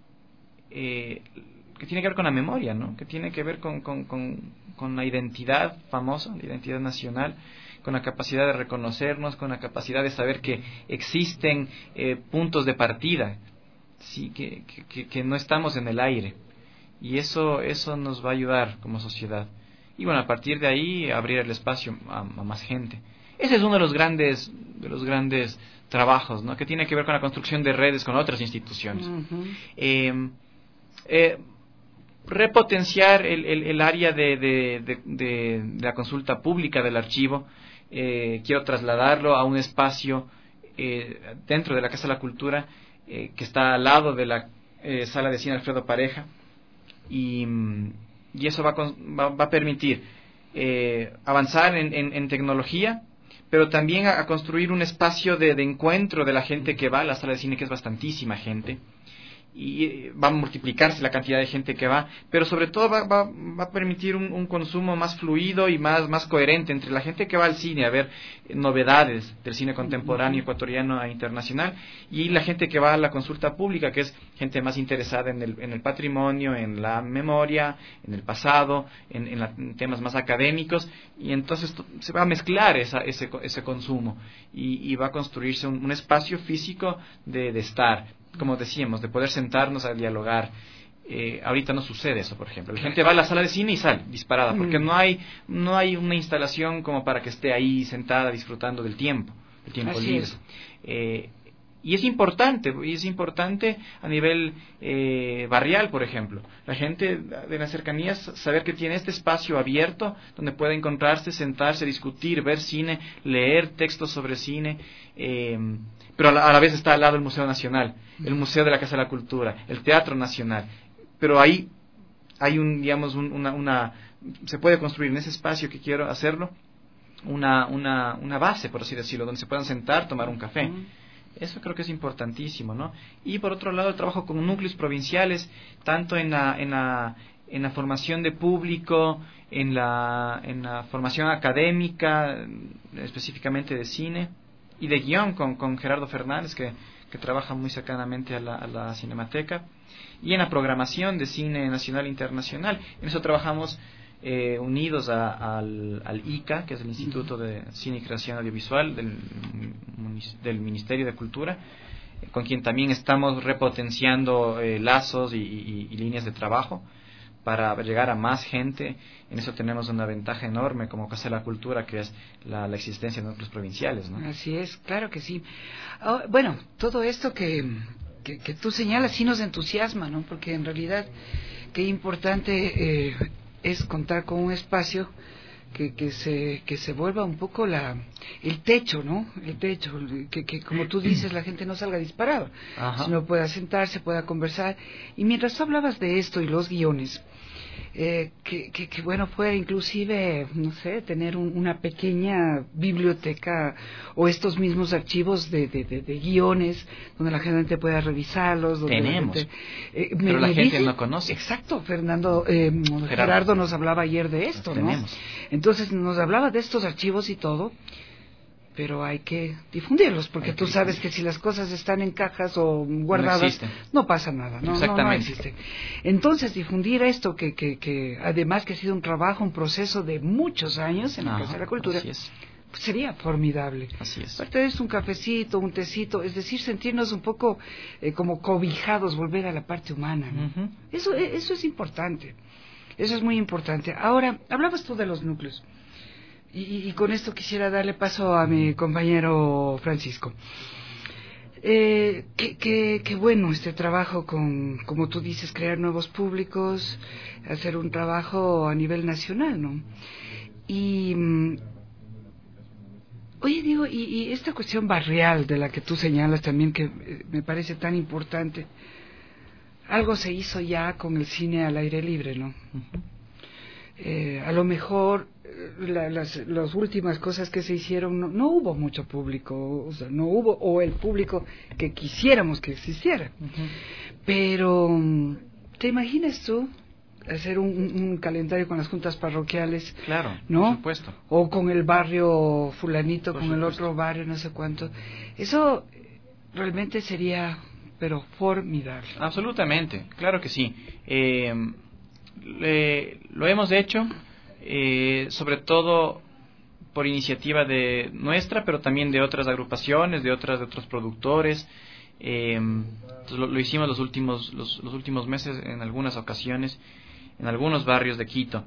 eh, que tiene que ver con la memoria, ¿no? Que tiene que ver con, con, con, con la identidad famosa, la identidad nacional, con la capacidad de reconocernos, con la capacidad de saber que existen eh, puntos de partida, sí, que, que, que no estamos en el aire, y eso, eso nos va a ayudar como sociedad. Y bueno, a partir de ahí abrir el espacio a, a más gente. Ese es uno de los grandes, de los grandes trabajos, ¿no? Que tiene que ver con la construcción de redes con otras instituciones. Uh-huh. eh, eh, repotenciar el, el, el área de, de, de, de, de la consulta pública del archivo. Eh, quiero trasladarlo a un espacio eh, dentro de la Casa de la Cultura, eh, que está al lado de la eh, Sala de Cine Alfredo Pareja, y, y eso va, con, va, va a permitir eh, avanzar en, en, en tecnología, pero también a, a construir un espacio de, de encuentro de la gente que va a la sala de cine, que es bastantísima gente, y va a multiplicarse la cantidad de gente que va, pero sobre todo va, va, va a permitir un, un consumo más fluido y más, más coherente entre la gente que va al cine a ver novedades del cine contemporáneo ecuatoriano e internacional, y la gente que va a la consulta pública, que es gente más interesada en el, en el patrimonio, en la memoria, en el pasado, en, en, la, en temas más académicos, y entonces se va a mezclar esa, ese, ese consumo y, y va a construirse un, un espacio físico de, de estar, como decíamos, de poder sentarnos a dialogar. Eh, ahorita no sucede eso, por ejemplo. La gente va a la sala de cine y sale disparada, porque no hay no hay una instalación como para que esté ahí sentada disfrutando del tiempo, el tiempo Así libre. es. Eh, y es importante, y es importante a nivel eh, barrial, por ejemplo. La gente de las cercanías saber que tiene este espacio abierto donde puede encontrarse, sentarse, discutir, ver cine, leer textos sobre cine, eh, pero a la, a la vez está al lado el Museo Nacional, el Museo de la Casa de la Cultura, el Teatro Nacional. Pero ahí hay un, digamos, un, una, una, se puede construir en ese espacio que quiero hacerlo, una, una, una base, por así decirlo, donde se puedan sentar, tomar un café. Uh-huh. Eso creo que es importantísimo, ¿no? Y por otro lado, el trabajo con núcleos provinciales, tanto en la, en la, en la formación de público, en la, en la formación académica, específicamente de cine, y de guión con, con Gerardo Fernández, que, que trabaja muy cercanamente a la, a la Cinemateca, y en la programación de cine nacional e internacional. En eso trabajamos eh, unidos a, al, al I C A, que es el Instituto de Cine y Creación Audiovisual del, del Ministerio de Cultura, con quien también estamos repotenciando eh, lazos y, y, y líneas de trabajo para llegar a más gente. En eso tenemos una ventaja enorme como Casa de la Cultura, que es la, la existencia de núcleos provinciales, ¿no? Así es, claro que sí. Oh, bueno, todo esto que, que, que tú señalas sí nos entusiasma, ¿no? Porque en realidad qué importante eh, es contar con un espacio que, que se que se vuelva un poco la el techo, ¿no? El techo, que, que como tú dices, la gente no salga disparada, sino pueda sentarse, pueda conversar. Y mientras tú hablabas de esto y los guiones, eh, que, que, que bueno, pueda inclusive, no sé, tener un, una pequeña biblioteca o estos mismos archivos de, de, de, de guiones donde la gente pueda revisarlos. Donde Tenemos, la gente, eh, pero me, la me gente dice, no conoce. Exacto, Fernando, eh, Gerardo. Gerardo nos hablaba ayer de esto, ¿no? Tenemos. Entonces nos hablaba de estos archivos y todo, pero hay que difundirlos, porque tú sabes que si las cosas están en cajas o guardadas, no, no pasa nada, no, Exactamente. no, no existen. Entonces difundir esto, que, que, que además que ha sido un trabajo, un proceso de muchos años en la Casa de la Cultura, es. pues sería formidable. Así es. Aparte de esto, un cafecito, un tecito, es decir, sentirnos un poco eh, como cobijados, volver a la parte humana, ¿no? Uh-huh. Eso, eso es importante, eso es muy importante. Ahora, hablabas tú de los núcleos. Y, y con esto quisiera darle paso a mi compañero Francisco. Eh, qué, qué, qué bueno este trabajo con, como tú dices, crear nuevos públicos, hacer un trabajo a nivel nacional, ¿no? Y, oye, digo, y, y esta cuestión barrial de la que tú señalas también, que eh, me parece tan importante, algo se hizo ya con el cine al aire libre, ¿no? Uh-huh. Eh, a lo mejor la, las, las últimas cosas que se hicieron no, no hubo mucho público, o sea, no hubo, o el público que quisiéramos que existiera. Uh-huh. Pero ¿te imaginas tú hacer un, un calendario con las juntas parroquiales? Claro, ¿no? por supuesto. O con el barrio fulanito, por con supuesto. El otro barrio, no sé cuánto. Eso realmente sería, pero formidable. Absolutamente, claro que sí. Eh, le, lo hemos hecho. Eh, sobre todo por iniciativa de nuestra, pero también de otras agrupaciones, de otras de otros productores. Eh, lo, lo hicimos los últimos los, los últimos meses en algunas ocasiones en algunos barrios de Quito.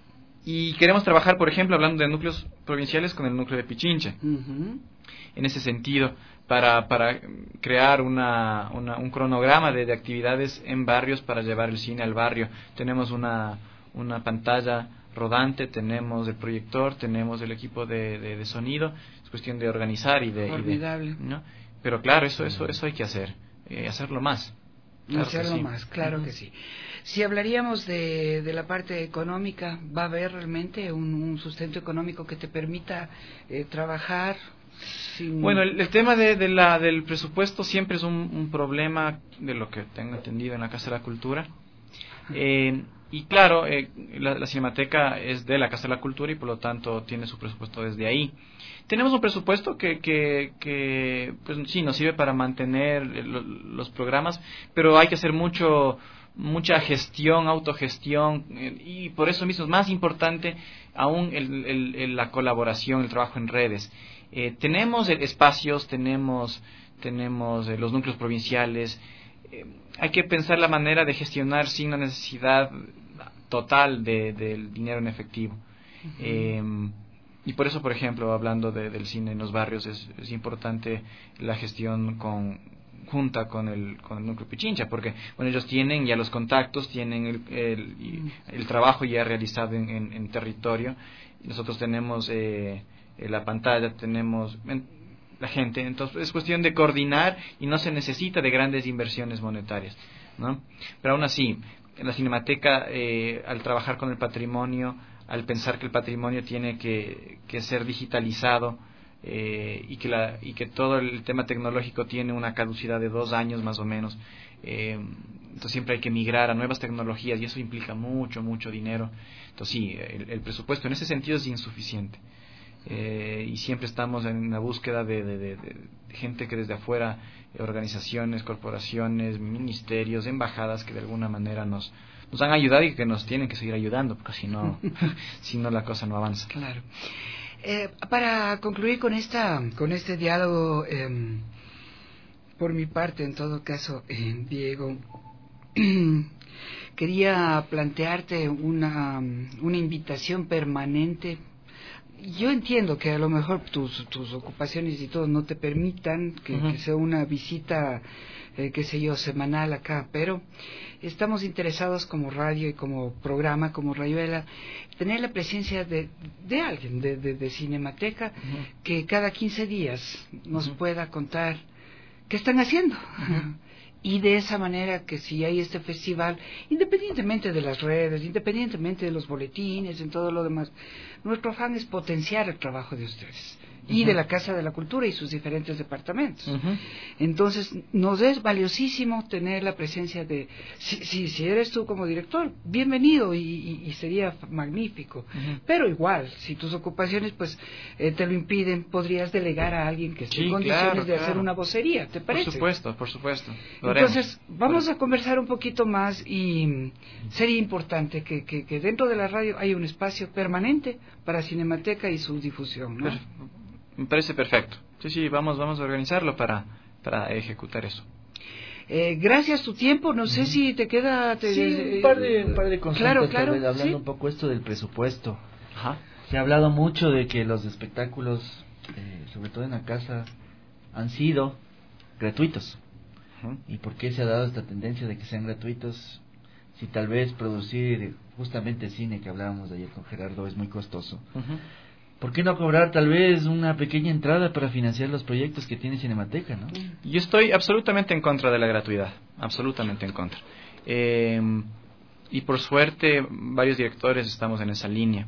Y queremos trabajar, por ejemplo, hablando de núcleos provinciales, con el núcleo de Pichincha. Uh-huh. En ese sentido, para para crear una, una un cronograma de, de actividades en barrios para llevar el cine al barrio. Tenemos una una pantalla rodante, tenemos el proyector, tenemos el equipo de, de, de sonido. Es cuestión de organizar y de... Formidable. Y de, ¿no? Pero claro, eso eso eso hay que hacer, eh, hacerlo más. Claro hacerlo sí. más, claro uh-huh. que sí. Si hablaríamos de, de la parte económica, ¿va a haber realmente un, un sustento económico que te permita eh, trabajar? Sin... Bueno, el, el tema de, de la, del presupuesto siempre es un, un problema, de lo que tengo entendido en la Casa de la Cultura. Eh, Y claro, eh, la, la Cinemateca es de la Casa de la Cultura y por lo tanto tiene su presupuesto desde ahí. Tenemos un presupuesto que, que, que pues sí, nos sirve para mantener lo, los programas, pero hay que hacer mucho mucha gestión, autogestión, eh, y por eso mismo es más importante aún el, el, el, la colaboración, el trabajo en redes. Eh, tenemos espacios, tenemos, tenemos eh, los núcleos provinciales. Eh, hay que pensar la manera de gestionar sin la necesidad total de, del dinero en efectivo. Uh-huh. Eh, y por eso, por ejemplo, hablando de, del cine en los barrios, es, es importante la gestión con, junta con el, con el núcleo Pichincha, porque bueno, ellos tienen ya los contactos, tienen el, el, el trabajo ya realizado en, en, en territorio. Nosotros tenemos eh, la pantalla, tenemos en, la gente, entonces es cuestión de coordinar y no se necesita de grandes inversiones monetarias, ¿no? Pero aún así, en la Cinemateca, eh, al trabajar con el patrimonio, al pensar que el patrimonio tiene que, que ser digitalizado eh, y que la y que todo el tema tecnológico tiene una caducidad de dos años más o menos, eh, entonces siempre hay que migrar a nuevas tecnologías y eso implica mucho, mucho dinero. Entonces sí, el, el presupuesto en ese sentido es insuficiente. Eh, y siempre estamos en la búsqueda de, de, de, de gente que desde afuera, organizaciones, corporaciones, ministerios, embajadas que de alguna manera nos, nos han ayudado y que nos tienen que seguir ayudando, porque si no, si no la cosa no avanza. Claro. Eh, para concluir con esta, con este diálogo, eh, por mi parte, en todo caso, eh, Diego, quería plantearte una, una invitación permanente. yo entiendo que a lo mejor tus, tus ocupaciones y todo no te permitan que, uh-huh. que sea una visita, eh, qué sé yo, semanal acá, pero estamos interesados como radio y como programa, como Rayuela, tener la presencia de, de alguien, de, de, de Cinemateca, uh-huh. que cada quince días nos uh-huh. pueda contar qué están haciendo. Uh-huh. Y de esa manera que si hay este festival, independientemente de las redes, independientemente de los boletines, en todo lo demás, nuestro afán es potenciar el trabajo de ustedes y uh-huh. de la Casa de la Cultura y sus diferentes departamentos. Uh-huh. Entonces, nos es valiosísimo tener la presencia de, si, si, si eres tú como director, bienvenido y, y, y sería magnífico. Uh-huh. Pero igual, si tus ocupaciones pues eh, te lo impiden, podrías delegar a alguien que esté sí, en condiciones claro, de claro. hacer una vocería, ¿te parece? Por supuesto, por supuesto. Lo Entonces, haremos. vamos a conversar un poquito más y sería importante que, que, que dentro de la radio haya un espacio permanente para Cinemateca y su difusión, ¿no? Me parece perfecto. Sí, sí, vamos, vamos a organizarlo para, para ejecutar eso. Eh, gracias tu tiempo, no sé uh-huh. si te queda... Te, sí, eh, un par de, un par de consultas, claro, claro, tal vez, hablando ¿sí? un poco esto del presupuesto. Ajá. Se ha hablado mucho de que los espectáculos, eh, sobre todo en la casa, han sido gratuitos. Uh-huh. ¿Y por qué se ha dado esta tendencia de que sean gratuitos? Si tal vez producir justamente cine, que hablábamos de ayer con Gerardo, es muy costoso. Uh-huh. ¿Por qué no cobrar tal vez una pequeña entrada para financiar los proyectos que tiene Cinemateca, no? Yo estoy absolutamente en contra de la gratuidad, absolutamente en contra. Eh, y por suerte, varios directores estamos en esa línea.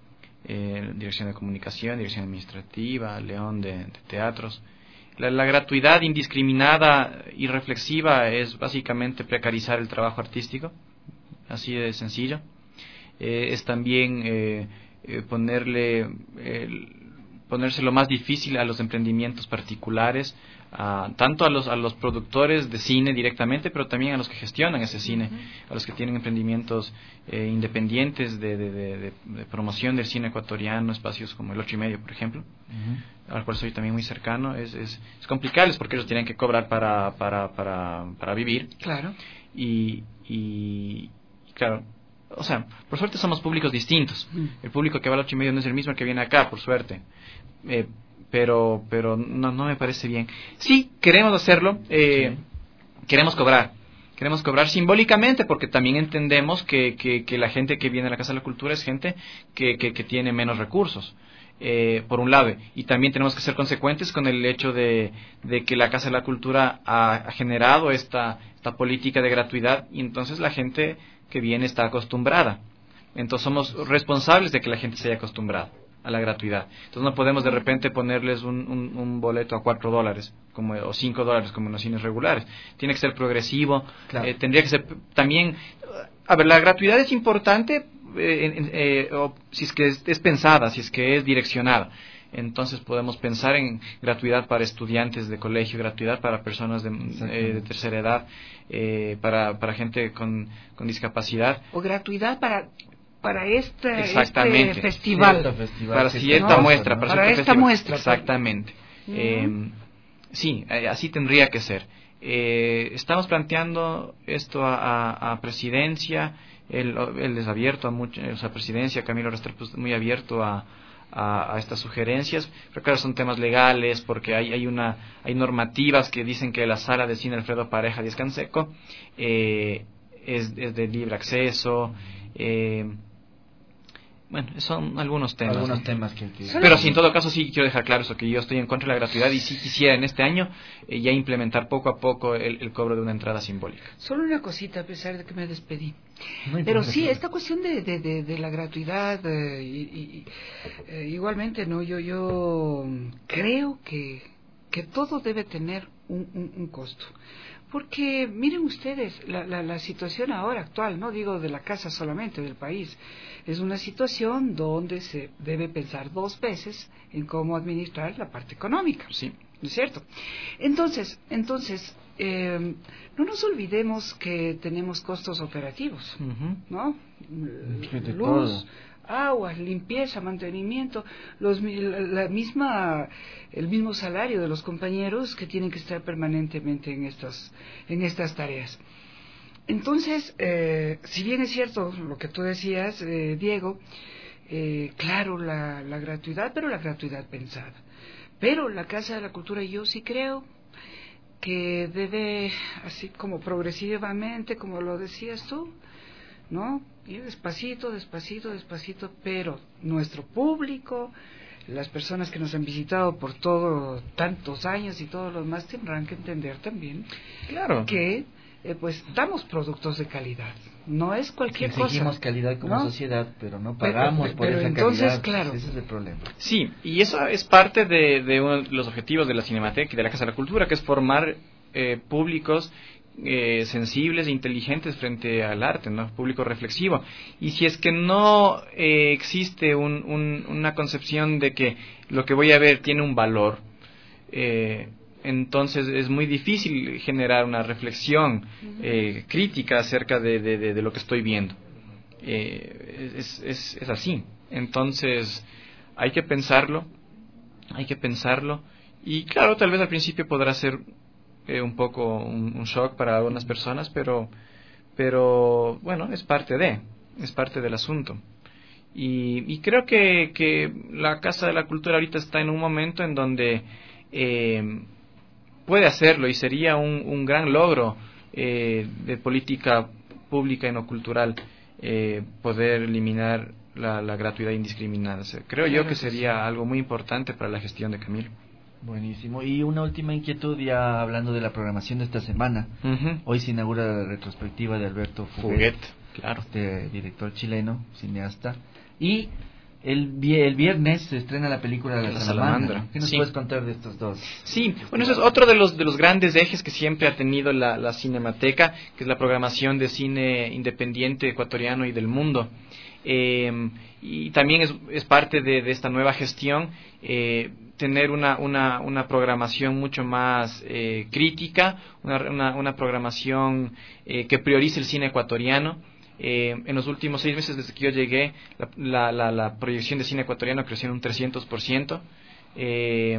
Eh, dirección de comunicación, dirección administrativa, León de, de teatros. La, la gratuidad indiscriminada y reflexiva es básicamente precarizar el trabajo artístico, así de sencillo. Eh, es también... Eh, Eh, ponerle eh, ponérselo más difícil a los emprendimientos particulares, a, tanto a los a los productores de cine directamente, pero también a los que gestionan ese cine, uh-huh. a los que tienen emprendimientos eh, independientes de, de, de, de, de promoción del cine ecuatoriano, espacios como el Ocho y Medio, por ejemplo, uh-huh. al cual soy también muy cercano. Es, es, es complicado porque ellos tienen que cobrar para para para, para vivir. Claro. Y, y claro, o sea, por suerte somos públicos distintos. Mm. El público que va al Ocho y Medio no es el mismo que viene acá, por suerte. Eh, pero pero no, no me parece bien. Sí, queremos hacerlo. Eh, sí. Queremos cobrar. Queremos cobrar simbólicamente porque también entendemos que, que, que la gente que viene a la Casa de la Cultura es gente que, que, que tiene menos recursos. Eh, por un lado, y también tenemos que ser consecuentes con el hecho de, de que la Casa de la Cultura ha, ha generado esta, esta política de gratuidad y entonces la gente que viene está acostumbrada. Entonces somos responsables de que la gente se haya acostumbrado a la gratuidad. Entonces no podemos de repente ponerles un, un, un boleto a cuatro dólares como, o cinco dólares como en los cines regulares. Tiene que ser progresivo. Claro. Eh, tendría que ser también... A ver, la gratuidad es importante eh, eh, o, si es que es, es pensada, si es que es direccionada. Entonces podemos pensar en gratuidad para estudiantes de colegio, gratuidad para personas de, eh, de tercera edad, eh, para, para gente con, con discapacidad. O gratuidad para para este, este festival. festival. Para cierta muestra. Para, para esta festival. muestra. Exactamente. Uh-huh. Eh, sí, eh, así tendría que ser. Eh, estamos planteando esto a, a, a presidencia, él, él es abierto a mucho, o sea, presidencia, Camilo Restrepo es muy abierto a A, a estas sugerencias, pero claro, son temas legales porque hay hay una hay normativas que dicen que la sala de cine Alfredo Pareja Díaz Canseco eh, es, es de libre acceso. Eh, bueno, son algunos temas. Algunos ¿no? temas que, que... Pero sí, en todo caso sí quiero dejar claro eso, que yo estoy en contra de la gratuidad y sí quisiera en este año eh, ya implementar poco a poco el, el cobro de una entrada simbólica. Solo una cosita, a pesar de que me despedí. No Pero sí, esta cuestión de, de, de, de la gratuidad, eh, y, y, eh, igualmente, no, yo yo creo que, que todo debe tener un, un, un costo. Porque miren ustedes, la, la, la situación ahora actual, no digo de la casa solamente, del país, es una situación donde se debe pensar dos veces en cómo administrar la parte económica. Sí. ¿No es cierto? Entonces, entonces eh, no nos olvidemos que tenemos costos operativos, uh-huh. ¿no? Luz, agua, limpieza, mantenimiento, los, la misma, el mismo salario de los compañeros que tienen que estar permanentemente en estas, en estas tareas. Entonces, eh, si bien es cierto lo que tú decías, eh, Diego, eh, claro, la, la gratuidad, pero la gratuidad pensada. Pero la Casa de la Cultura, yo sí creo que debe, así como progresivamente, como lo decías tú, ¿no? Ir despacito, despacito, despacito, pero nuestro público, las personas que nos han visitado por todos tantos años y todos los demás tendrán que entender también, claro, que eh, pues damos productos de calidad. No es cualquier exigimos cosa. Exigimos calidad como ¿no? sociedad, pero no pagamos pero, por pero esa entonces, calidad. Claro. Ese es el problema. Sí, y eso es parte de, de uno de los objetivos de la Cinemateca y de la Casa de la Cultura, que es formar eh, públicos eh, sensibles e inteligentes frente al arte, ¿no? Público reflexivo. Y si es que no eh, existe un, un, una concepción de que lo que voy a ver tiene un valor, eh, entonces es muy difícil generar una reflexión eh, crítica acerca de, de, de, de lo que estoy viendo. Eh, es, es, es así. Entonces hay que pensarlo, hay que pensarlo. Y claro, tal vez al principio podrá ser eh, un poco un, un shock para algunas personas, pero, pero bueno, es parte de, es parte del asunto. Y, y creo que, que la Casa de la Cultura ahorita está en un momento en donde eh, puede hacerlo y sería un, un gran logro eh, de política pública y no cultural eh, poder eliminar la, la gratuidad indiscriminada. O sea, creo yo que sería algo muy importante para la gestión de Camilo. Buenísimo. Y una última inquietud, ya hablando de la programación de esta semana. Uh-huh. Hoy se inaugura la retrospectiva de Alberto Fuguet, Fuguet, claro, este director chileno, cineasta. Y el, el viernes se estrena la película La, la Salamandra. Salamandra. ¿Qué nos sí. puedes contar de estos dos? Sí, bueno, eso es otro de los de los grandes ejes que siempre ha tenido la, la Cinemateca, que es la programación de cine independiente ecuatoriano y del mundo. Eh, y también es, es parte de, de esta nueva gestión eh, tener una, una, una programación mucho más eh, crítica, una, una, una programación eh, que priorice el cine ecuatoriano. Eh, en los últimos seis meses desde que yo llegué, la, la, la, la proyección de cine ecuatoriano creció en un trescientos por ciento. Eh,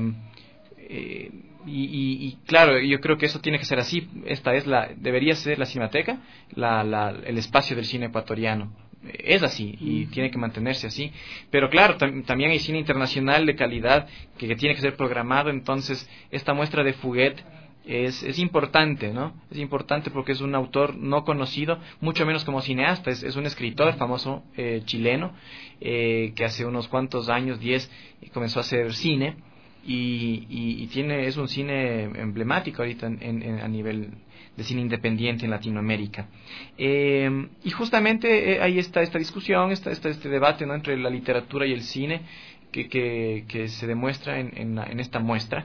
eh, y, y, y claro, yo creo que eso tiene que ser así. Esta es la, debería ser la Cinemateca, la, la, el espacio del cine ecuatoriano. Es así y mm. tiene que mantenerse así. Pero claro, tam, también hay cine internacional de calidad que, que tiene que ser programado. Entonces, esta muestra de Fuguet Es, es importante, ¿no? Es importante porque es un autor no conocido, mucho menos como cineasta. Es, es un escritor famoso eh, chileno eh, que hace unos cuantos años, diez, comenzó a hacer cine y, y, y tiene es un cine emblemático ahorita en, en, a nivel de cine independiente en Latinoamérica. Eh, y justamente eh, ahí está esta discusión, está, está este debate, ¿no?, entre la literatura y el cine que, que, que se demuestra en, en, en esta muestra.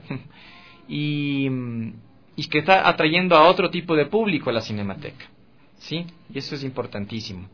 y... y que está atrayendo a otro tipo de público a la Cinemateca, ¿sí? Y eso es importantísimo,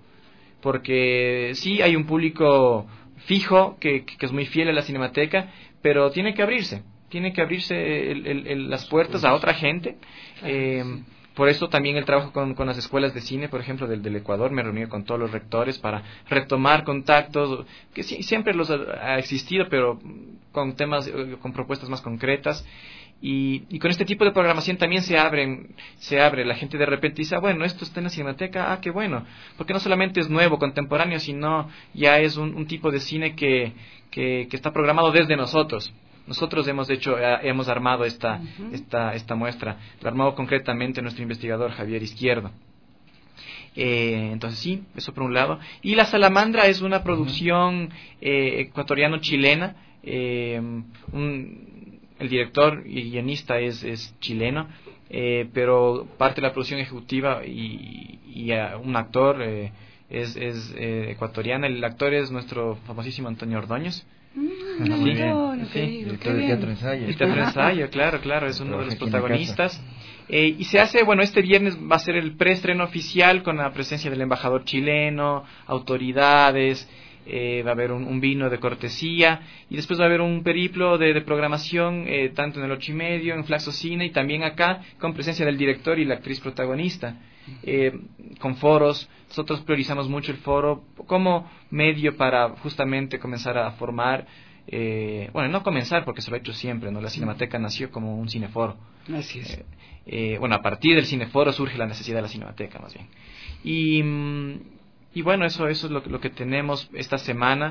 porque sí hay un público fijo que, que es muy fiel a la Cinemateca, pero tiene que abrirse, tiene que abrirse el, el, el, las puertas a otra gente. Eh, por eso también el trabajo con, con las escuelas de cine, por ejemplo, del, del Ecuador, me reuní con todos los rectores para retomar contactos, que sí, siempre los ha, ha existido, pero con temas, con propuestas más concretas. Y, y con este tipo de programación también se abren, se abre, la gente de repente dice, ah, bueno, esto está en la Cinemateca, ah, qué bueno, porque no solamente es nuevo, contemporáneo, sino ya es un, un tipo de cine que, que, que está programado desde nosotros. Nosotros hemos hecho, hemos armado esta, uh-huh. esta, esta muestra, lo armado concretamente nuestro investigador Javier Izquierdo. Eh, entonces sí, eso por un lado. Y La Salamandra es una producción eh, ecuatoriano-chilena, eh, un el director y guionista es, es chileno, eh, pero parte de la producción ejecutiva y, y uh, un actor eh, es, es eh, ecuatoriano. El actor es nuestro famosísimo Antonio Ordóñez. Mm, sí, muy bien, sí, director de Teatro Ensayo. El Teatro Ensayo, claro, claro, es uno de los protagonistas. Eh, y se hace, bueno, este viernes va a ser el preestreno oficial con la presencia del embajador chileno, autoridades. Eh, va a haber un, un vino de cortesía y después va a haber un periplo de, de programación eh, tanto en el ocho y medio, en Flaxo Cine y también acá con presencia del director y la actriz protagonista, eh, con foros. Nosotros priorizamos mucho el foro como medio para justamente comenzar a formar, eh, bueno, no comenzar porque se lo ha hecho siempre, ¿no? La Cinemateca nació como un cineforo. Así es. Eh, eh, bueno, a partir del cineforo surge la necesidad de la Cinemateca más bien. Y... Mm, Y bueno, eso eso es lo, lo que tenemos esta semana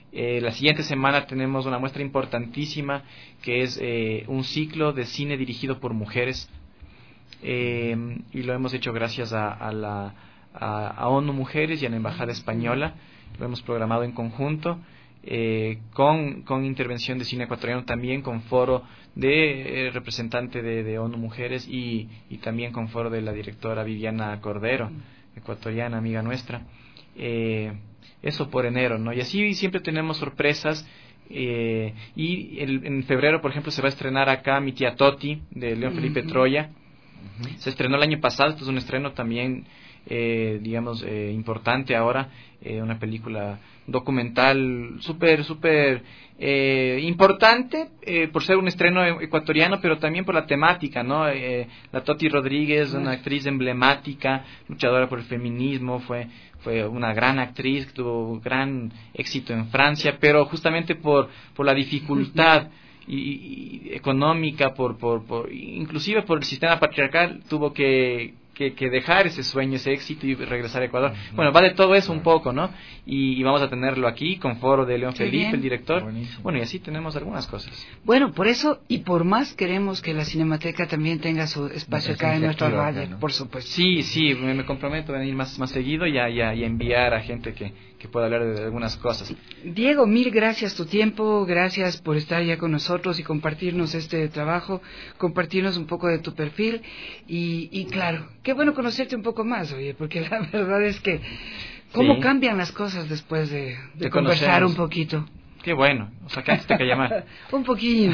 Eh, la siguiente semana tenemos una muestra importantísima que es eh, un ciclo de cine dirigido por mujeres, eh, y lo hemos hecho gracias a, a la a, a ONU Mujeres y a la Embajada Española. Lo hemos programado en conjunto, eh, con, con intervención de cine ecuatoriano, también con foro de eh, representante de, de ONU Mujeres y, y también con foro de la directora Viviana Cordero, ecuatoriana, amiga nuestra. Eh, eso por enero, ¿no? Y así siempre tenemos sorpresas. Eh, y el, en febrero, por ejemplo, se va a estrenar acá Mi tía Toti, de León Felipe uh-huh. Troya. Uh-huh. Se estrenó el año pasado, esto es un estreno también, eh, digamos, eh, importante ahora, eh, una película documental súper, súper eh, importante, eh, por ser un estreno ecuatoriano, pero también por la temática, ¿no? Eh, la Toti Rodríguez, una actriz emblemática, luchadora por el feminismo, fue fue una gran actriz que tuvo gran éxito en Francia, pero justamente por por la dificultad y, y económica, por por por inclusive por el sistema patriarcal, tuvo que Que, que dejar ese sueño, ese éxito y regresar a Ecuador. Uh-huh. Bueno, va de todo eso un poco, ¿no? Y, y vamos a tenerlo aquí con foro de León Felipe, bien. El director. Buenísimo. Bueno, y así tenemos algunas cosas. Bueno, por eso y por más queremos que la Cinemateca también tenga su espacio acá en nuestra radio, ¿no? Por supuesto. Sí, sí, me, me comprometo a venir más, más seguido y a, y, a, y a enviar a gente que, que pueda hablar de algunas cosas. Diego, mil gracias tu tiempo, gracias por estar ya con nosotros y compartirnos este trabajo, compartirnos un poco de tu perfil y, y claro, qué bueno conocerte un poco más, oye, porque la verdad es que cómo sí. cambian las cosas después de, de conversar un poquito. Qué bueno, o sea, que antes te que llamar. Un poquillo.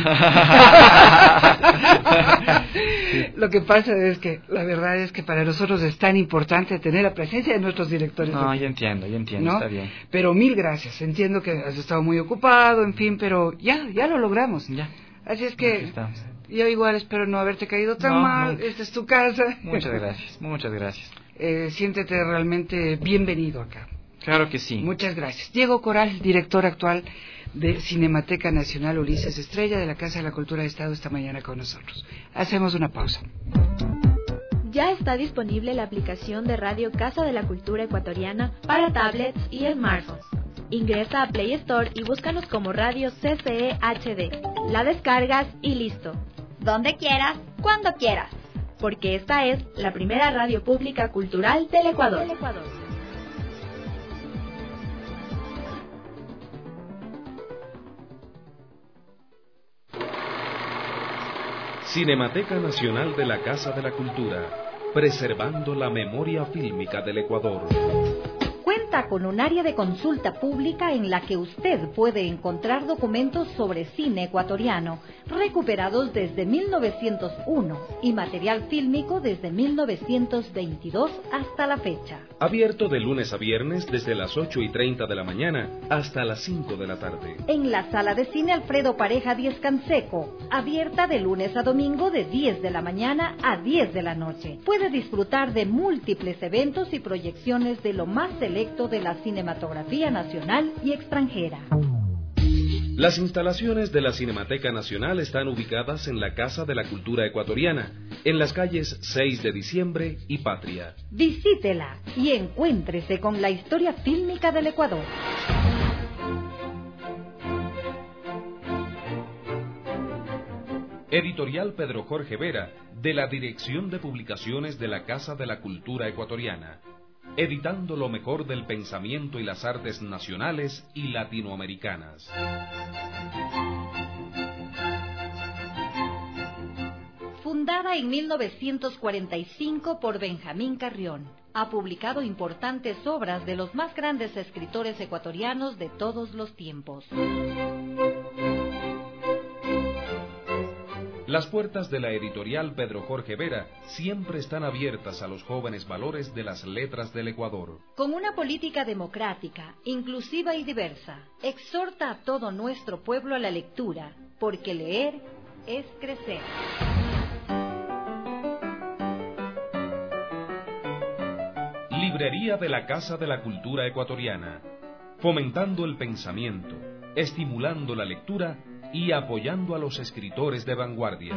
Lo que pasa es que la verdad es que para nosotros es tan importante tener la presencia de nuestros directores. No, ya entiendo, ya entiendo, ¿no? Está bien. Pero mil gracias, entiendo que has estado muy ocupado, en fin, pero ya, ya lo logramos. Ya. Así es que yo igual espero no haberte caído tan no, mal, esta es tu casa. Muchas gracias, muchas gracias. Eh, siéntete realmente bienvenido acá. Claro que sí. Muchas gracias. Diego Coral, director actual de Cinemateca Nacional Ulises Estrella de la Casa de la Cultura de Estado, esta mañana con nosotros. Hacemos una pausa. Ya está disponible la aplicación de Radio Casa de la Cultura Ecuatoriana para tablets y smartphones. Ingresa a Play Store y búscanos como Radio C C E H D. La descargas y listo. Donde quieras, cuando quieras. Porque esta es la primera radio pública cultural del Ecuador. Del Ecuador. Cinemateca Nacional de la Casa de la Cultura, preservando la memoria fílmica del Ecuador. Cuenta con un área de consulta pública en la que usted puede encontrar documentos sobre cine ecuatoriano, recuperados desde mil novecientos uno y material fílmico desde mil novecientos veintidós hasta la fecha. Abierto de lunes a viernes desde las ocho y treinta de la mañana hasta las cinco de la tarde. En la Sala de Cine Alfredo Pareja Diez Canseco, abierta de lunes a domingo de diez de la mañana a diez de la noche. Puede disfrutar de múltiples eventos y proyecciones de lo más selecto de la cinematografía nacional y extranjera. Las instalaciones de la Cinemateca Nacional están ubicadas en la Casa de la Cultura Ecuatoriana, en las calles seis de diciembre y Patria. Visítela y encuéntrese con la historia fílmica del Ecuador. Editorial Pedro Jorge Vera, de la Dirección de Publicaciones de la Casa de la Cultura Ecuatoriana. Editando lo mejor del pensamiento y las artes nacionales y latinoamericanas. Fundada en mil novecientos cuarenta y cinco por Benjamín Carrión, ha publicado importantes obras de los más grandes escritores ecuatorianos de todos los tiempos. Las puertas de la editorial Pedro Jorge Vera siempre están abiertas a los jóvenes valores de las letras del Ecuador. Con una política democrática, inclusiva y diversa, exhorta a todo nuestro pueblo a la lectura, porque leer es crecer. Librería de la Casa de la Cultura Ecuatoriana, fomentando el pensamiento, estimulando la lectura y apoyando a los escritores de vanguardia.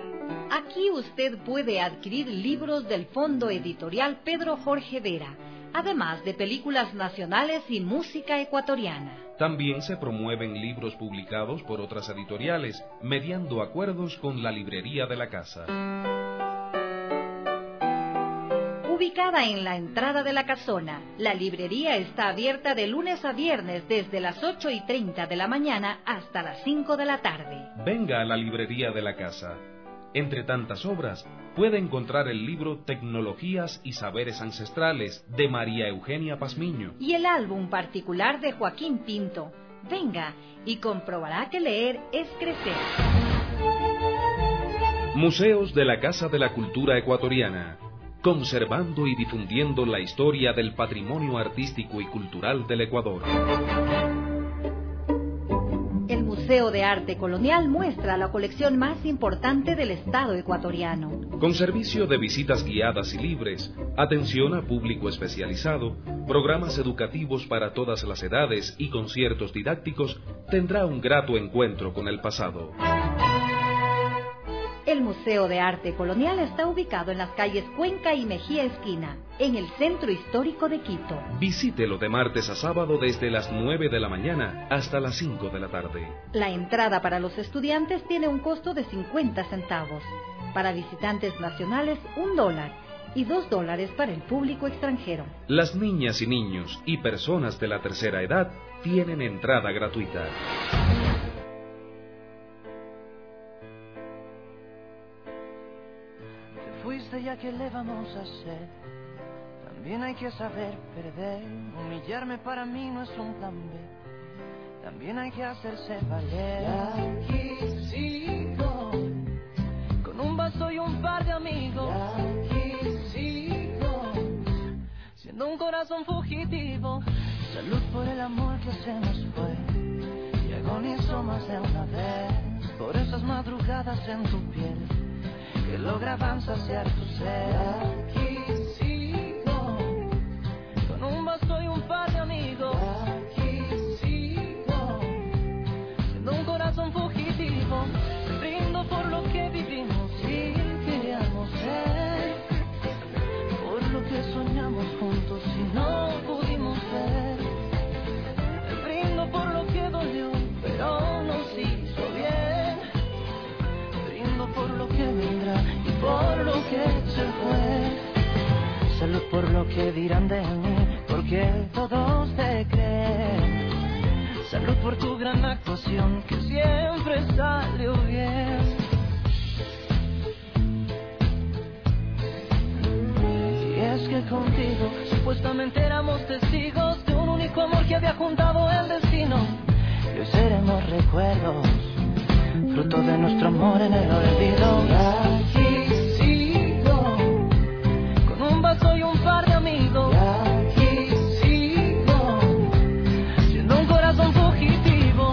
Aquí usted puede adquirir libros del Fondo Editorial Pedro Jorge Vera, además de películas nacionales y música ecuatoriana. También se promueven libros publicados por otras editoriales, mediando acuerdos con la librería de la casa. Ubicada en la entrada de la casona, la librería está abierta de lunes a viernes desde las ocho y treinta de la mañana hasta las cinco de la tarde. Venga a la librería de la casa. Entre tantas obras, puede encontrar el libro Tecnologías y Saberes Ancestrales de María Eugenia Pazmiño y el álbum particular de Joaquín Pinto. Venga y comprobará que leer es crecer. Museos de la Casa de la Cultura Ecuatoriana, conservando y difundiendo la historia del patrimonio artístico y cultural del Ecuador. El Museo de Arte Colonial muestra la colección más importante del Estado ecuatoriano. Con servicio de visitas guiadas y libres, atención a público especializado, programas educativos para todas las edades y conciertos didácticos, tendrá un grato encuentro con el pasado. El Museo de Arte Colonial está ubicado en las calles Cuenca y Mejía Esquina, en el centro histórico de Quito. Visítelo de martes a sábado desde las nueve de la mañana hasta las cinco de la tarde. La entrada para los estudiantes tiene un costo de cincuenta centavos. Para visitantes nacionales, un dólar. Y dos dólares para el público extranjero. Las niñas y niños y personas de la tercera edad tienen entrada gratuita. Fuiste, ya que le vamos a hacer. También hay que saber perder. Humillarme para mí no es un plan B. También hay que hacerse valer. Y aquí sigo, con un vaso y un par de amigos. Y aquí sigo, siendo un corazón fugitivo. Salud por el amor que se nos fue y agonizo más de una vez por esas madrugadas en tu piel que lograban saciar tu ser. Aquí sigo, con un vaso y un par de amigos. Aquí sigo, siendo un corazón fugitivo. Brindo por lo que vivimos y queríamos ser, por lo que soñamos juntos y no pudimos ver. Brindo por lo que dolió, pero nos hizo bien. Brindo por lo que vendrá y por lo que se fue. Salud por lo que dirán de mí, porque todos te creen. Salud por tu gran actuación, que siempre salió bien. Y es que contigo supuestamente éramos testigos de un único amor que había juntado el destino. Y hoy seremos recuerdos, fruto de nuestro amor en el olvido. Y aquí sigo, con un vaso y un par de amigos. Y aquí sigo, siendo un corazón fugitivo.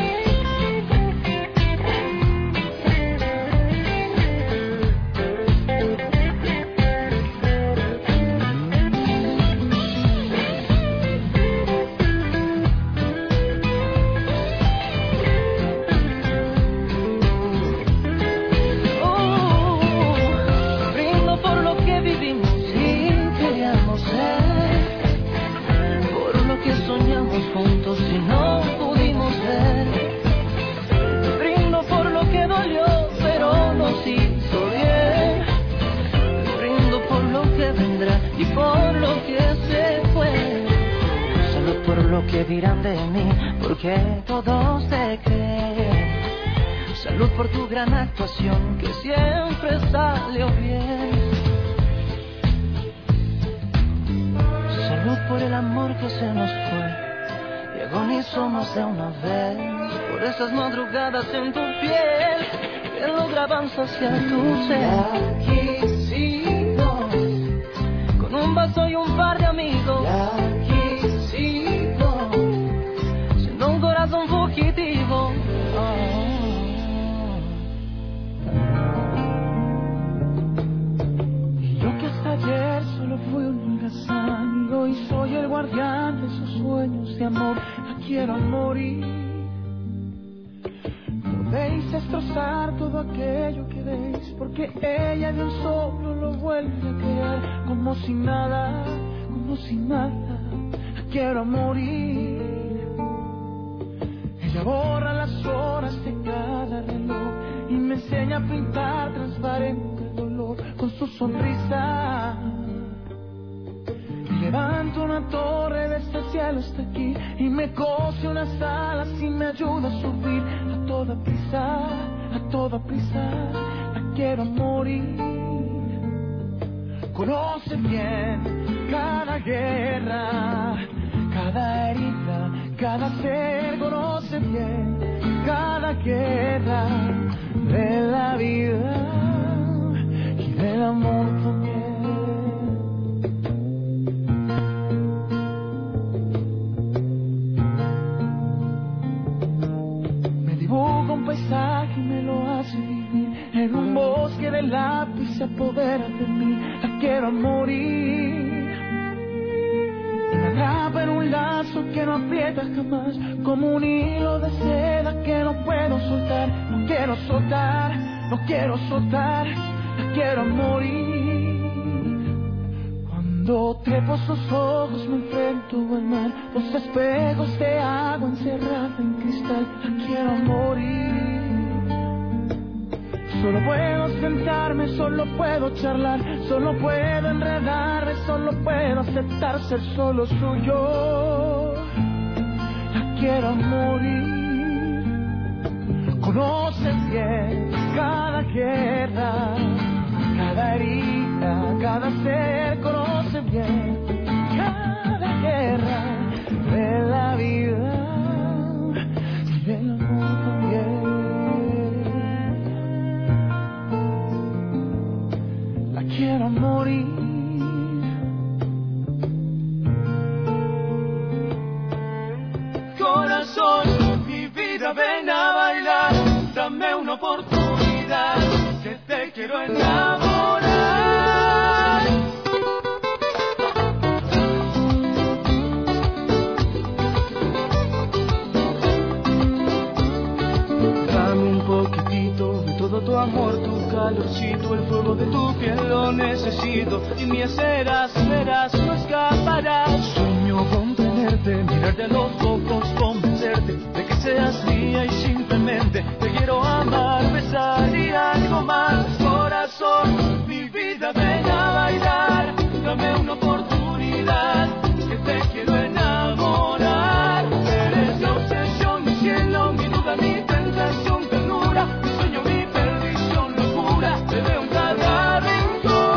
Juntos y no pudimos ver. Brindo por lo que dolió, pero nos hizo bien. Brindo por lo que vendrá y por lo que se fue. Salud por lo que dirán de mí, porque todos te creen. Salud por tu gran actuación, que siempre salió bien. Salud por el amor que se nos fue y agonizo más de una vez por esas madrugadas en tu piel que lograban saciar tu ser. Aquí sigo, con un vaso y un par de amigos. Aquí sigo, siendo un corazón fugitivo. Oh. Y yo que hasta ayer solo fui un holgazán y hoy soy el guardián de sus sueños de amor. La quiero morir. Podéis destrozar todo aquello que veis, porque ella de un solo lo vuelve a crear, como si nada, como como si nada, la quiero morir. Ella borra las horas de cada reloj y me enseña a pintar transparente el dolor con su sonrisa. Y levanto una torre desde el cielo hasta aquí y me cose unas alas y me ayuda a subir a toda prisa, a toda prisa. La quiero morir. Conoce bien cada guerra, cada herida, cada ser. Conoce bien cada guerra de la vida y del amor también. Me dibuja un paisaje y me lo hace vivir en un bosque de lápiz, se apodera de mí. La quiero morir. Y me atrapa en un lazo que no aprieta jamás, como un hilo de seda que no puedo soltar. No quiero soltar, no quiero soltar, la quiero morir. Cuando trepo sus ojos me enfrento al mar, los espejos de agua encerrada en cristal. La quiero morir. Solo puedo sentarme, solo puedo charlar, solo puedo enredarme, solo puedo aceptar ser solo suyo. La quiero morir. Conoce bien cada guerra, cada herida, cada ser. Conoce bien cada guerra de la vida y del amor también. Quiero morir. Corazón, mi vida, ven a bailar, dame una oportunidad, que te quiero enamorar. Dame un poquitito de todo tu amor, tu calorcito, el fuego de tu piel lo necesito. Y me serás, verás, no escaparás. Sueño con tenerte, mirarte a los ojos, convencerte de que seas mía y simplemente te quiero amar, besar y algo más. Corazón, mi vida, ven a bailar, dame una oportunidad, que te quiero enamorar. Eres mi obsesión, mi cielo, mi duda, mi tentación, ternura, mi sueño, mi perdición, locura. Te veo en cada rincón.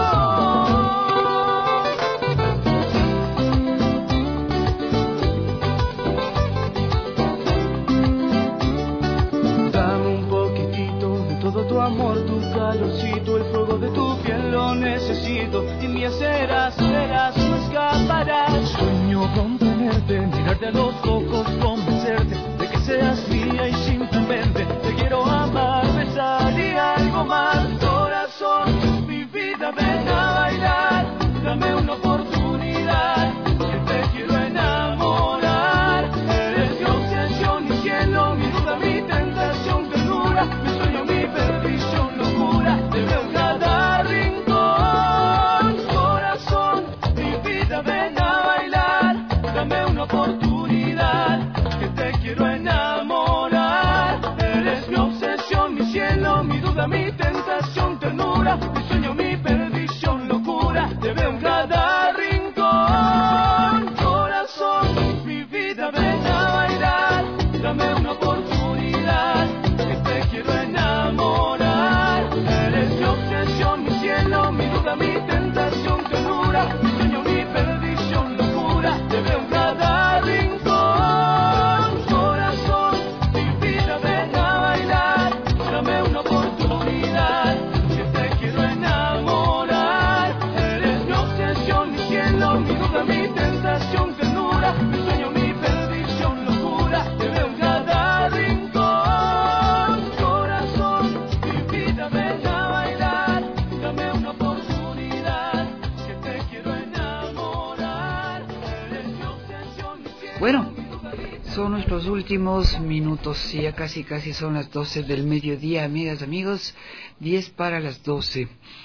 Dame un poquitito de todo tu amor, tu calorcito, el fuego de tu piel lo necesito. Y me serás, verás, no escaparás. Sueño con tenerte, mirarte a los ojos, convencerte de que seas mía y simplemente te quiero amar, besar y algo más. Corazón, mi vida, ven a bailar, dame una oportunidad, que te quiero enamorar. Eres mi obsesión, mi cielo, mi duda, mi tentación, ternura, mi sueño, mi perdición, locura. Te veo en cada rincón. Corazón, mi vida, ven a bailar, dame una oportunidad, que te quiero enamorar. Eres mi obsesión, mi cielo, mi duda, mi tentación, ternura, mi sueño, mi perdición, locura. Te veo en cada rincón. Corazón, mi vida, ven a bailar, dame una oportunidad, que te quiero enamorar. Eres mi obsesión, mi cielo, mi duda, mi tentación, ternura, mi sueño, mi perdición, locura. Te veo en cada rincón. Corazón, mi vida, ven a bailar, dame una oportunidad, que te quiero enamorar. Eres mi obsesión, mi cielo, mi duda, mi tentación, ternura, mi sueño, mi perdición, locura. Te veo en cada rincón. Corazón, mi vida, ven a bailar, dame una oportunidad, que te quiero enamorar. Eres mi obsesión, mi cielo. Bueno, son nuestros últimos minutos y ya casi casi son las doce del mediodía, amigas, amigos, diez para las doce.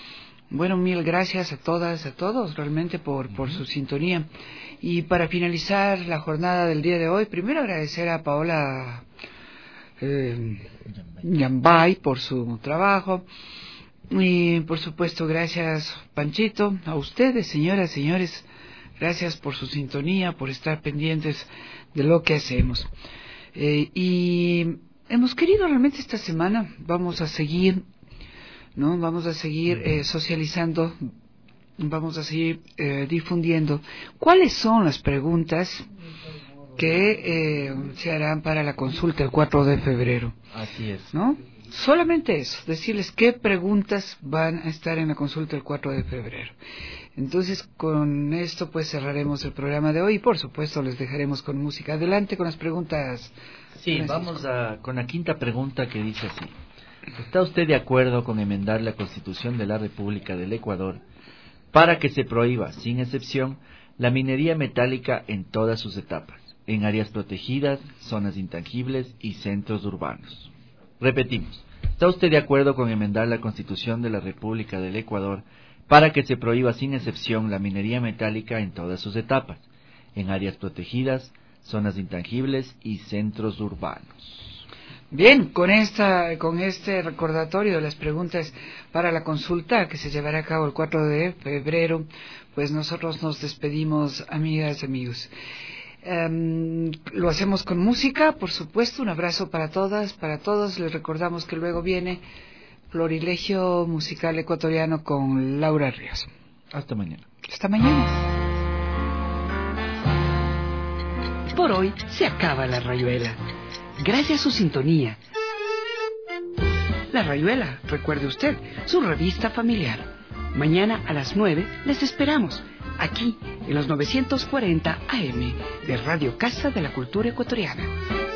Bueno, mil gracias a todas, a todos realmente por, por su sintonía. Y para finalizar la jornada del día de hoy, primero agradecer a Paola eh, Yambay por su trabajo. Y por supuesto, gracias Panchito, a ustedes, señoras, señores, gracias por su sintonía, por estar pendientes de lo que hacemos. Eh, y hemos querido realmente esta semana, vamos a seguir, ¿no? Vamos a seguir eh, socializando, vamos a seguir eh, difundiendo cuáles son las preguntas que eh, se harán para la consulta el cuatro de febrero. Así es. ¿No? Solamente eso, decirles qué preguntas van a estar en la consulta el cuatro de febrero. Entonces, con esto pues cerraremos el programa de hoy y por supuesto les dejaremos con música. Adelante con las preguntas. Sí, Francisco. Vamos a, con la quinta pregunta que dice así. ¿Está usted de acuerdo con enmendar la Constitución de la República del Ecuador para que se prohíba, sin excepción, la minería metálica en todas sus etapas, en áreas protegidas, zonas intangibles y centros urbanos? Repetimos, ¿está usted de acuerdo con enmendar la Constitución de la República del Ecuador para que se prohíba sin excepción la minería metálica en todas sus etapas, en áreas protegidas, zonas intangibles y centros urbanos? Bien, con esta, con este recordatorio de las preguntas para la consulta que se llevará a cabo el cuatro de febrero, pues nosotros nos despedimos, amigas y amigos. Um, lo hacemos con música, por supuesto. Un abrazo para todas, para todos. Les recordamos que luego viene Florilegio Musical Ecuatoriano con Laura Ríos. Hasta mañana. Hasta mañana. Por hoy se acaba La Rayuela. Gracias a su sintonía. La Rayuela, recuerde usted, su revista familiar. Mañana a las nueve les esperamos, aquí en los novecientos cuarenta A M de Radio Casa de la Cultura Ecuatoriana.